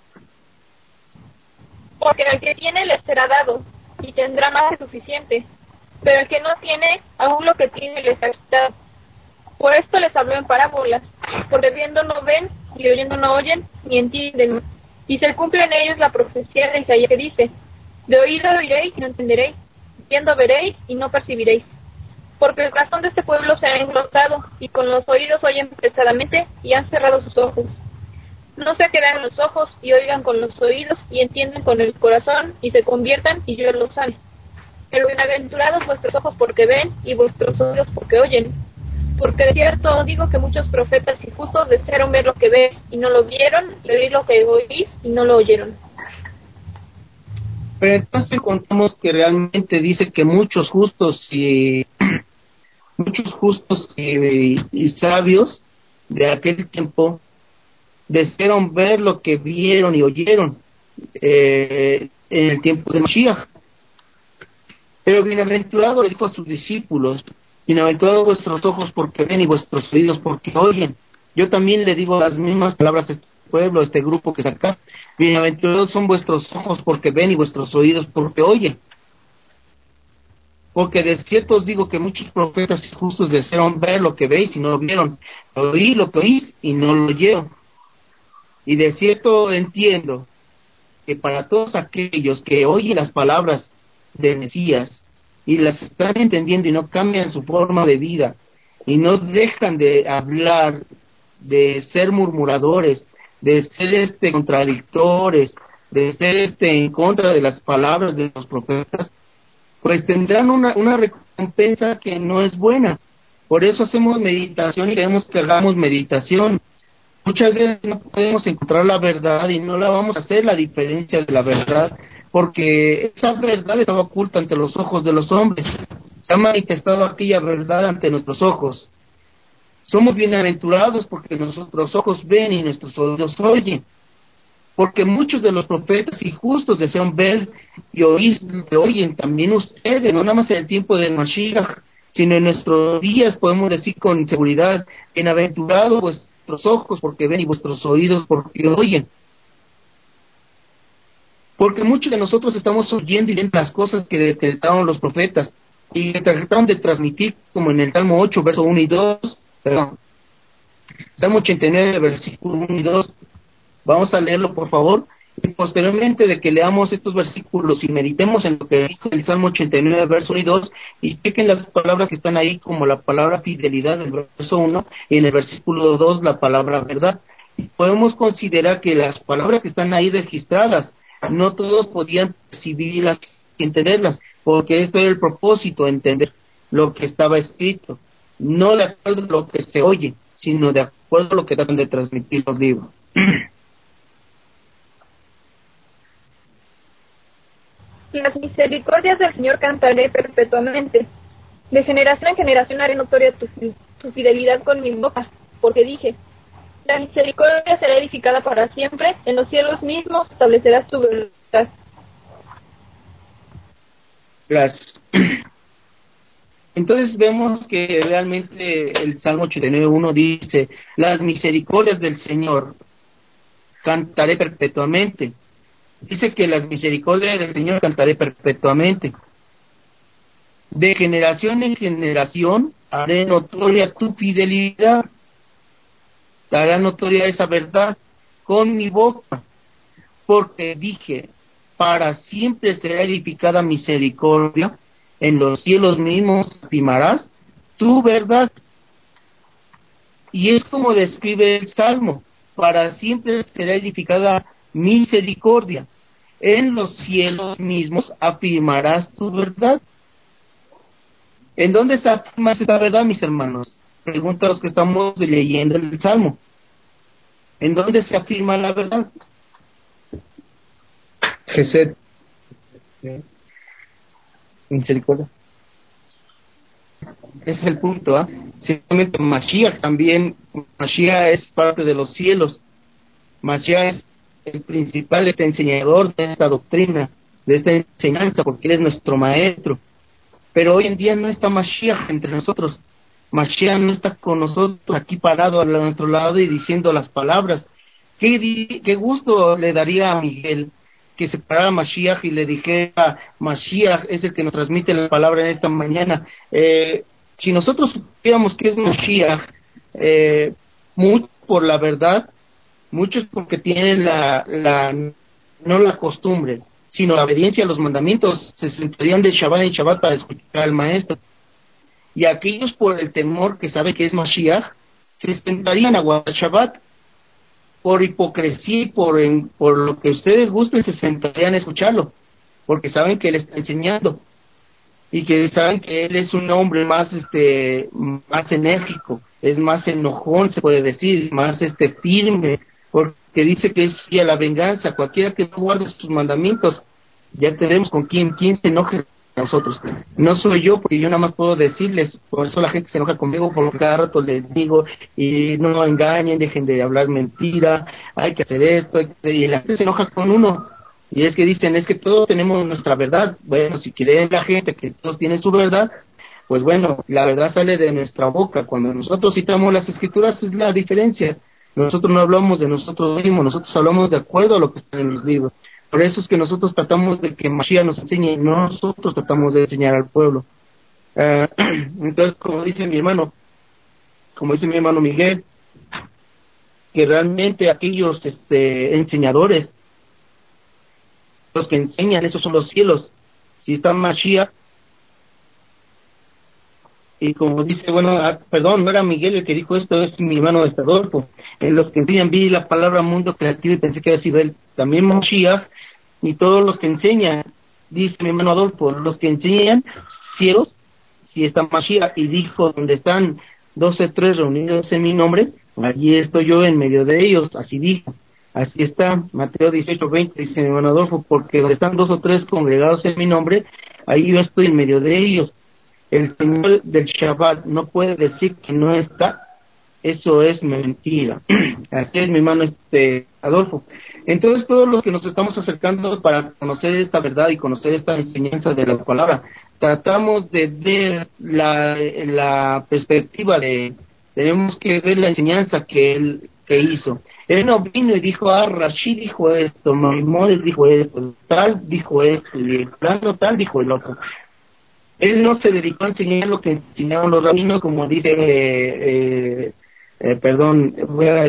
Porque al que tiene le será dado, y tendrá más que suficiente. Pero el que no tiene, aún lo que tiene le será quitado. Por esto les habló en parábolas, porque viendo no ven, y oyendo no oyen, ni entienden. Y se cumple en ellos la profecía de Isaías que dice, de oído oiréis y no entenderéis, viendo veréis y no percibiréis. Porque el corazón de este pueblo se ha engrosado, y con los oídos oyen pesadamente, y han cerrado sus ojos. No se quedan los ojos, y oigan con los oídos, y entienden con el corazón, y se conviertan, y yo los sane. Pero bienaventurados vuestros ojos porque ven, y vuestros oídos porque oyen. Porque de cierto digo que muchos profetas y justos desearon ver lo que ves, y no lo vieron, y oír lo que oís, y no lo oyeron. Pero entonces contamos que realmente dice que muchos justos y sabios de aquel tiempo desearon ver lo que vieron y oyeron en el tiempo de Mashiach. Pero bienaventurado le dijo a sus discípulos: bienaventurados vuestros ojos porque ven y vuestros oídos porque oyen. Yo también le digo las mismas palabras a este pueblo, a este grupo que está acá: bienaventurados son vuestros ojos porque ven y vuestros oídos porque oyen. Porque de cierto os digo que muchos profetas y justos desearon ver lo que veis y no lo vieron, oír lo que oís y no lo oyeron. Y de cierto entiendo que para todos aquellos que oyen las palabras de Mesías y las están entendiendo y no cambian su forma de vida y no dejan de hablar, de ser murmuradores, de ser contradictores, de ser en contra de las palabras de los profetas, pues tendrán una recompensa que no es buena. Por eso hacemos meditación y queremos que hagamos meditación. Muchas veces no podemos encontrar la verdad y no la vamos a hacer la diferencia de la verdad, porque esa verdad estaba oculta ante los ojos de los hombres. Se ha manifestado aquella verdad ante nuestros ojos. Somos bienaventurados porque nuestros ojos ven y nuestros oídos oyen. Porque muchos de los profetas y justos desean ver y oír, oyen también ustedes, no nada más en el tiempo de Mashiach, sino en nuestros días podemos decir con seguridad: bienaventurados vuestros ojos porque ven y vuestros oídos porque oyen. Porque muchos de nosotros estamos oyendo y viendo las cosas que decretaron los profetas y que trataron de transmitir, como en el Salmo 8, verso 1 y 2, perdón, Salmo 89, versículo 1 y 2. Vamos a leerlo, por favor, y posteriormente de que leamos estos versículos y meditemos en lo que dice el Salmo 89, verso 1 y 2, y chequen las palabras que están ahí, como la palabra fidelidad en el verso 1, y en el versículo 2 la palabra verdad. Podemos considerar que las palabras que están ahí registradas, no todos podían percibirlas y entenderlas, porque esto era el propósito: entender lo que estaba escrito, no de acuerdo a lo que se oye, sino de acuerdo a lo que tratan de transmitir los libros. Las misericordias del Señor cantaré perpetuamente. De generación en generación haré notoria tu fidelidad con mi boca, porque dije: la misericordia será edificada para siempre, en los cielos mismos establecerás tu verdad. Gracias. Entonces vemos que realmente el Salmo 89.1 dice: las misericordias del Señor cantaré perpetuamente. Dice que las misericordias del Señor cantaré perpetuamente. De generación en generación haré notoria tu fidelidad, haré notoria esa verdad con mi boca, porque dije: para siempre será edificada misericordia, en los cielos mismos afirmarás tu verdad. Y es como describe el Salmo: para siempre será edificada misericordia, en los cielos mismos afirmarás tu verdad. ¿En dónde se afirma esta verdad, mis hermanos? Pregunta a los que estamos leyendo el Salmo. ¿En dónde se afirma la verdad? Gesed. Misericordia. Ese es el punto, ¿ah? Ciertamente Mashiach también, Mashiach es parte de los cielos. Mashiach es el principal enseñador de esta doctrina, de esta enseñanza, porque él es nuestro maestro. Pero hoy en día no está Mashiach entre nosotros. Mashiach no está con nosotros aquí parado a nuestro lado y diciendo las palabras. Qué gusto le daría a Miguel que se parara Mashiach y le dijera: Mashiach es el que nos transmite la palabra en esta mañana. Si nosotros supiéramos que es Mashiach, mucho por la verdad, muchos porque tienen no la costumbre, sino la obediencia a los mandamientos, se sentarían de Shabbat en Shabbat para escuchar al maestro. Y aquellos, por el temor que saben que es Mashiach, se sentarían a guardar Shabbat. Por hipocresía y por lo que ustedes gusten, se sentarían a escucharlo, porque saben que él está enseñando y que saben que él es un hombre más más enérgico, es más enojón, se puede decir, más firme, porque dice que es fiel a la venganza. Cualquiera que no guarde sus mandamientos, ya tenemos con quién se enoje nosotros. No soy yo, porque yo nada más puedo decirles, por eso la gente se enoja conmigo, porque cada rato les digo, y no engañen, dejen de hablar mentira, hay que hacer esto, y la gente se enoja con uno. Y es que dicen, es que todos tenemos nuestra verdad. Bueno, si quiere la gente que todos tienen su verdad, pues bueno, la verdad sale de nuestra boca. Cuando nosotros citamos las escrituras es la diferencia. Nosotros no hablamos de nosotros mismos, nosotros hablamos de acuerdo a lo que está en los libros. Por eso es que nosotros tratamos de que Mashiach nos enseñe, no nosotros tratamos de enseñar al pueblo. Entonces, como dice mi hermano Miguel, que realmente aquellos enseñadores, los que enseñan, esos son los cielos. Si está Mashiach, y como dice, bueno, perdón, no era Miguel el que dijo esto, es mi hermano Adolfo. En los que enseñan, vi la palabra mundo creativo y pensé que había sido él. También Mashiach, y todos los que enseñan, dice mi hermano Adolfo, los que enseñan cielos, si está Mashiach, y dijo, donde están 12, 3 reunidos en mi nombre, allí estoy yo en medio de ellos, así dijo. Así está, Mateo 18:20, dice mi hermano Adolfo, porque donde están 2 o 3 congregados en mi nombre, ahí yo estoy en medio de ellos. El Señor del Shabbat no puede decir que no está, eso es mentira. Así es, mi hermano Adolfo. Entonces, todos los que nos estamos acercando para conocer esta verdad y conocer esta enseñanza de la palabra, tratamos de ver la perspectiva tenemos que ver la enseñanza que él hizo. Él no vino y dijo, Rashid dijo esto, Maimónides dijo esto, tal dijo esto, y el plano tal dijo el otro. Él no se dedicó a enseñar lo que enseñaban los rabinos, como dice, voy a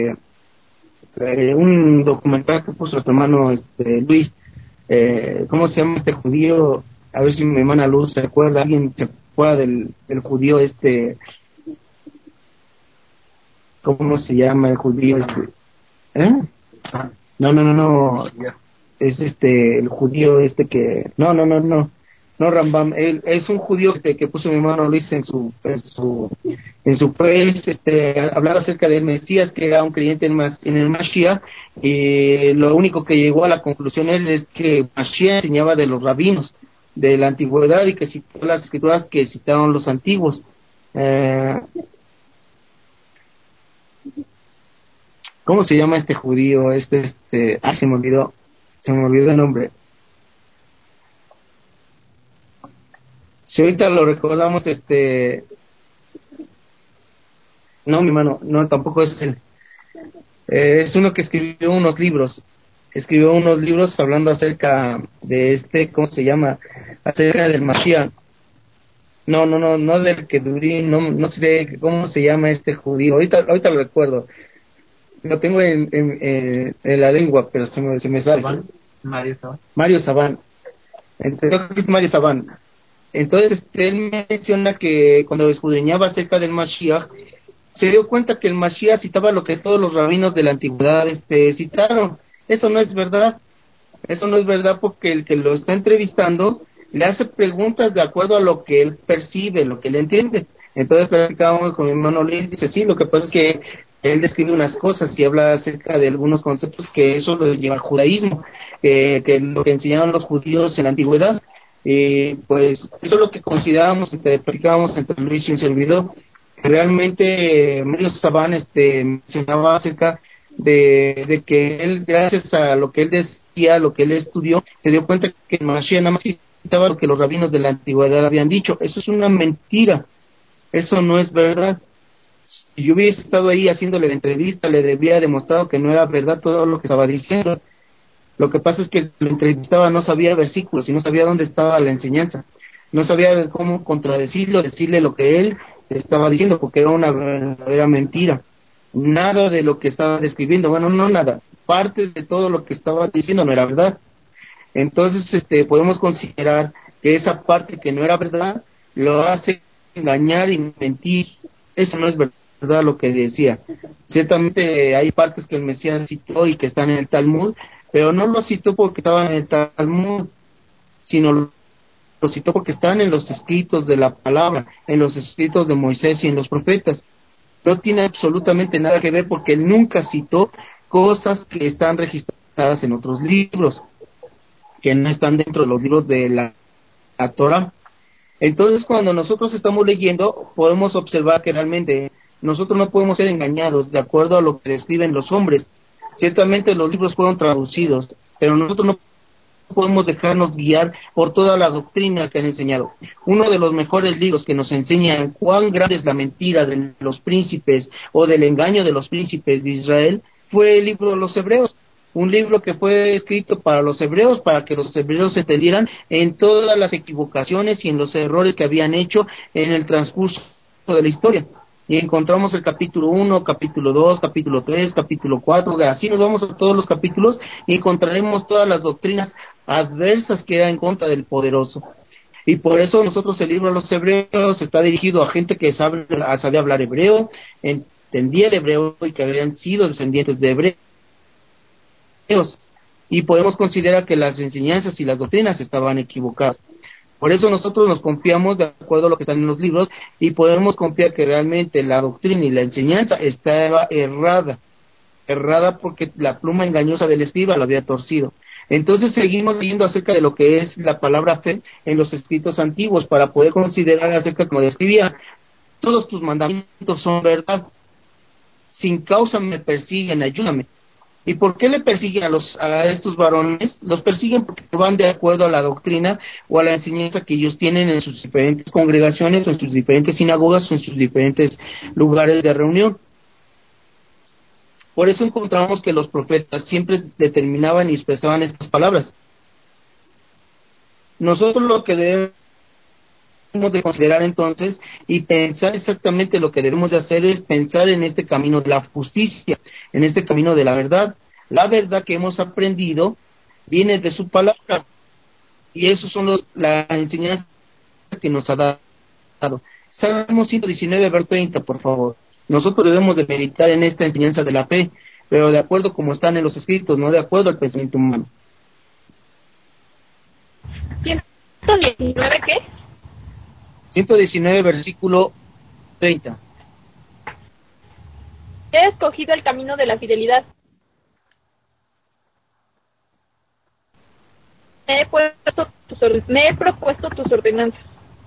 un documental que puso su hermano Luis, ¿cómo se llama este judío? A ver si mi hermana Luz se acuerda, alguien se acuerda del judío ¿cómo se llama el judío No, es el judío que, no Rambam, él es un judío que puso mi hermano Luis en su hablar acerca del Mesías, que era un creyente en el Mashiach, y lo único que llegó a la conclusión es que Mashiach enseñaba de los rabinos de la antigüedad y que citó las escrituras que citaron los antiguos. ¿Cómo se llama este judío? Se me olvidó el nombre. Si ahorita lo recordamos, no, mi hermano, no, tampoco es él. Es uno que escribió unos libros hablando acerca de ¿cómo se llama? Acerca del Mashiach. No del que Durí, no sé cómo se llama este judío. Ahorita lo recuerdo. Lo tengo en la lengua, pero se me sale. Mario Sabán. Entonces, creo que es Mario Sabán. Entonces, él menciona que cuando escudriñaba acerca del Mashiach, se dio cuenta que el Mashiach citaba lo que todos los rabinos de la antigüedad citaron. Eso no es verdad. Eso no es verdad, porque el que lo está entrevistando le hace preguntas de acuerdo a lo que él percibe, lo que él entiende. Entonces platicábamos con mi hermano Luis, dice, sí, lo que pasa es que él describe unas cosas y habla acerca de algunos conceptos que eso lo lleva al judaísmo, que lo que enseñaban los judíos en la antigüedad. Pues eso es lo que considerábamos, platicábamos entre Luis y un servidor. Realmente Mario Sabán mencionaba acerca de que él, gracias a lo que él decía, lo que él estudió, se dio cuenta que el Mashiach nada más citaba lo que los rabinos de la antigüedad habían dicho. Eso es una mentira, eso no es verdad. Si yo hubiese estado ahí haciéndole la entrevista, le habría demostrado que no era verdad todo lo que estaba diciendo. Lo que pasa es que el que lo entrevistaba no sabía versículos y no sabía dónde estaba la enseñanza, no sabía cómo contradecirlo, decirle lo que él estaba diciendo, porque era una verdadera mentira. Nada de lo que estaba describiendo, bueno, no nada, parte de todo lo que estaba diciendo no era verdad. Entonces podemos considerar que esa parte que no era verdad lo hace engañar y mentir. Eso no es verdad lo que decía. Ciertamente hay partes que el Mesías citó y que están en el Talmud, pero no lo citó porque estaban en el Talmud, sino lo citó porque están en los escritos de la palabra, en los escritos de Moisés y en los profetas. No tiene absolutamente nada que ver, porque él nunca citó cosas que están registradas en otros libros, que no están dentro de los libros de la la Torah. Entonces, cuando nosotros estamos leyendo, podemos observar que realmente nosotros no podemos ser engañados de acuerdo a lo que describen los hombres. Ciertamente los libros fueron traducidos, pero nosotros no podemos dejarnos guiar por toda la doctrina que han enseñado. Uno de los mejores libros que nos enseñan cuán grande es la mentira de los príncipes o del engaño de los príncipes de Israel fue el libro de los Hebreos. Un libro que fue escrito para los hebreos, para que los hebreos entendieran en todas las equivocaciones y en los errores que habían hecho en el transcurso de la historia. Y encontramos el capítulo 1, capítulo 2, capítulo 3, capítulo 4, así nos vamos a todos los capítulos y encontraremos todas las doctrinas adversas que eran en contra del poderoso. Y por eso nosotros el libro de los hebreos está dirigido a gente que sabía hablar hebreo, entendía el hebreo y que habían sido descendientes de hebreos. Y podemos considerar que las enseñanzas y las doctrinas estaban equivocadas. Por eso nosotros nos confiamos de acuerdo a lo que están en los libros y podemos confiar que realmente la doctrina y la enseñanza estaba errada porque la pluma engañosa del escriba lo había torcido. Entonces seguimos leyendo acerca de lo que es la palabra fe en los escritos antiguos para poder considerar acerca, como describía, todos tus mandamientos son verdad, sin causa me persiguen, ayúdame. ¿Y por qué le persiguen a estos varones? Los persiguen porque van de acuerdo a la doctrina o a la enseñanza que ellos tienen en sus diferentes congregaciones o en sus diferentes sinagogas o en sus diferentes lugares de reunión. Por eso encontramos que los profetas siempre determinaban y expresaban estas palabras. Nosotros lo que debemos de considerar entonces y pensar exactamente lo que debemos de hacer es pensar en este camino de la justicia, en este camino de la verdad. La verdad que hemos aprendido viene de su palabra y esos son las enseñanzas que nos ha dado. Salmo 119, verso 30, por favor. Nosotros debemos de meditar en esta enseñanza de la fe, pero de acuerdo como están en los escritos, no de acuerdo al pensamiento humano. 119, ¿qué? 119, versículo 30. He escogido el camino de la fidelidad. Me he propuesto tus ordenanzas.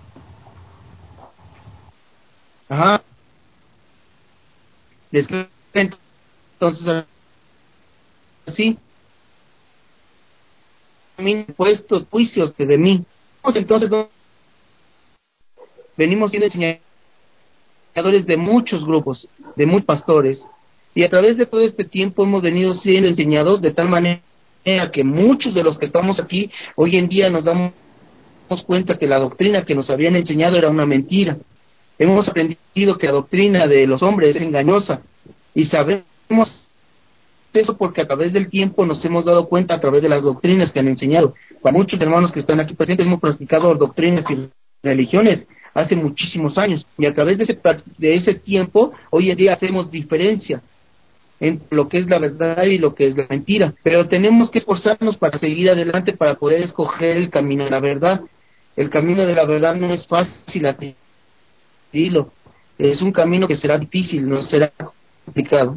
Ajá. Describe entonces así. Me he puesto juicios de mí. Entonces venimos siendo enseñadores de muchos grupos, de muchos pastores, y a través de todo este tiempo hemos venido siendo enseñados de tal manera que muchos de los que estamos aquí hoy en día nos damos cuenta que la doctrina que nos habían enseñado era una mentira. Hemos aprendido que la doctrina de los hombres es engañosa y sabemos eso porque a través del tiempo nos hemos dado cuenta a través de las doctrinas que han enseñado. Para muchos hermanos que están aquí presentes hemos practicado doctrinas y religiones hace muchísimos años y a través de ese tiempo hoy en día hacemos diferencia entre lo que es la verdad y lo que es la mentira, pero tenemos que esforzarnos para seguir adelante para poder escoger el camino de la verdad. El camino de la verdad no es fácil adquirirlo, es un camino que será difícil, no será complicado.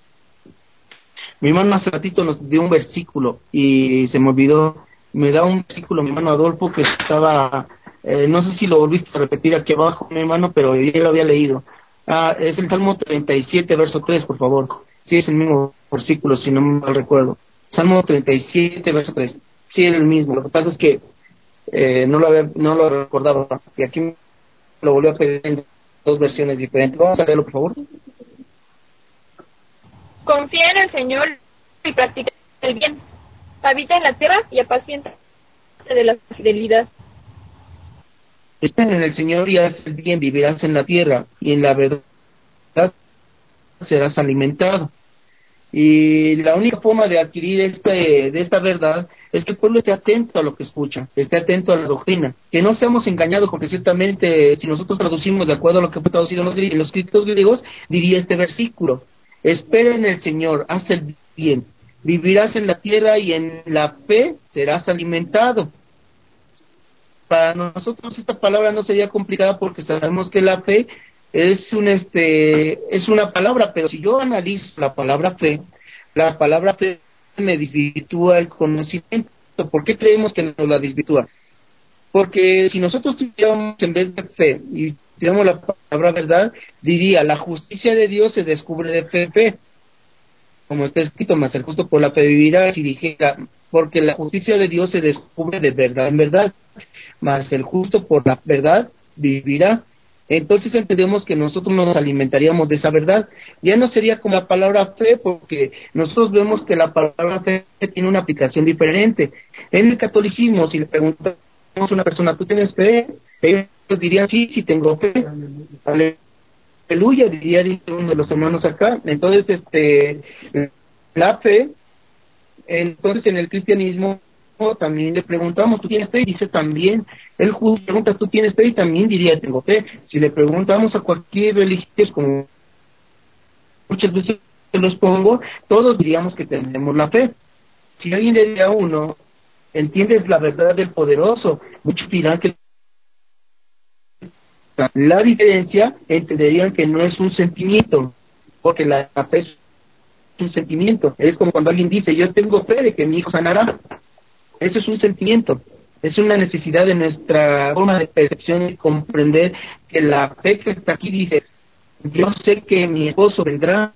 Mi hermano hace ratito nos dio un versículo y se me olvidó, me da un versículo mi hermano Adolfo que estaba, no sé si lo volviste a repetir aquí abajo mi hermano, pero yo lo había leído. Es el Salmo 37, verso 3, por favor. Sí, es el mismo versículo, si no me mal recuerdo. Salmo 37, verso 3. Sí, es el mismo. Lo que pasa es que no lo recordaba. Y aquí lo volvió a pedir en dos versiones diferentes. Vamos a leerlo, por favor. Confía en el Señor y practica el bien. Habita en la tierra y apacienta de la fidelidad. Espera en el Señor y haz el bien, vivirás en la tierra y en la verdad serás alimentado. Y la única forma de adquirir de esta verdad es que el pueblo esté atento a lo que escucha, esté atento a la doctrina, que no seamos engañados, porque ciertamente si nosotros traducimos de acuerdo a lo que fue traducido en los escritos griegos, diría este versículo: espera en el Señor, haz el bien, vivirás en la tierra y en la fe serás alimentado. Para nosotros esta palabra no sería complicada porque sabemos que la fe es una palabra, pero si yo analizo la palabra fe me desvirtúa el conocimiento. ¿Por qué creemos que nos la desvirtúa? Porque si nosotros tuviéramos en vez de fe y tuviéramos la palabra verdad, diría, la justicia de Dios se descubre de fe, como está escrito, mas el justo por la fe vivirá. Si dijera, porque la justicia de Dios se descubre de verdad en verdad, mas el justo por la verdad vivirá. Entonces entendemos que nosotros nos alimentaríamos de esa verdad. Ya no sería como la palabra fe, porque nosotros vemos que la palabra fe tiene una aplicación diferente. En el catolicismo, si le preguntamos a una persona, ¿tú tienes fe? Ellos dirían, sí, sí tengo fe. Aleluya, diría uno de los hermanos acá. Entonces, la fe, entonces en el cristianismo también le preguntamos, ¿tú tienes fe? Y dice también, él pregunta, ¿tú tienes fe? Y también diría, tengo fe. Si le preguntamos a cualquier religioso, como muchas veces los pongo, todos diríamos que tenemos la fe. Si alguien le diría a uno, ¿entiendes la verdad del poderoso? Muchos dirán que la diferencia entenderían que no es un sentimiento, porque la fe es un sentimiento. Es como cuando alguien dice, yo tengo fe de que mi hijo sanará. Eso es un sentimiento, es una necesidad de nuestra forma de percepción y comprender que la fe que está aquí dice, yo sé que mi esposo vendrá,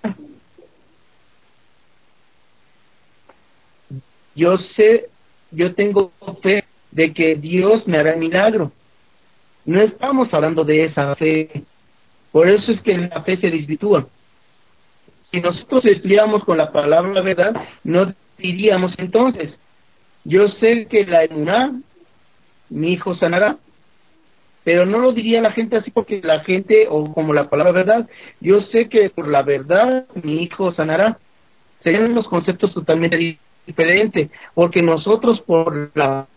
yo tengo fe de que Dios me hará el milagro. No estamos hablando de esa fe, por eso es que la fe se desvirtúa. Si nosotros estudiáramos con la palabra verdad, no diríamos entonces, yo sé que la emuná, mi hijo sanará, pero no lo diría la gente así porque la gente, o como la palabra verdad, yo sé que por la verdad mi hijo sanará. Serían los conceptos totalmente diferentes, porque nosotros por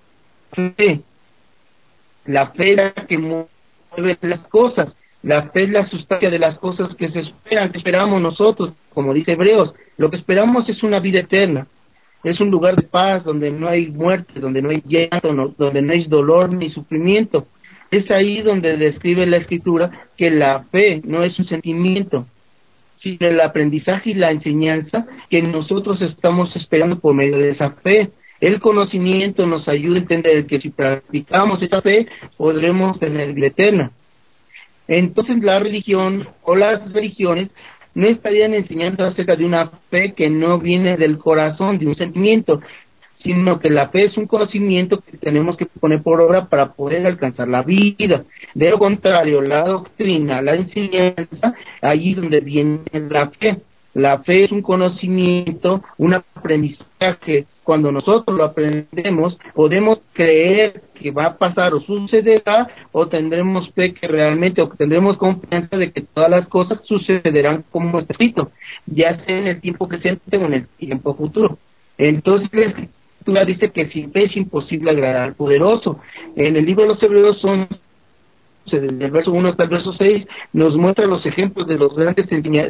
la fe es la que mueve las cosas, la fe es la sustancia de las cosas que se esperan, que esperamos nosotros, como dice Hebreos, lo que esperamos es una vida eterna. Es un lugar de paz donde no hay muerte, donde no hay llanto, donde no hay dolor ni sufrimiento. Es ahí donde describe la Escritura que la fe no es un sentimiento, sino el aprendizaje y la enseñanza que nosotros estamos esperando por medio de esa fe. El conocimiento nos ayuda a entender que si practicamos esa fe, podremos tener vida eterna. Entonces la religión o las religiones no estarían enseñando acerca de una fe que no viene del corazón, de un sentimiento, sino que la fe es un conocimiento que tenemos que poner por obra para poder alcanzar la vida. De lo contrario, la doctrina, la enseñanza, allí donde viene la fe. La fe es un conocimiento, un aprendizaje. Cuando nosotros lo aprendemos, podemos creer que va a pasar o sucederá, o tendremos fe que realmente, o tendremos confianza de que todas las cosas sucederán como está escrito, ya sea en el tiempo presente o en el tiempo futuro. Entonces, la Escritura dice que sin fe es imposible agradar al poderoso. En el libro de los Hebreos desde el verso 1 hasta el verso 6 nos muestra los ejemplos de los grandes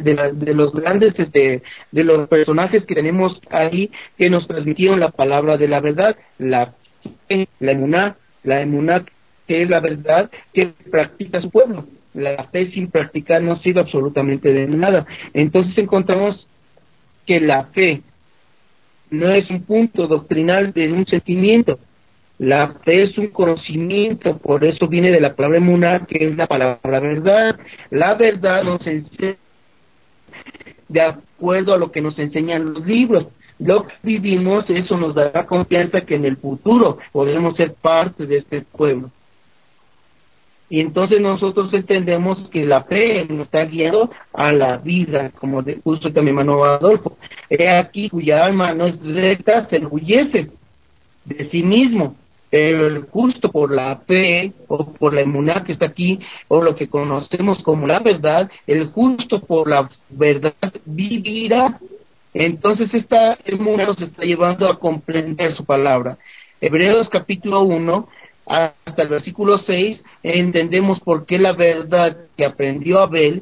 de los personajes que tenemos ahí que nos transmitieron la palabra de la verdad, la fe, la emuná que es la verdad que practica su pueblo. La fe sin practicar no sirve absolutamente de nada. Entonces encontramos que la fe no es un punto doctrinal de un sentimiento. La fe es un conocimiento, por eso viene de la palabra emuná, que es la palabra verdad. La verdad nos enseña de acuerdo a lo que nos enseñan los libros. Lo que vivimos, eso nos dará confianza que en el futuro podremos ser parte de este pueblo. Y entonces nosotros entendemos que la fe nos está guiando a la vida, como puso también hermano Adolfo. He aquí cuya alma no es recta, se enorgullece de sí mismo, pero el justo por la fe o por la emuná que está aquí, o lo que conocemos como la verdad, el justo por la verdad vivirá. Entonces esta emuná nos está llevando a comprender su palabra. Hebreos capítulo 1 hasta el versículo 6 entendemos por qué la verdad que aprendió Abel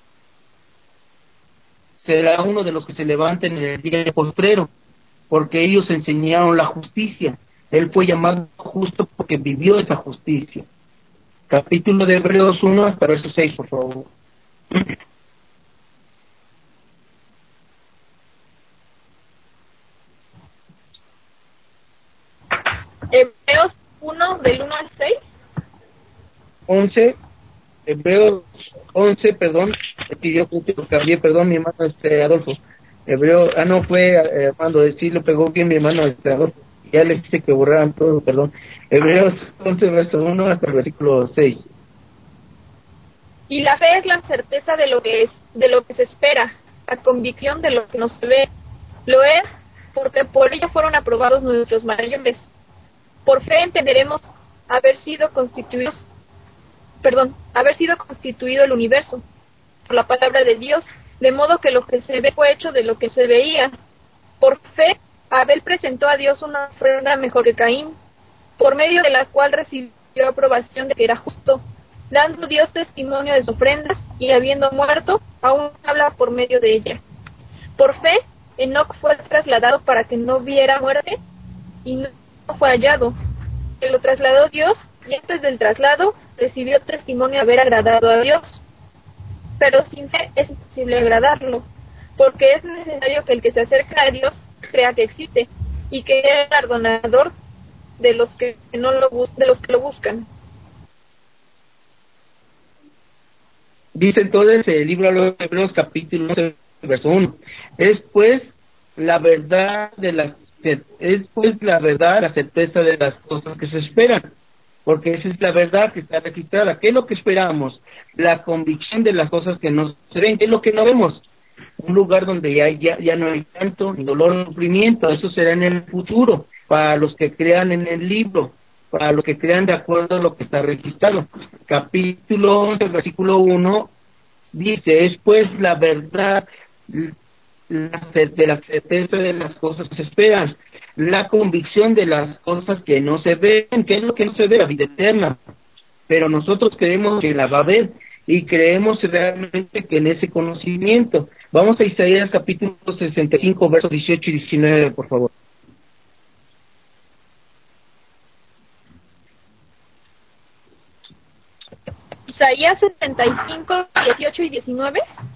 será uno de los que se levanten en el día postrero, porque ellos enseñaron la justicia. Él fue llamado justo porque vivió esa justicia. Capítulo de Hebreos 1 hasta verso 6, por favor. Hebreos 1 del 1 al 6. 11, Hebreos 11, perdón, que yo lo cambié, perdón, mi hermano Adolfo. No fue Armando, sí lo pegó bien mi hermano Adolfo. Ya le dije que borraran todo, perdón. Hebreos 11, verso 1 hasta el versículo 6. Y la fe es la certeza de lo que se espera, la convicción de lo que no se ve. Lo es porque por ella fueron aprobados nuestros mayores. Por fe entenderemos haber sido constituido el universo por la palabra de Dios, de modo que lo que se ve fue hecho de lo que se veía. Por fe, Abel presentó a Dios una ofrenda mejor que Caín, por medio de la cual recibió aprobación de que era justo, dando Dios testimonio de sus ofrendas, y habiendo muerto, aún habla por medio de ella. Por fe, Enoc fue trasladado para que no viera muerte, y no fue hallado, que lo trasladó Dios, y antes del traslado recibió testimonio de haber agradado a Dios. Pero sin fe es imposible agradarlo, porque es necesario que el que se acerca a Dios crea que existe, y que es galardonador de los que lo buscan. Dice entonces el libro de los Hebreos capítulo 11, verso 1. Es pues la verdad, la certeza de las cosas que se esperan, porque esa es la verdad que está registrada. ¿Qué es lo que esperamos? La convicción de las cosas que no se ven. ¿Qué es lo que no vemos? Un lugar donde ya no hay llanto, ni dolor, ni sufrimiento. Eso será en el futuro, para los que crean en el libro, para los que crean de acuerdo a lo que está registrado. Capítulo 11, versículo 1, dice, es pues la verdad, de la certeza de las cosas que se esperan, la convicción de las cosas que no se ven. ¿Qué es lo que no se ve? La vida eterna. Pero nosotros creemos que la va a ver, y creemos realmente que en ese conocimiento. Vamos a Isaías capítulo 65, versos 18 y 19, por favor. Isaías 75, 18 y 19.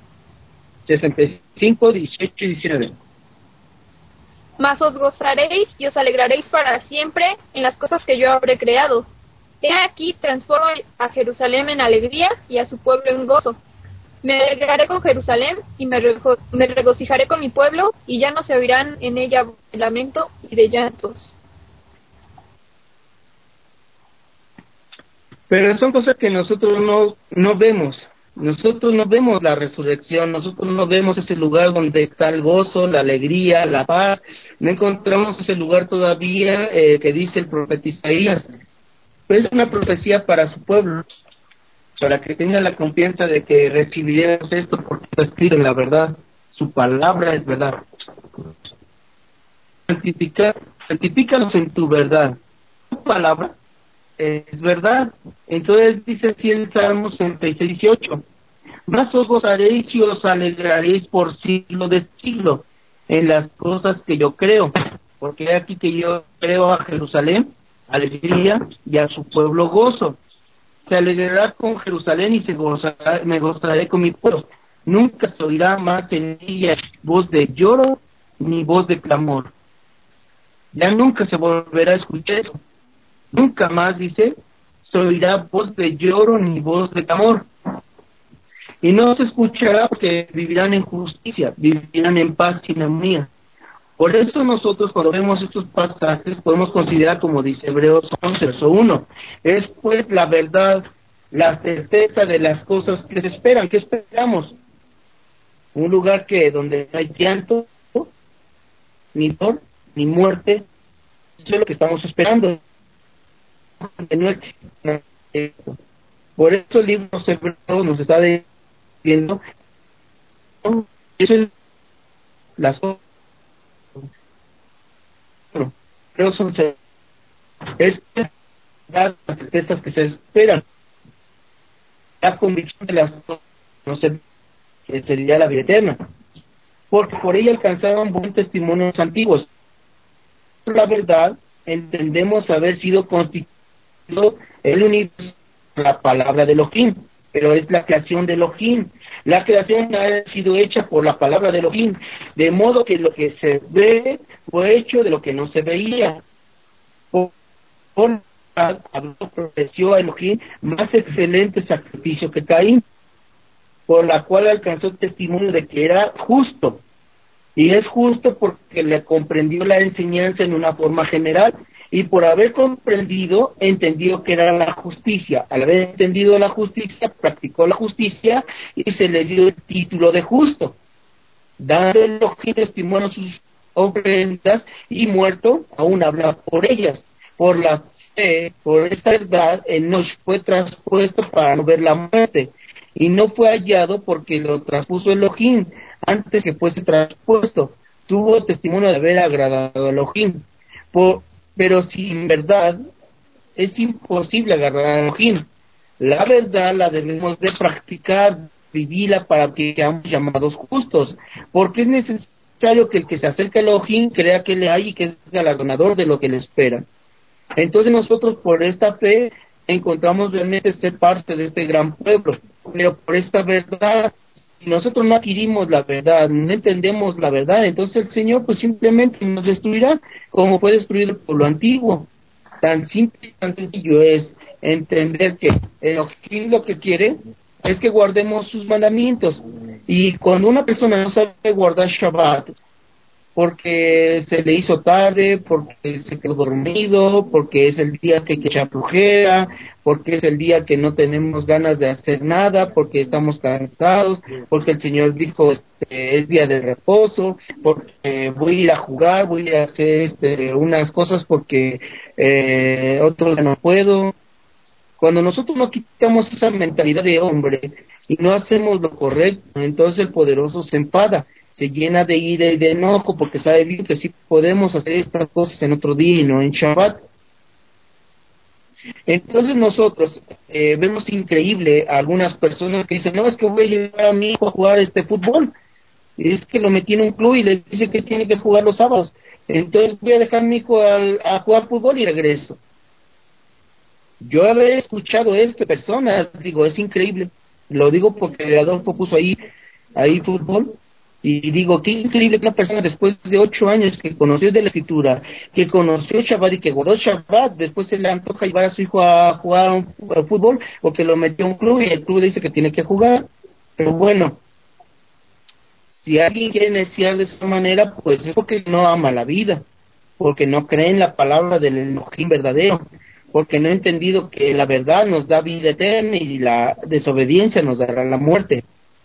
65, 18 y 19. Mas os gozaréis y os alegraréis para siempre en las cosas que yo habré creado. He aquí, transformo a Jerusalén en alegría y a su pueblo en gozo. Me alegraré con Jerusalén y me regocijaré con mi pueblo, y ya no se oirán en ella de lamento y de llantos. Pero son cosas que nosotros no vemos. Nosotros no vemos la resurrección, nosotros no vemos ese lugar donde está el gozo, la alegría, la paz. No encontramos ese lugar todavía que dice el profeta Isaías. Pero es una profecía para su pueblo, para que tenga la confianza de que recibiremos esto, porque está escrito en la verdad. Su palabra es verdad. Santifícalos en tu verdad. Tu palabra es verdad. Entonces dice así el Salmo 66, 18. Más os gozaréis y os alegraréis por siglo de siglo en las cosas que yo creo, porque aquí que yo creo a Jerusalén alegría y a su pueblo gozo. Se alegrará con Jerusalén y me gozaré con mi pueblo. Nunca se oirá más en ella voz de lloro ni voz de clamor. Ya nunca se volverá a escuchar eso. Nunca más, dice, se oirá voz de lloro ni voz de clamor. Y no se escuchará porque vivirán en justicia, vivirán en paz y en armonía. Por eso nosotros cuando vemos estos pasajes podemos considerar, como dice Hebreos 11, verso 1, es pues la verdad, la certeza de las cosas que se esperan. ¿Qué esperamos? Un lugar donde no hay llanto, ni dolor, ni muerte. Eso es lo que estamos esperando. Por eso el libro de Hebreos nos está diciendo eso es las cosas. Pero son las certezas que se esperan, la convicción de las cosas no se, que sería la vida eterna, porque por ella alcanzaron buen testimonio los antiguos. Por la verdad entendemos haber sido constituido el universo, la palabra de Elohim, pero es la creación de Elohim. La creación ha sido hecha por la palabra de Elohim, de modo que lo que se ve fue hecho de lo que no se veía. Por ofreció a Elohim más excelente sacrificio que Caín, por la cual alcanzó el testimonio de que era justo. Y es justo porque le comprendió la enseñanza en una forma general, y por haber comprendido, entendió que era la justicia. Al haber entendido la justicia, practicó la justicia y se le dio el título de justo, dando Elohim testimonio a sus ofrendas, y muerto aún habla por ellas. Por la fe, por esta verdad, Enoch fue traspuesto para no ver la muerte, y no fue hallado porque lo traspuso Elohim antes que fuese traspuesto. Tuvo testimonio de haber agradado a Elohim. Pero sin verdad es imposible agarrar a Elohim. La verdad la debemos de practicar, vivirla para que seamos llamados justos, porque es necesario que el que se acerque a Elohim crea que le hay y que es galardonador de lo que le espera. Entonces nosotros por esta fe encontramos realmente ser parte de este gran pueblo, pero por esta verdad, si nosotros no adquirimos la verdad, no entendemos la verdad, entonces el Señor pues simplemente nos destruirá, como fue destruido el pueblo antiguo. Tan simple y tan sencillo es entender que Elohim lo que quiere es que guardemos sus mandamientos, y cuando una persona no sabe guardar Shabbat, porque se le hizo tarde, porque se quedó dormido, porque es el día que echar flojera, porque es el día que no tenemos ganas de hacer nada, porque estamos cansados, porque el Señor dijo es día de reposo, porque voy a ir a jugar, voy a ir a hacer unas cosas porque otros no puedo. Cuando nosotros no quitamos esa mentalidad de hombre y no hacemos lo correcto, entonces el poderoso se enfada, se llena de ira y de enojo, porque sabe bien que sí podemos hacer estas cosas en otro día y no en Shabbat. Entonces nosotros vemos increíble a algunas personas que dicen, no, es que voy a llevar a mi hijo a jugar fútbol, y es que lo metí en un club y le dice que tiene que jugar los sábados, entonces voy a dejar a mi hijo a jugar fútbol y regreso. Yo haber escuchado esto de personas, digo, es increíble, lo digo porque Adolfo puso ahí fútbol, y digo, qué increíble que una persona después de 8 años que conoció de la escritura, que conoció Shabbat y que guardó Shabbat, después se le antoja llevar a su hijo a jugar a fútbol, o que lo metió a un club y el club dice que tiene que jugar. Pero bueno, si alguien quiere iniciar de esa manera, pues es porque no ama la vida, porque no cree en la palabra del Elohim verdadero, porque no ha entendido que la verdad nos da vida eterna y la desobediencia nos dará la muerte.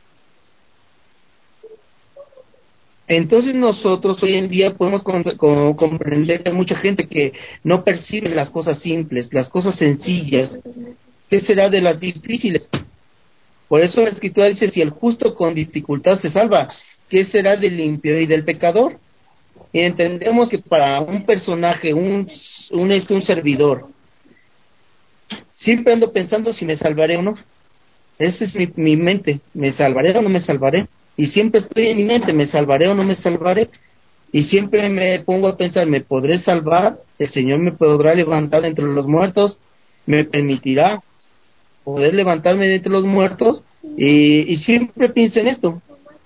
Entonces nosotros hoy en día podemos comprender que hay mucha gente que no percibe las cosas simples, las cosas sencillas. ¿Qué será de las difíciles? Por eso la Escritura dice, si el justo con dificultad se salva, ¿qué será del limpio y del pecador? Y entendemos que para un personaje, un servidor, siempre ando pensando si me salvaré o no. Esa es mi mente, ¿me salvaré o no me salvaré? Y siempre estoy en mi mente, ¿me salvaré o no me salvaré? Y siempre me pongo a pensar, ¿me podré salvar? ¿El Señor me podrá levantar de entre los muertos? ¿Me permitirá poder levantarme de entre los muertos? Y siempre pienso en esto.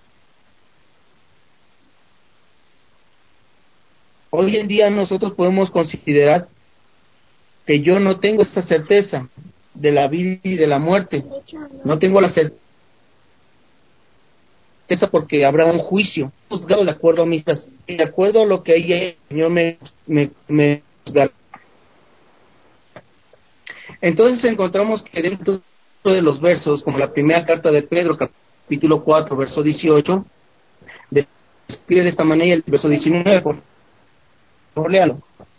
Hoy en día nosotros podemos considerar que yo no tengo esta certeza de la vida y de la muerte. No tengo la certeza porque habrá un juicio juzgado de acuerdo a mis de acuerdo a lo que ella, el Señor me juzgará. Entonces encontramos que dentro de los versos, como la primera carta de Pedro, capítulo 4, verso 18, describe de esta manera el verso 19, por favor, léalo.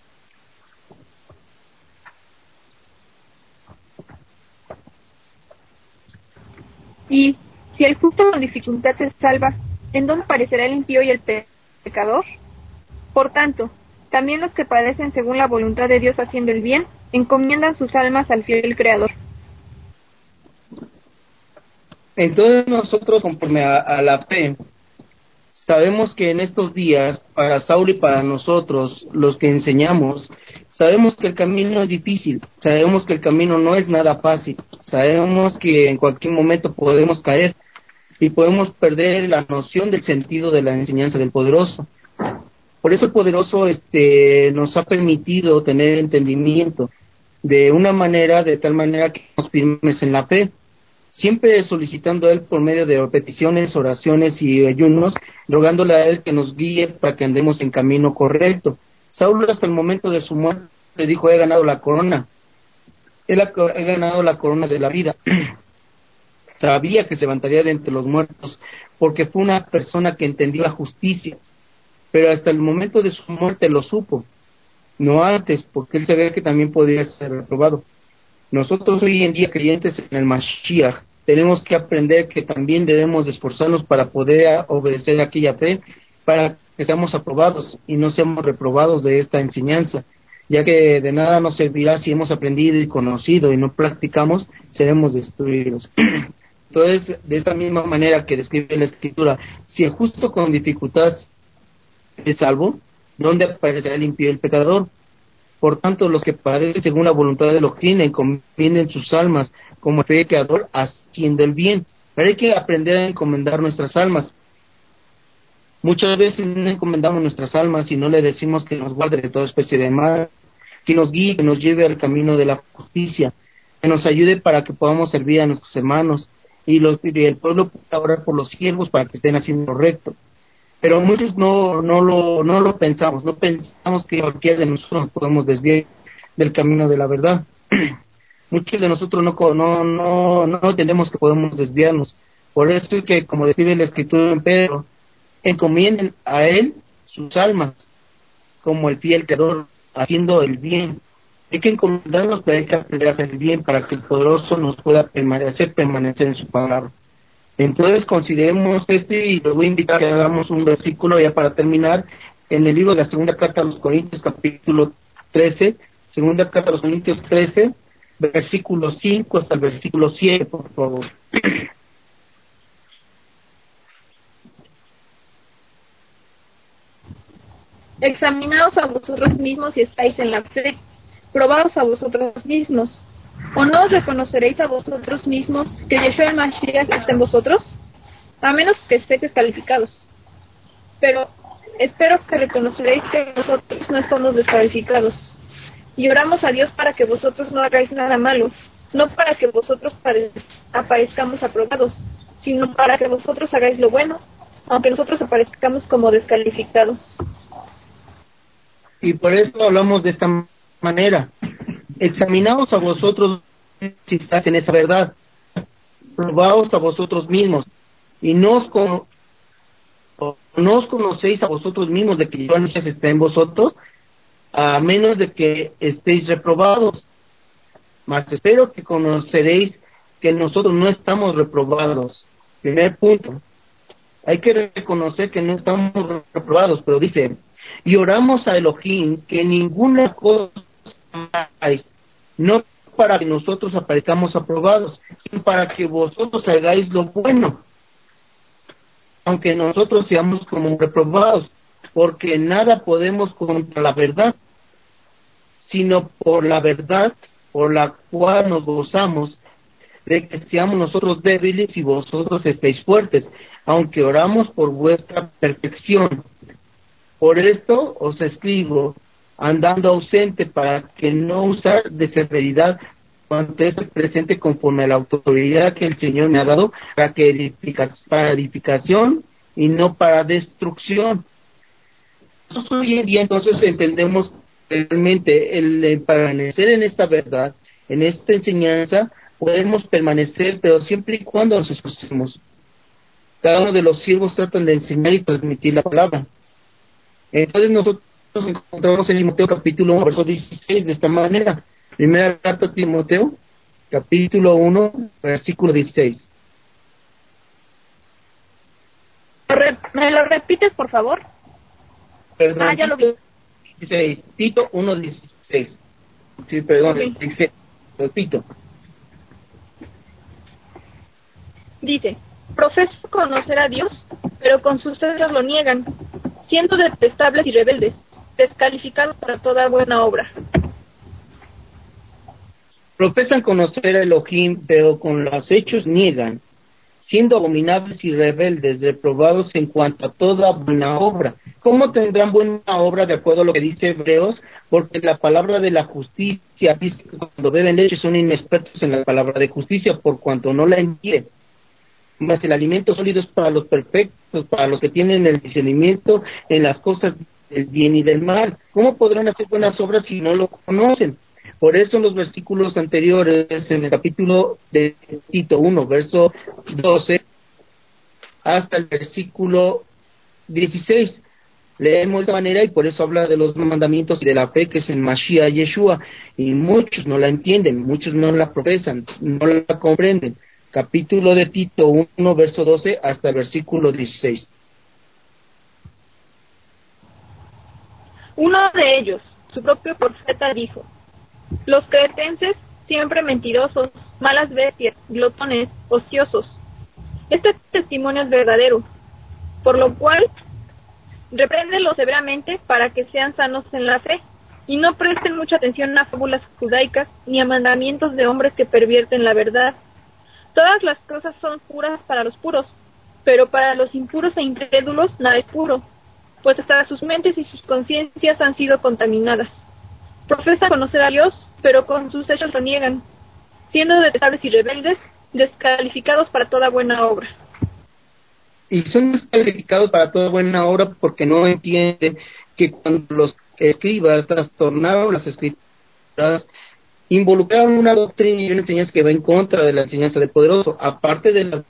Y si el justo con dificultad se salva, ¿en dónde aparecerá el impío y el pecador? Por tanto, también los que padecen según la voluntad de Dios haciendo el bien, encomiendan sus almas al fiel Creador. Entonces nosotros, conforme a la fe, sabemos que en estos días, para Saúl y para nosotros, los que enseñamos, sabemos que el camino es difícil, sabemos que el camino no es nada fácil, sabemos que en cualquier momento podemos caer y podemos perder la noción del sentido de la enseñanza del poderoso. Por eso el poderoso nos ha permitido tener entendimiento, de tal manera que nos firmes en la fe, siempre solicitando a Él por medio de peticiones, oraciones y ayunos, rogándole a Él que nos guíe para que andemos en camino correcto. Saulo hasta el momento de su muerte dijo: he ganado la corona, he ganado la corona de la vida. Sabía que se levantaría de entre los muertos, porque fue una persona que entendió la justicia, pero hasta el momento de su muerte lo supo, no antes, porque él sabía que también podría ser reprobado. Nosotros hoy en día, creyentes en el Mashiach, tenemos que aprender que también debemos esforzarnos para poder obedecer aquella fe, para que seamos aprobados y no seamos reprobados de esta enseñanza, ya que de nada nos servirá si hemos aprendido y conocido y no practicamos, seremos destruidos. Entonces, de esta misma manera que describe la Escritura, si el justo con dificultad es salvo, ¿dónde aparecerá el impío y el pecador? Por tanto, los que padecen según la voluntad de Elohim encomienden sus almas como el pecador haciendo el bien. Pero hay que aprender a encomendar nuestras almas. Muchas veces no encomendamos nuestras almas y no le decimos que nos guarde de toda especie de mal, que nos guíe, que nos lleve al camino de la justicia, que nos ayude para que podamos servir a nuestros hermanos y el pueblo pueda orar por los siervos para que estén haciendo lo recto. Pero muchos no lo pensamos, no pensamos que cualquiera de nosotros nos podemos desviar del camino de la verdad. Muchos de nosotros no entendemos que podemos desviarnos. Por eso es que, como describe la Escritura en Pedro, encomienden a Él sus almas, como el fiel creador, haciendo el bien. Hay que encomendarnos, pero hay que aprender a hacer el bien para que el poderoso nos pueda permanecer en su palabra. Entonces consideremos y les voy a invitar a que hagamos un versículo ya para terminar, en el libro de la segunda carta a los Corintios, capítulo 13, segunda carta a los Corintios 13, versículo 5 hasta el versículo 7, por favor. Examinaos a vosotros mismos si estáis en la fe, probaos a vosotros mismos. ¿O no os reconoceréis a vosotros mismos que Yeshua el Mashiach está en vosotros? A menos que estéis descalificados. Pero espero que reconoceréis que nosotros no estamos descalificados. Y oramos a Dios para que vosotros no hagáis nada malo, no para que vosotros aparezcamos aprobados, sino para que vosotros hagáis lo bueno, aunque nosotros aparezcamos como descalificados. Y por eso hablamos de esta manera. Examinaos a vosotros si estáis en esa verdad. Probaos a vosotros mismos. Y no os conocéis a vosotros mismos de que Yeshua está en vosotros, a menos de que estéis reprobados. Mas espero que conoceréis que nosotros no estamos reprobados. Primer punto. Hay que reconocer que no estamos reprobados, pero dice: y oramos a Elohim que ninguna cosa hay, no para que nosotros aparezcamos aprobados, sino para que vosotros hagáis lo bueno, aunque nosotros seamos como reprobados, porque nada podemos contra la verdad, sino por la verdad por la cual nos gozamos de que seamos nosotros débiles y vosotros estéis fuertes, aunque oramos por vuestra perfección. Por esto os escribo, andando ausente, para que no usar de severidad cuando es presente conforme a la autoridad que el Señor me ha dado, para edificación y no para destrucción. Nosotros hoy en día entonces entendemos realmente el permanecer en esta verdad, en esta enseñanza, podemos permanecer, pero siempre y cuando nos esforcemos. Cada uno de los siervos tratan de enseñar y transmitir la palabra. Entonces nosotros nos encontramos en Timoteo capítulo 1, verso 16, de esta manera. Primera carta a Timoteo, capítulo 1, versículo 16. ¿Me lo repites, por favor? Perdón, ya lo vi. 16, Tito 1, 16. Sí, perdón, Okay. 16. Repito. Dice: profesan conocer a Dios, pero con sus obras lo niegan, siendo detestables y rebeldes, descalificados para toda buena obra. Profesan conocer a Elohim, pero con los hechos niegan, siendo abominables y rebeldes, reprobados en cuanto a toda buena obra. ¿Cómo tendrán buena obra de acuerdo a lo que dice Hebreos? Porque la palabra de la justicia dice que cuando beben leche son inexpertos en la palabra de justicia, por cuanto no la entienden. Mas el alimento sólido es para los perfectos, para los que tienen el discernimiento en las cosas del bien y del mal. ¿Cómo podrán hacer buenas obras si no lo conocen? Por eso en los versículos anteriores, en el capítulo de Tito 1, verso 12, hasta el versículo 16, leemos de esta manera, y por eso habla de los mandamientos y de la fe que es en Mashiach Yeshua, y muchos no la entienden, muchos no la profesan, no la comprenden. Capítulo de Tito 1, verso 12 hasta el versículo 16. Uno de ellos, su propio profeta, dijo: los cretenses, siempre mentirosos, malas bestias, glotones, ociosos. Este testimonio es verdadero, por lo cual repréndelos severamente para que sean sanos en la fe, y no presten mucha atención a fábulas judaicas ni a mandamientos de hombres que pervierten la verdad. Todas las cosas son puras para los puros, pero para los impuros e incrédulos nada es puro, pues hasta sus mentes y sus conciencias han sido contaminadas. Profesan conocer a Dios, pero con sus hechos lo niegan, siendo detestables y rebeldes, descalificados para toda buena obra. Y son descalificados para toda buena obra porque no entienden que cuando los escribas trastornaron las escrituras, involucraron una doctrina y una enseñanza que va en contra de la enseñanza del poderoso, aparte de las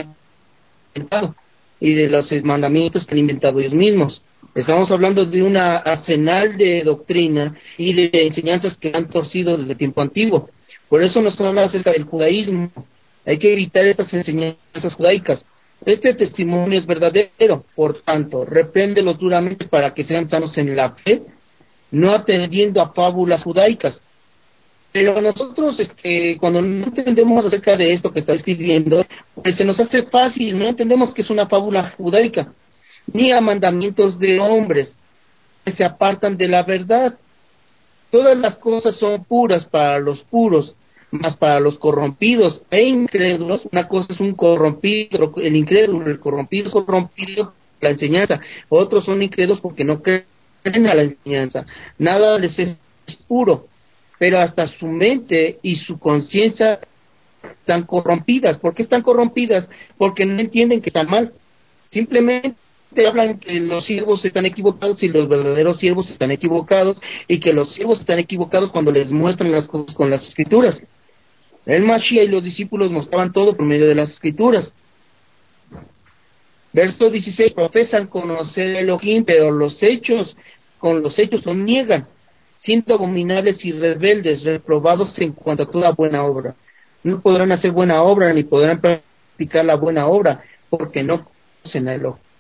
y de los mandamientos que han inventado ellos mismos. Estamos hablando de un arsenal de doctrina y de enseñanzas que han torcido desde tiempo antiguo. Por eso nos habla acerca del judaísmo. Hay que evitar estas enseñanzas judaicas. Este testimonio es verdadero, por tanto, repréndelos duramente para que sean sanos en la fe, no atendiendo a fábulas judaicas. Pero nosotros, cuando no entendemos acerca de esto que está escribiendo, pues se nos hace fácil, no entendemos que es una fábula judaica, ni a mandamientos de hombres que se apartan de la verdad. Todas las cosas son puras para los puros, mas para los corrompidos e incrédulos, una cosa es un corrompido, el incrédulo, el corrompido es corrompido por la enseñanza, otros son incrédulos porque no creen a la enseñanza, nada les es puro, pero hasta su mente y su conciencia están corrompidas. ¿Por qué están corrompidas? Porque no entienden que están mal. Simplemente hablan que los siervos están equivocados y los verdaderos siervos están equivocados, y que los siervos están equivocados cuando les muestran las cosas con las escrituras. El Mashiach y los discípulos mostraban todo por medio de las escrituras. Verso 16, profesan conocer a Elohim, pero con los hechos lo niegan, siendo abominables y rebeldes, reprobados en cuanto a toda buena obra. No podrán hacer buena obra, ni podrán practicar la buena obra, porque no conocen a Elohim.